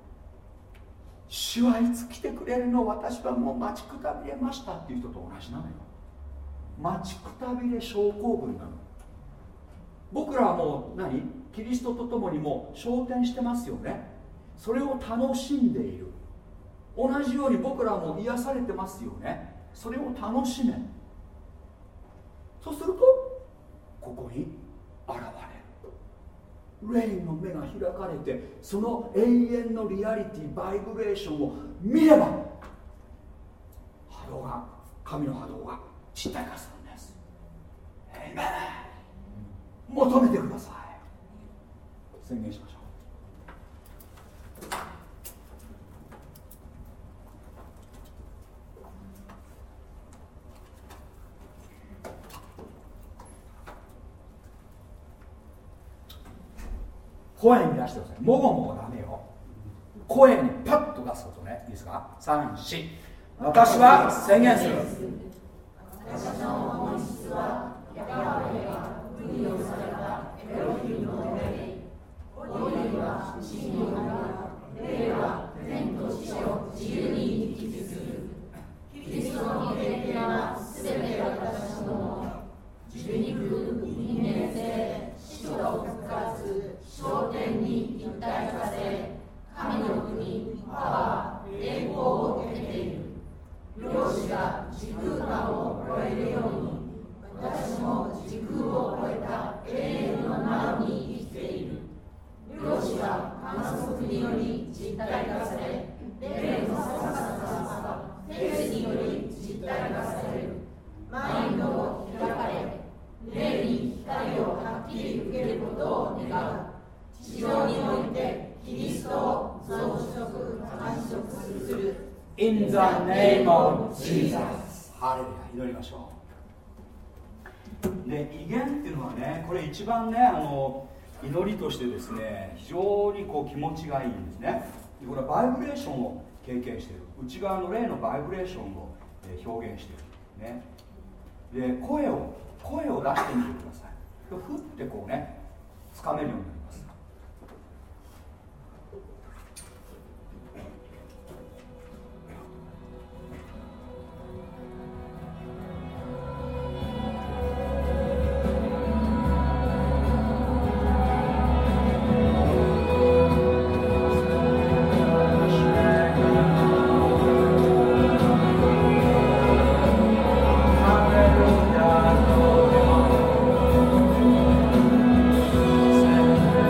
Speaker 3: 主はいつ来てくれるの、私はもう待ちくたびれましたっていう人と同じなのよ。待ちくたびれ症候群なの。僕らはもうキリストと共にもう昇天してますよね。それを楽しんでいる。同じように僕らも癒されてますよね。それを楽しめ。そうするとここに現れる霊の目が開かれて、その永遠のリアリティ、バイブレーションを見れば波動が、神の波動が実体化するんです。求めてください。宣言しましょう。声に出してください。もごもごダメよ。声にパッと出すことね。いいですか。3、4。私は宣言する。
Speaker 5: 私の本質はヤハウェが分与されたエロヒムの霊。オイルは死にある。霊は天と地を自由に行き来する。キリストの経験はすべて私のもの。受肉、人間性、死と復活、昇天に一体化せ、神の国、パワー、栄光を得ている。領主が時空間を超えるように、私も時空を超えた永遠のなおに生きている。領主は観測により実体化され、霊のサブスタンスはフェイスにより実体化される。マインドを開かれ、霊に光をはっきり受けることを願う。地上においてキリストを増殖、繁殖する。
Speaker 3: In the name of Jesus。 ハレルヤ。祈りましょう。で、威厳っていうのはね、これ一番ね、祈りとしてですね、非常にこう気持ちがいいんですね。でこれはバイブレーションを経験している。内側の霊のバイブレーションを表現している、ね。で、声を出してみてください。ふってこうね、つかめるようになります。
Speaker 5: Hallelujah.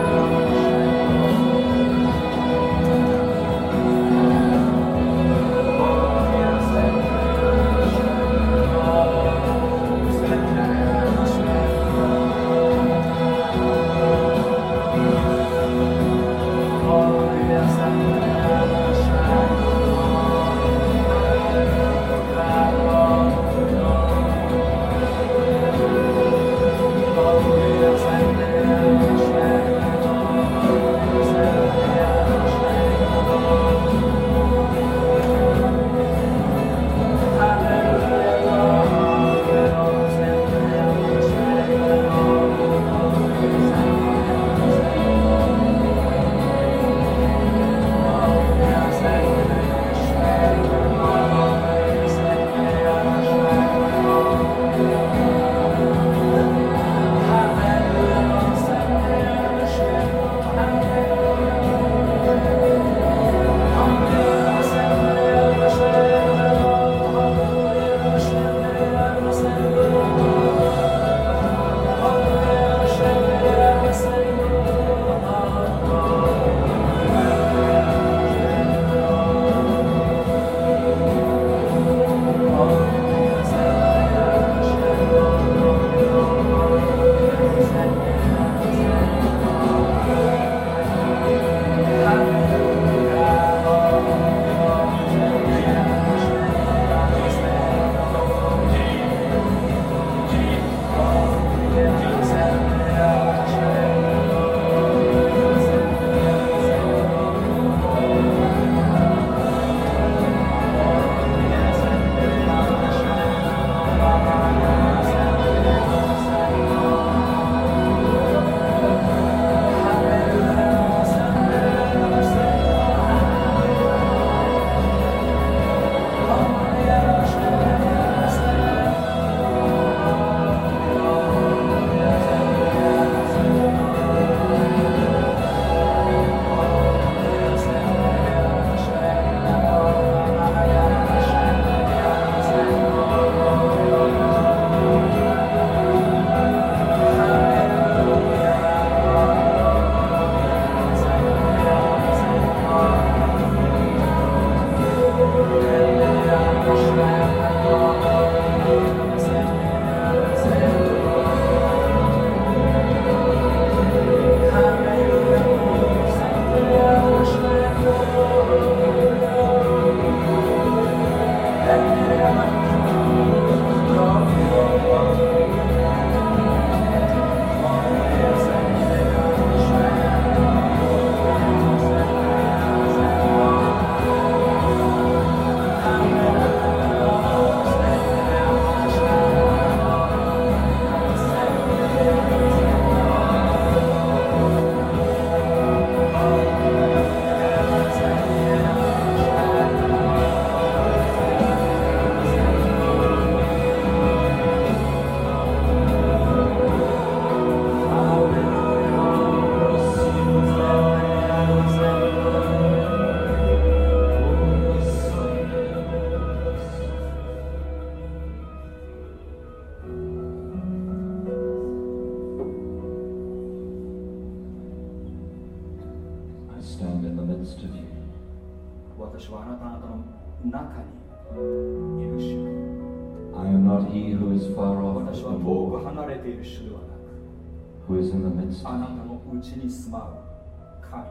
Speaker 3: 私はあなたの中にいる主。
Speaker 6: I am not he who is far off,
Speaker 3: 私は遠く離れている主ではなく、
Speaker 6: who is in the midst
Speaker 3: あ
Speaker 6: of
Speaker 3: なた
Speaker 6: you.
Speaker 3: のうちに住まう神。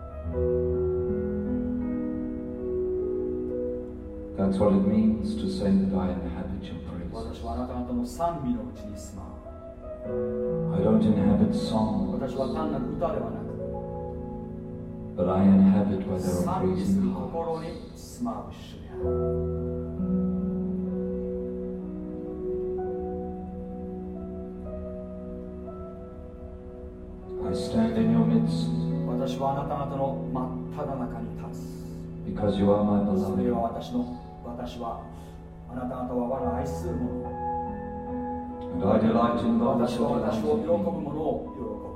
Speaker 6: That's what it means to say that I inhabit your
Speaker 3: 私
Speaker 6: praise.
Speaker 3: はあなた方の賛美のうちに住まう。
Speaker 6: I don't inhabit song,
Speaker 3: 私は単なる歌ではなく、
Speaker 6: but I inhabit where there are
Speaker 3: 賛美する
Speaker 6: praising
Speaker 3: 心
Speaker 6: hearts.
Speaker 3: に住まう主である。
Speaker 6: I stand in your midst
Speaker 3: 私はあなた方の真っ只中に立つ。
Speaker 6: because you are my
Speaker 3: それ
Speaker 6: beloved.
Speaker 3: は私はあなた方は我が愛するもの。
Speaker 6: And I delight in those
Speaker 3: 私
Speaker 6: who
Speaker 3: は私を
Speaker 6: delight
Speaker 3: 喜ぶ
Speaker 6: in me.
Speaker 3: ものを喜ぶ。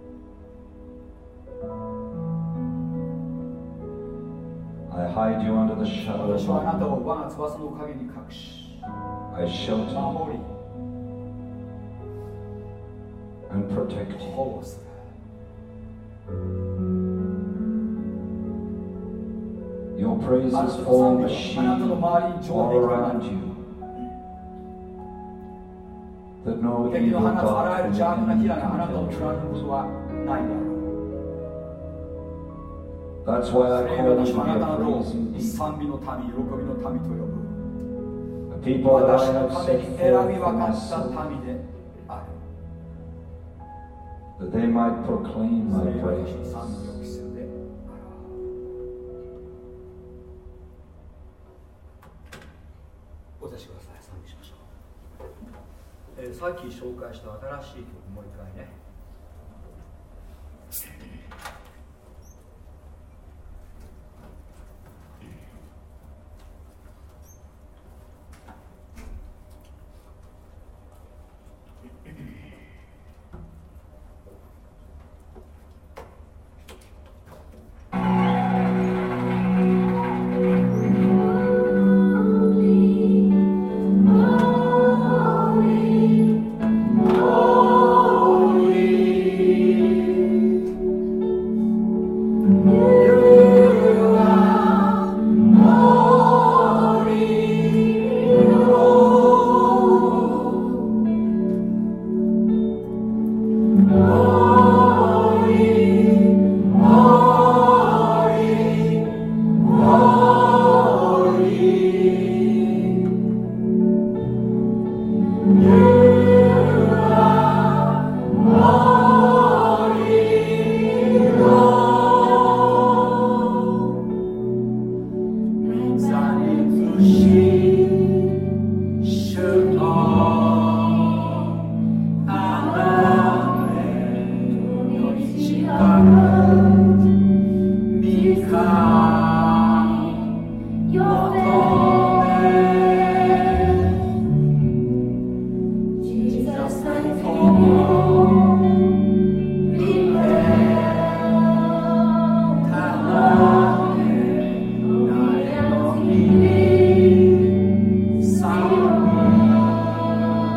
Speaker 6: I hide you under the shadow of
Speaker 3: 私はあな
Speaker 6: my
Speaker 3: たを
Speaker 6: wings.
Speaker 3: 我が翼の陰に隠し、
Speaker 6: I shelter
Speaker 3: 守り、
Speaker 6: and protect you.
Speaker 3: 保護する。
Speaker 6: Your praises
Speaker 3: あなたの
Speaker 6: form a
Speaker 3: 賛美はあなたの
Speaker 6: shield
Speaker 3: 周りに城
Speaker 6: all
Speaker 3: 壁とな
Speaker 6: around
Speaker 3: る。
Speaker 6: you, that no
Speaker 3: 敵の
Speaker 6: evil
Speaker 3: 放つあらゆ
Speaker 6: dart
Speaker 3: る
Speaker 6: from
Speaker 3: 邪悪
Speaker 6: the
Speaker 3: な
Speaker 6: enemy
Speaker 3: 火があなたを
Speaker 6: can
Speaker 3: 貫
Speaker 6: penetrate.
Speaker 3: くことはないだろう。
Speaker 6: That's why
Speaker 3: そ
Speaker 6: I
Speaker 3: れ
Speaker 6: call
Speaker 3: に
Speaker 6: you
Speaker 3: 私はあな
Speaker 6: to
Speaker 3: た
Speaker 6: be a
Speaker 3: の
Speaker 6: praising people,
Speaker 3: 賛美の民、喜びの民と呼ぶ。
Speaker 6: a people that
Speaker 3: 私
Speaker 6: I
Speaker 3: の
Speaker 6: have
Speaker 3: ために
Speaker 6: set
Speaker 3: 選
Speaker 6: forth
Speaker 3: び
Speaker 6: for
Speaker 3: 分かっ
Speaker 6: myself,
Speaker 3: た民である。
Speaker 6: that they might proclaim
Speaker 3: そ
Speaker 6: my
Speaker 3: れに私に
Speaker 6: praise.
Speaker 3: 賛美を期するであろう。お立ちください。賛美しましょう。さっき紹介した新しい曲、もう一回ね。
Speaker 6: Thank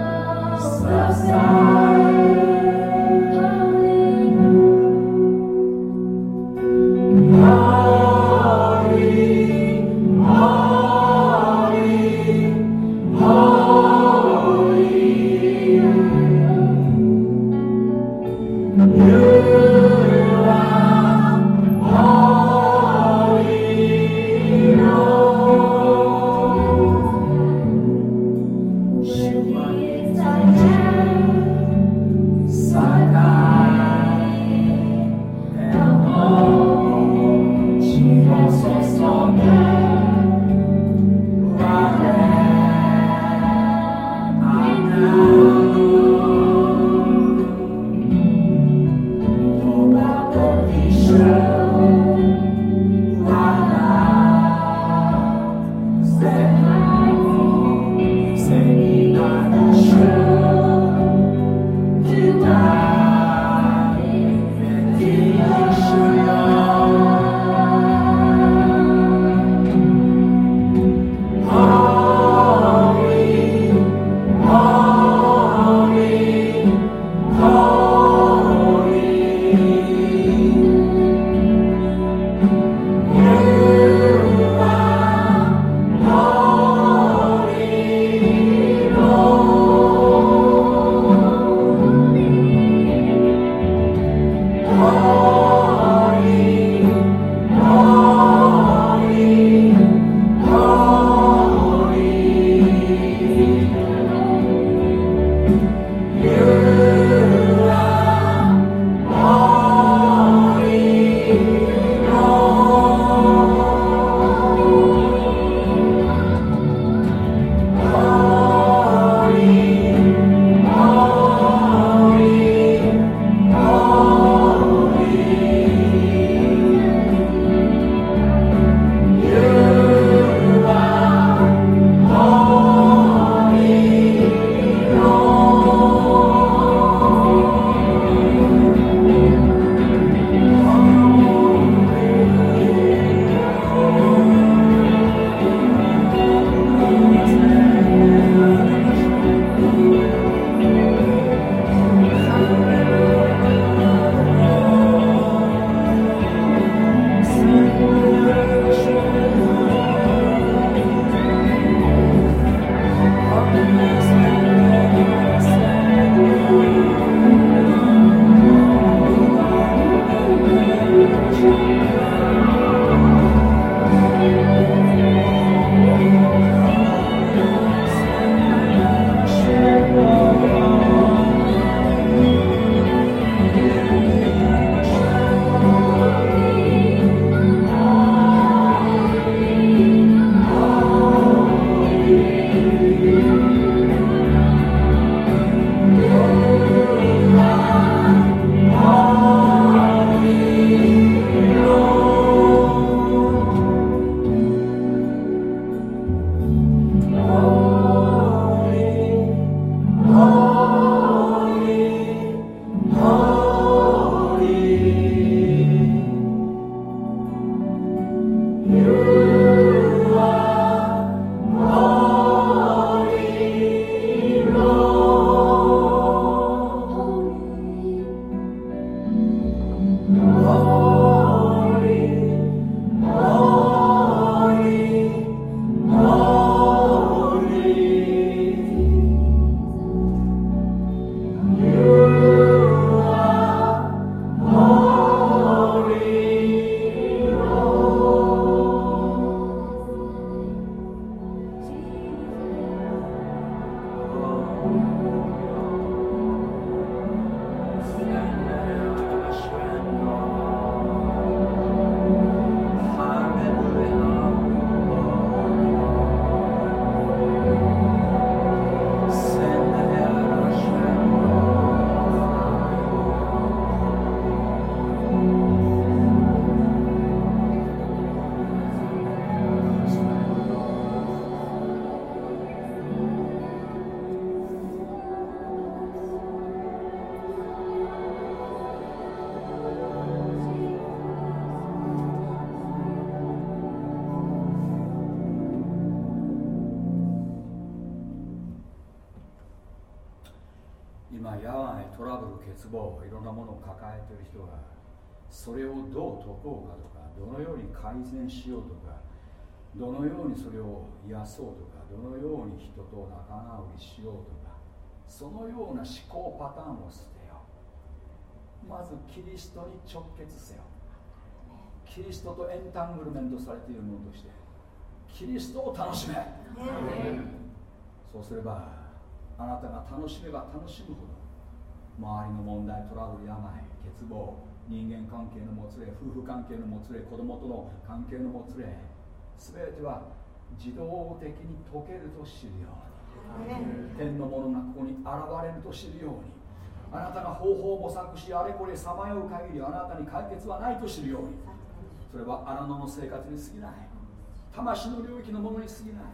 Speaker 1: いろんなものを抱えている人がそれをどう解こうかとか、どのように改善しようとか、どのようにそれを癒そうとか、どのように人と仲直りしようとか、そのような思考パターンを捨てよう。まずキリストに直結せよ。キリストとエンタングルメントされているものとしてキリストを楽しめ。そうすればあなたが楽しめば楽しむほど周りの問題、トラブル、病、欠乏、人間関係のもつれ、夫婦関係のもつれ、子供との関係のもつれ、すべては自動的に解けると知るように、天のものがここに現れると知るように、あなたが方法を模索しあれこれさまよう限りあなたに解決はないと知るように、それは荒野の生活に過ぎない、魂の領域のものに過ぎない。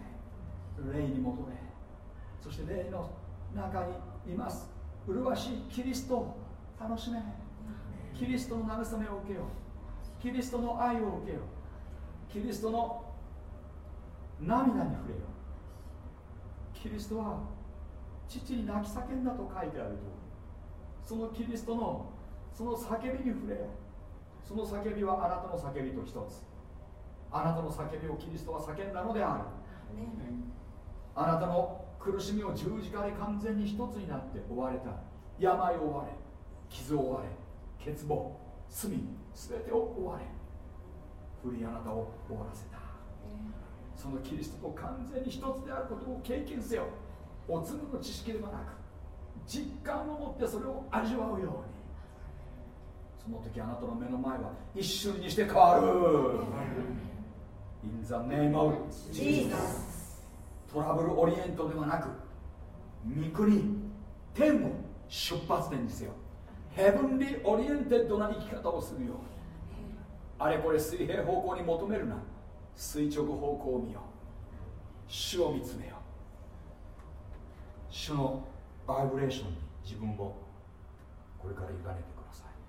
Speaker 1: 霊に戻れ。そして霊の中にいます麗しいキリストを楽しめ。キリストの慰めを受けよう。キリストの愛を受けよう。キリストの涙に触れよう。キリストは父に泣き叫んだと書いてあると、そのキリストのその叫びに触れよう。その叫びはあなたの叫びと一つ。あなたの叫びをキリストは叫んだのである。あなたの苦しみを十字架で完全に一つになって追われた。病を追われ、傷を追われ、欠乏、罪、すべてを追われ、古いあなたを終わらせた。そのキリストと完全に一つであることを経験せよ。おつむの知識ではなく実感を持ってそれを味わうように。その時あなたの目の前は一瞬にして変わる。 In the name of Jesus。トラブルオリエントではなく御国、天を出発点にせよ。ヘブンリーオリエンテッドな生き方をするように。あれこれ水平方向に求めるな。垂直方向を見よう。主を見つめよう。主のバイブレーションに自分をこれから委ねてください。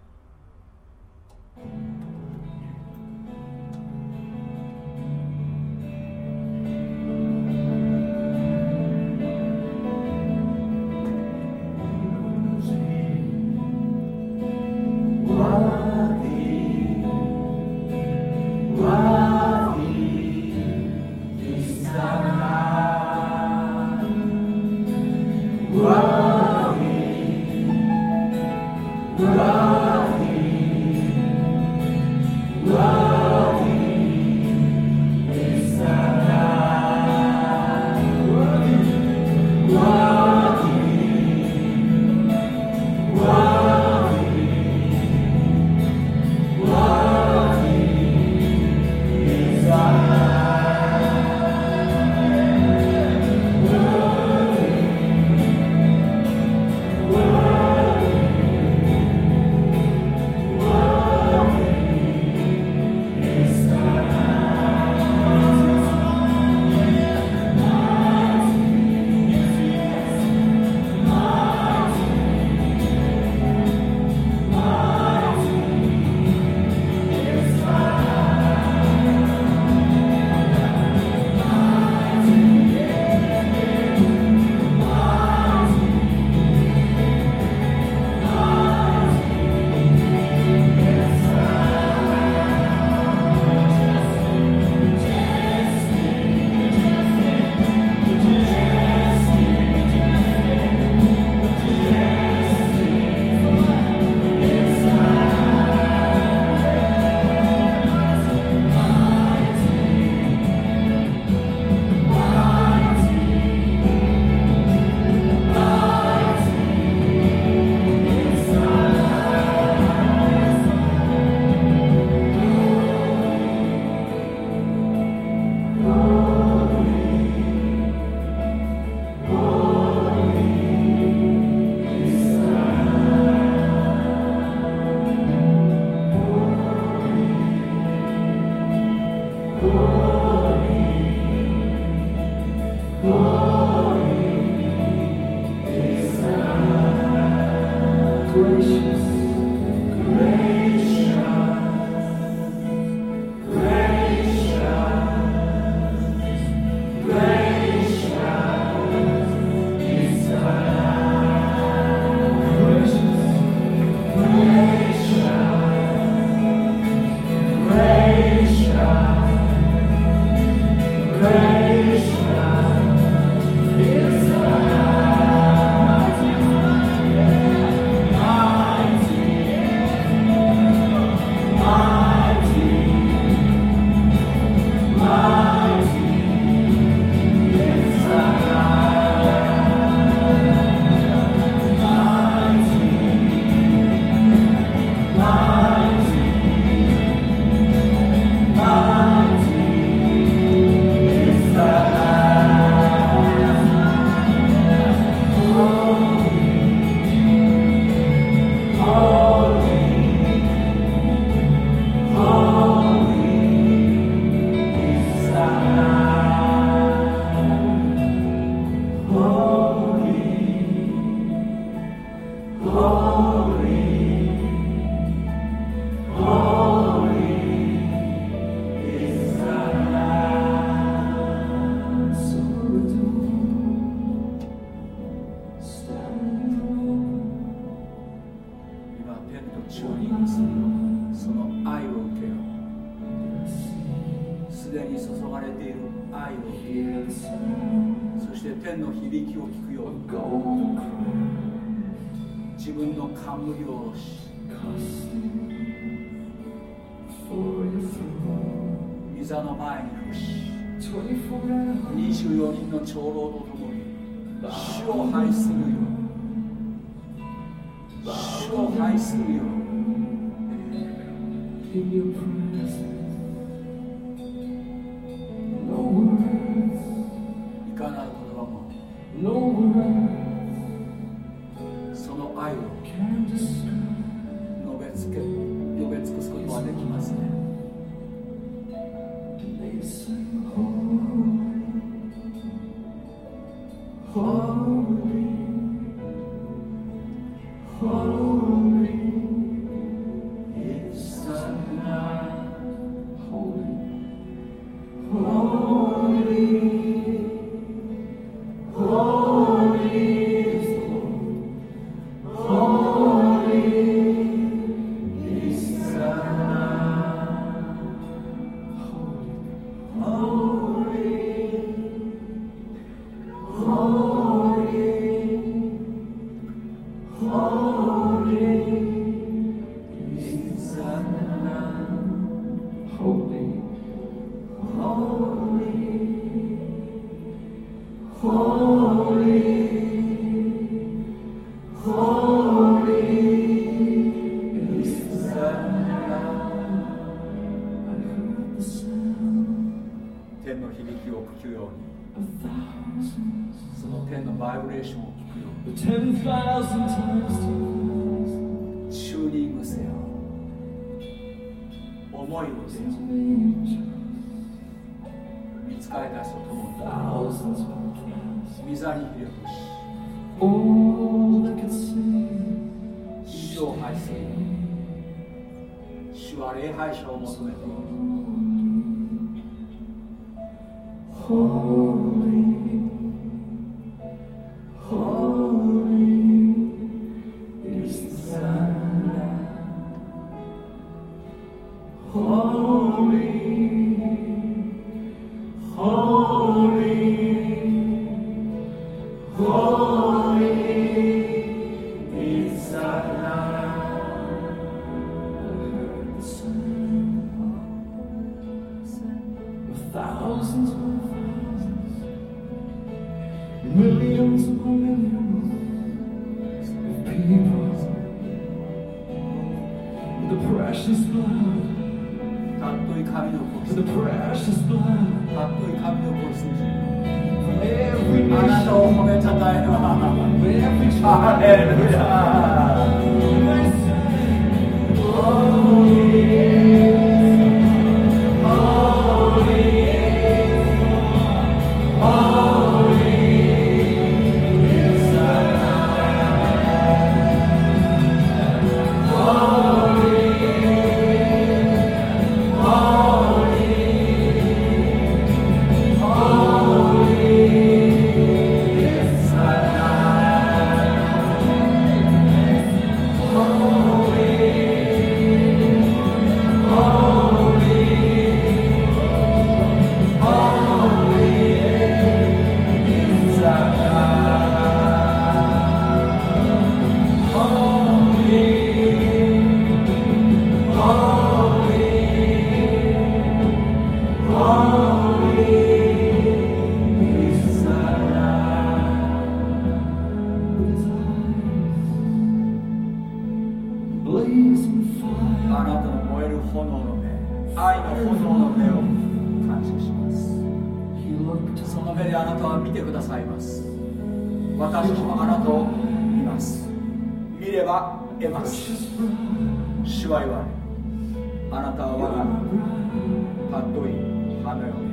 Speaker 3: 炎の目を感謝します。その目であなたは見てくださいます。私たちもあなたを見ます。見れば得ます。主は言われ、あなたは我が尊い花嫁、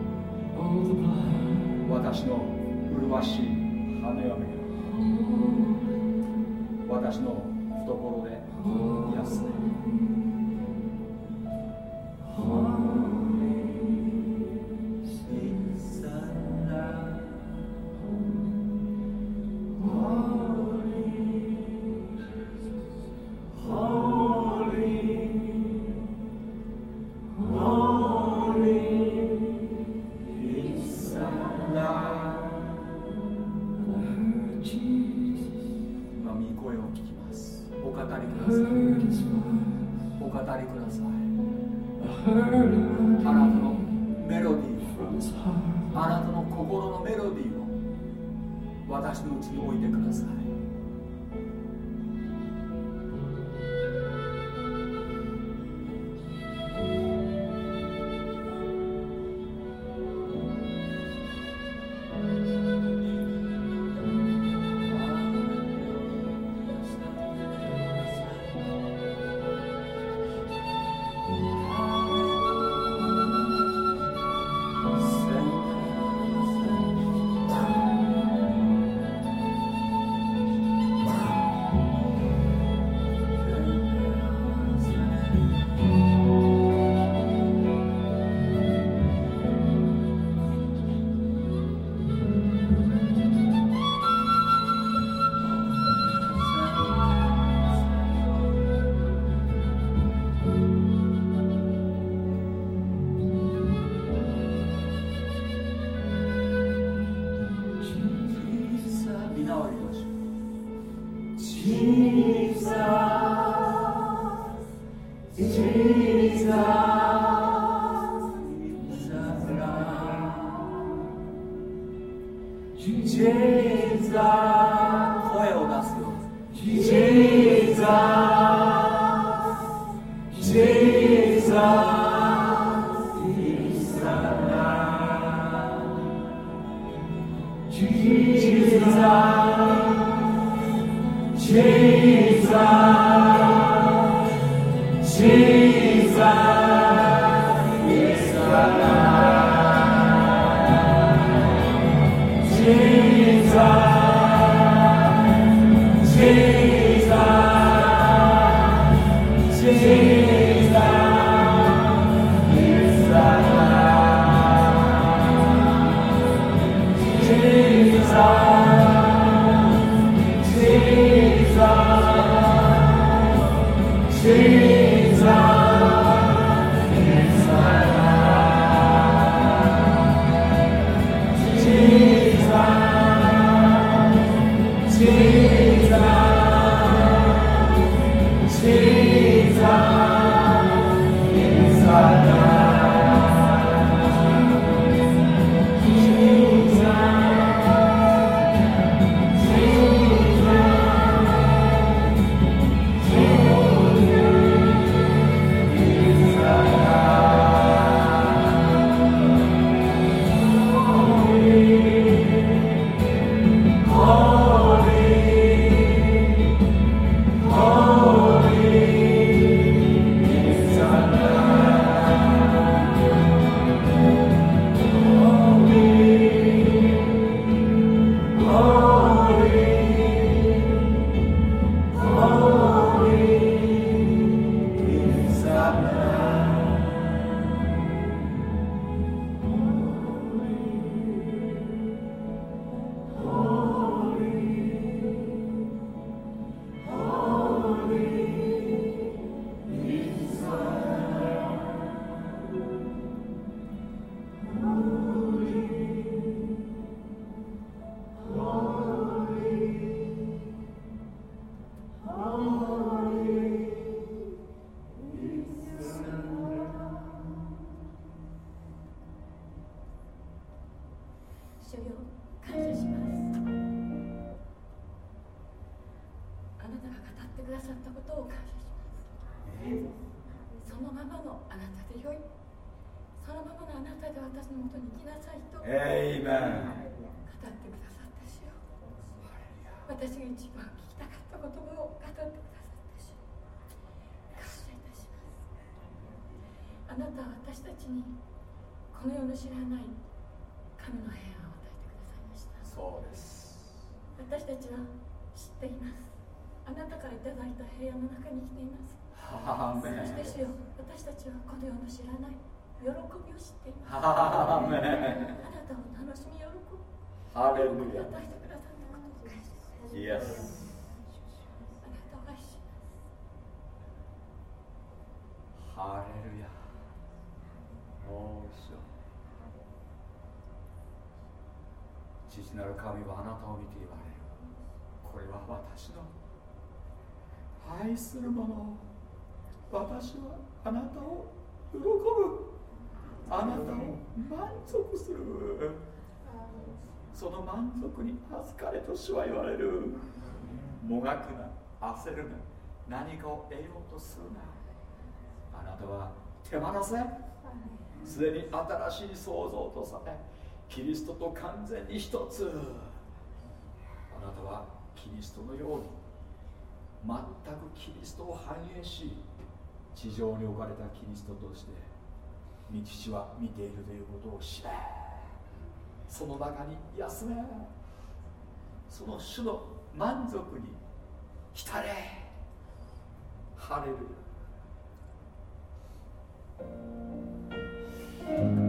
Speaker 3: 私の麗しい花嫁、私の懐で休め。私のうちに置いてください。
Speaker 5: そのままのあなたでよい。 そのままのあなたで私のもとに来なさいと
Speaker 1: エイメン
Speaker 5: 語ってくださった主よ。私が一番聞きたかった言葉を語ってくださった主よ。感謝いたします。あなたは私たちにこの世の知らない神の平安を与えてくださいました。
Speaker 1: そうです。
Speaker 5: 私たちは知っています。あなたからいただいた平安の中に生きています。
Speaker 1: アーメン。
Speaker 5: そして主よ、私たちはこの世の知らない喜びを知っています。
Speaker 1: アーメン。
Speaker 5: あなたを楽しみ喜ぶ。
Speaker 1: ハレルヤ。
Speaker 5: 与えてくださったことを感謝します。
Speaker 1: イエス。
Speaker 5: あなたを愛します。
Speaker 1: ハレルヤ。おーしよ。父なる神はあなたを見て言われる。これは私の愛する者。私はあなたを喜ぶ。あなたを満足する。その満足に預かれと主は言われる。もがくな、焦るな、何かを得ようとするな。あなたは手放せ。すでに新しい創造とされ、キリストと完全に一つ。あなたはキリストのように全くキリストを反映し、地上に置かれたキリストとして御父は見ているということを知れ。その中に休め。その主の満足に浸れ。ハレルヤ。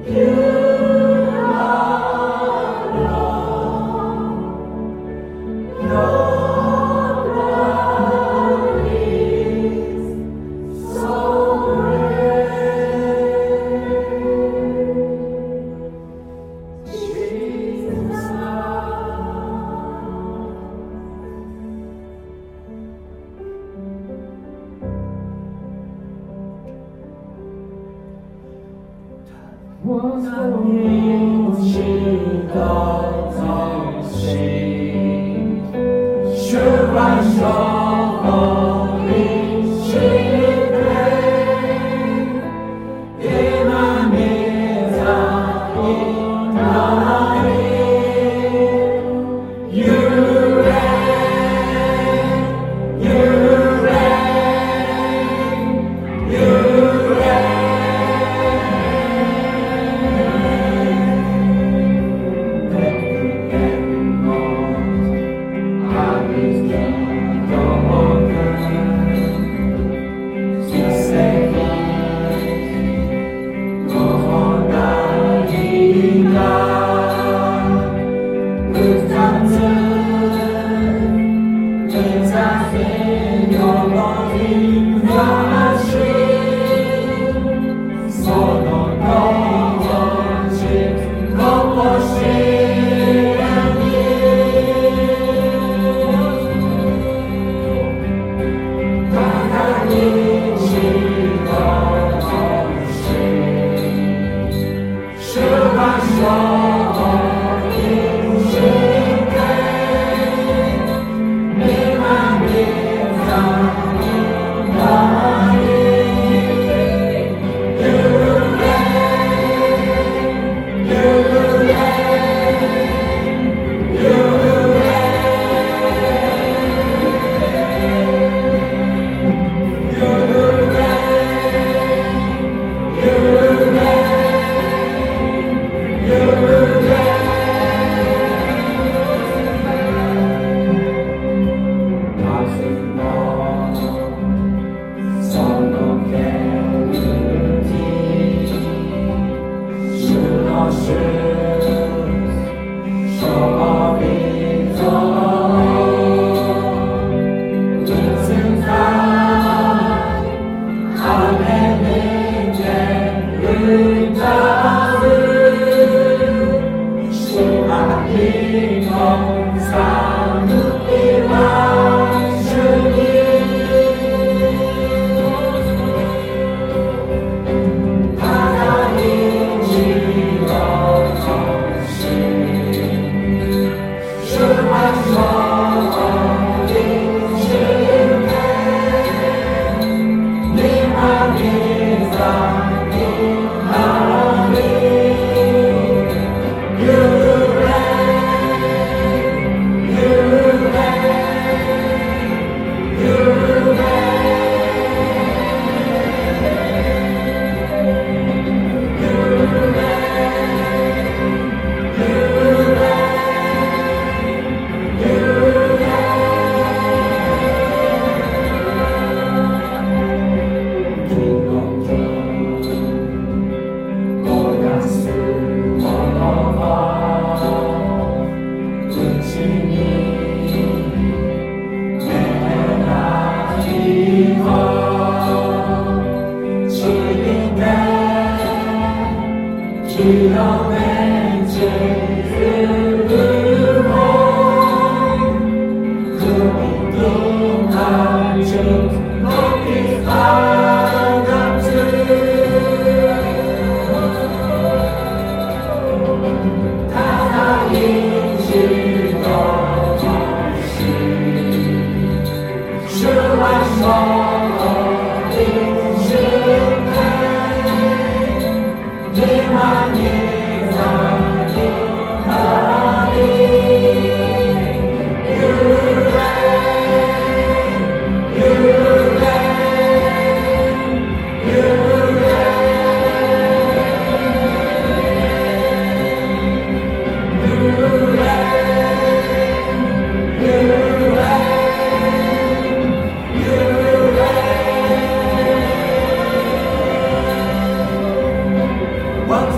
Speaker 7: Once for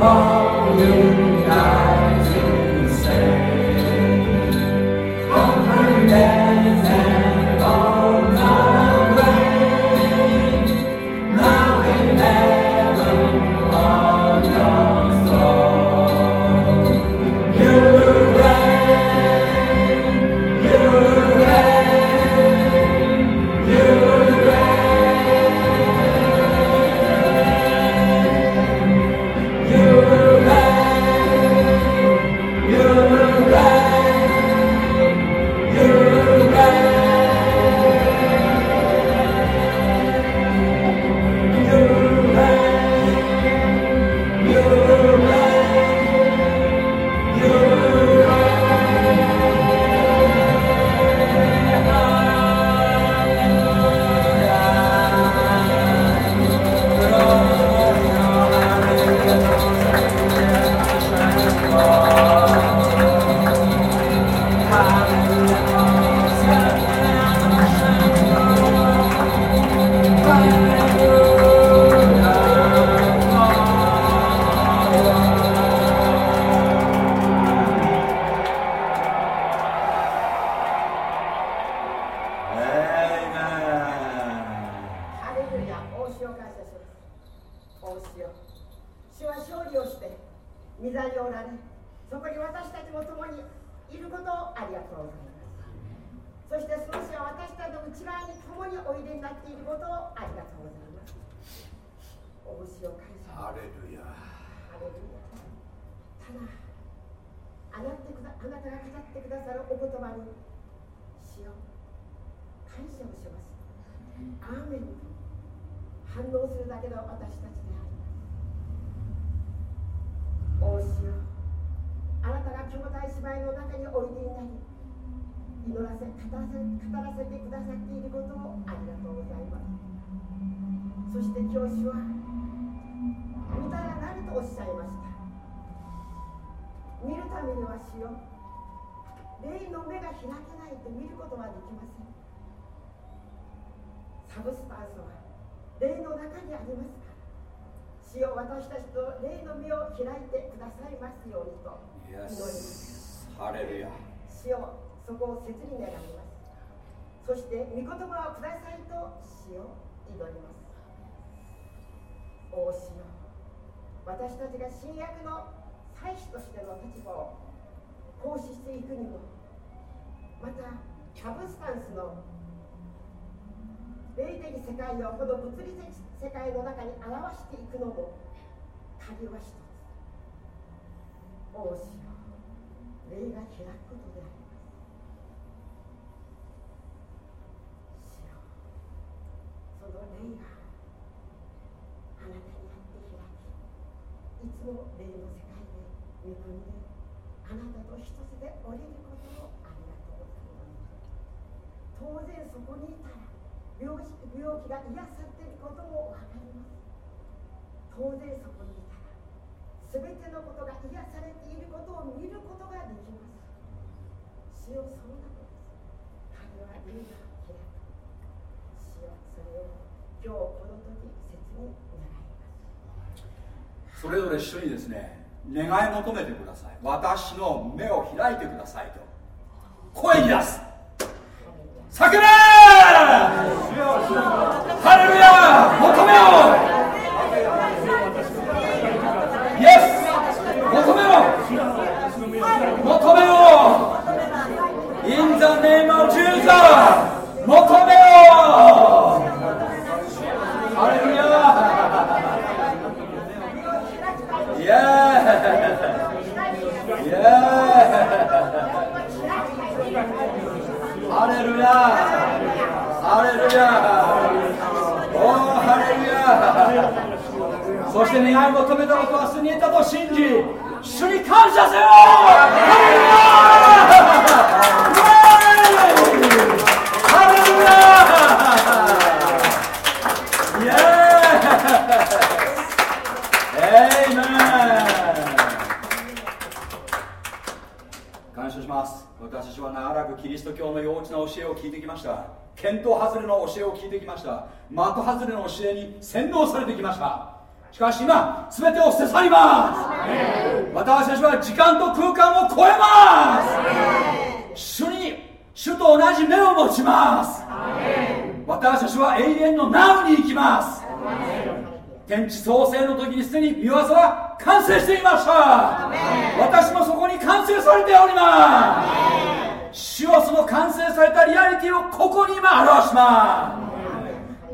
Speaker 2: サブスタンスは霊の中にありますから、主よ私たちと霊の目を開いてくださいますようにと祈ります。
Speaker 1: ハレルヤ。
Speaker 2: 主よそこを切に願います。そして御言葉をくださいと主よ祈ります。お主よ、私たちが新約の祭司としての立場を行使していくにも、またサブスタンスの霊的世界をこの物理的世界の中に表していくのも鍵は一つ。お主よ、霊が開くことであります。主よ、その霊があなたにあって開き、いつも霊の世界で恵みであなたと一つで降りることをありがとうございます。当然そこにいたら病気が癒されていることも分かります。当然そこにいたら全てのことが癒されていることを見ることができます。主よ、そんなことです。神は霊が開く。主よ、それを今日この時切に願います。
Speaker 1: それぞれ主にですね、願い求めてください。私の目を開いてくださいと声に出す。叫べー！ハレルヤ！求めよう！イエス！求めよう！求めよう！ In the name of Jesus！ 求めよう！ハレルヤ！イエーイ！イエーイ！ハレルヤハレルヤおーハレルヤ。そして願い求めたことはすに得たと信じ、主に感謝せよ。ハレルヤハレルヤイエーイエイメン。感謝します。私たちは長らくキリスト教の幼稚な教えを聞いてきました。見当外れの教えを聞いてきました。的外れの教えに洗脳されてきました。しかし今全てを捨て去ります。
Speaker 3: 私たちは時間と空間を超えます。主と同じ目を持ちます。私たちは永遠のナウに行きます。天地創生の時にすでに御業は完成していました。私もそこに完成されております。主はその完成されたリアリティをここに今表します。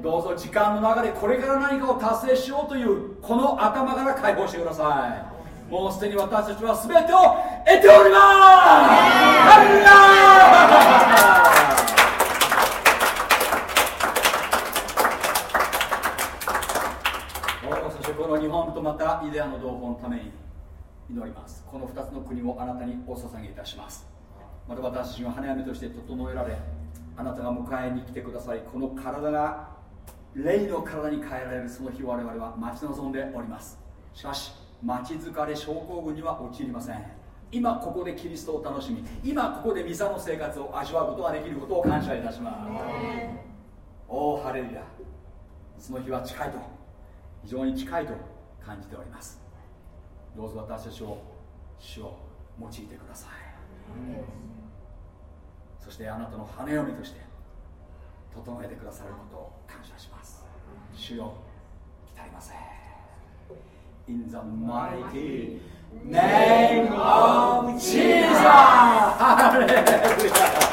Speaker 3: どうぞ時間の中でこれから何かを達成しようというこの頭から解放してください。もうすでに私たちは全てを得ております。そしてこの日本とまたイデアの同胞のために祈ります。この2つの国をあなたにお捧げいたします。また私たちが花嫁として整えられ、あなたが迎えに来てください。この体が霊の体に変えられるその日を我々は待ち望んでおります。しかし待ち疲れ症候群には陥りません。今ここでキリストを楽しみ、今ここでミサの生活を味わうことができることを感謝いたします。おおハレルヤ。その日は近いと、非常に近いと感じております。どうぞ私たちを主を用いてください。そしてあなたの花嫁として整えてくださることを感謝します。主よ、来たりません。 In the mighty name of Jesus! ハレルヤ。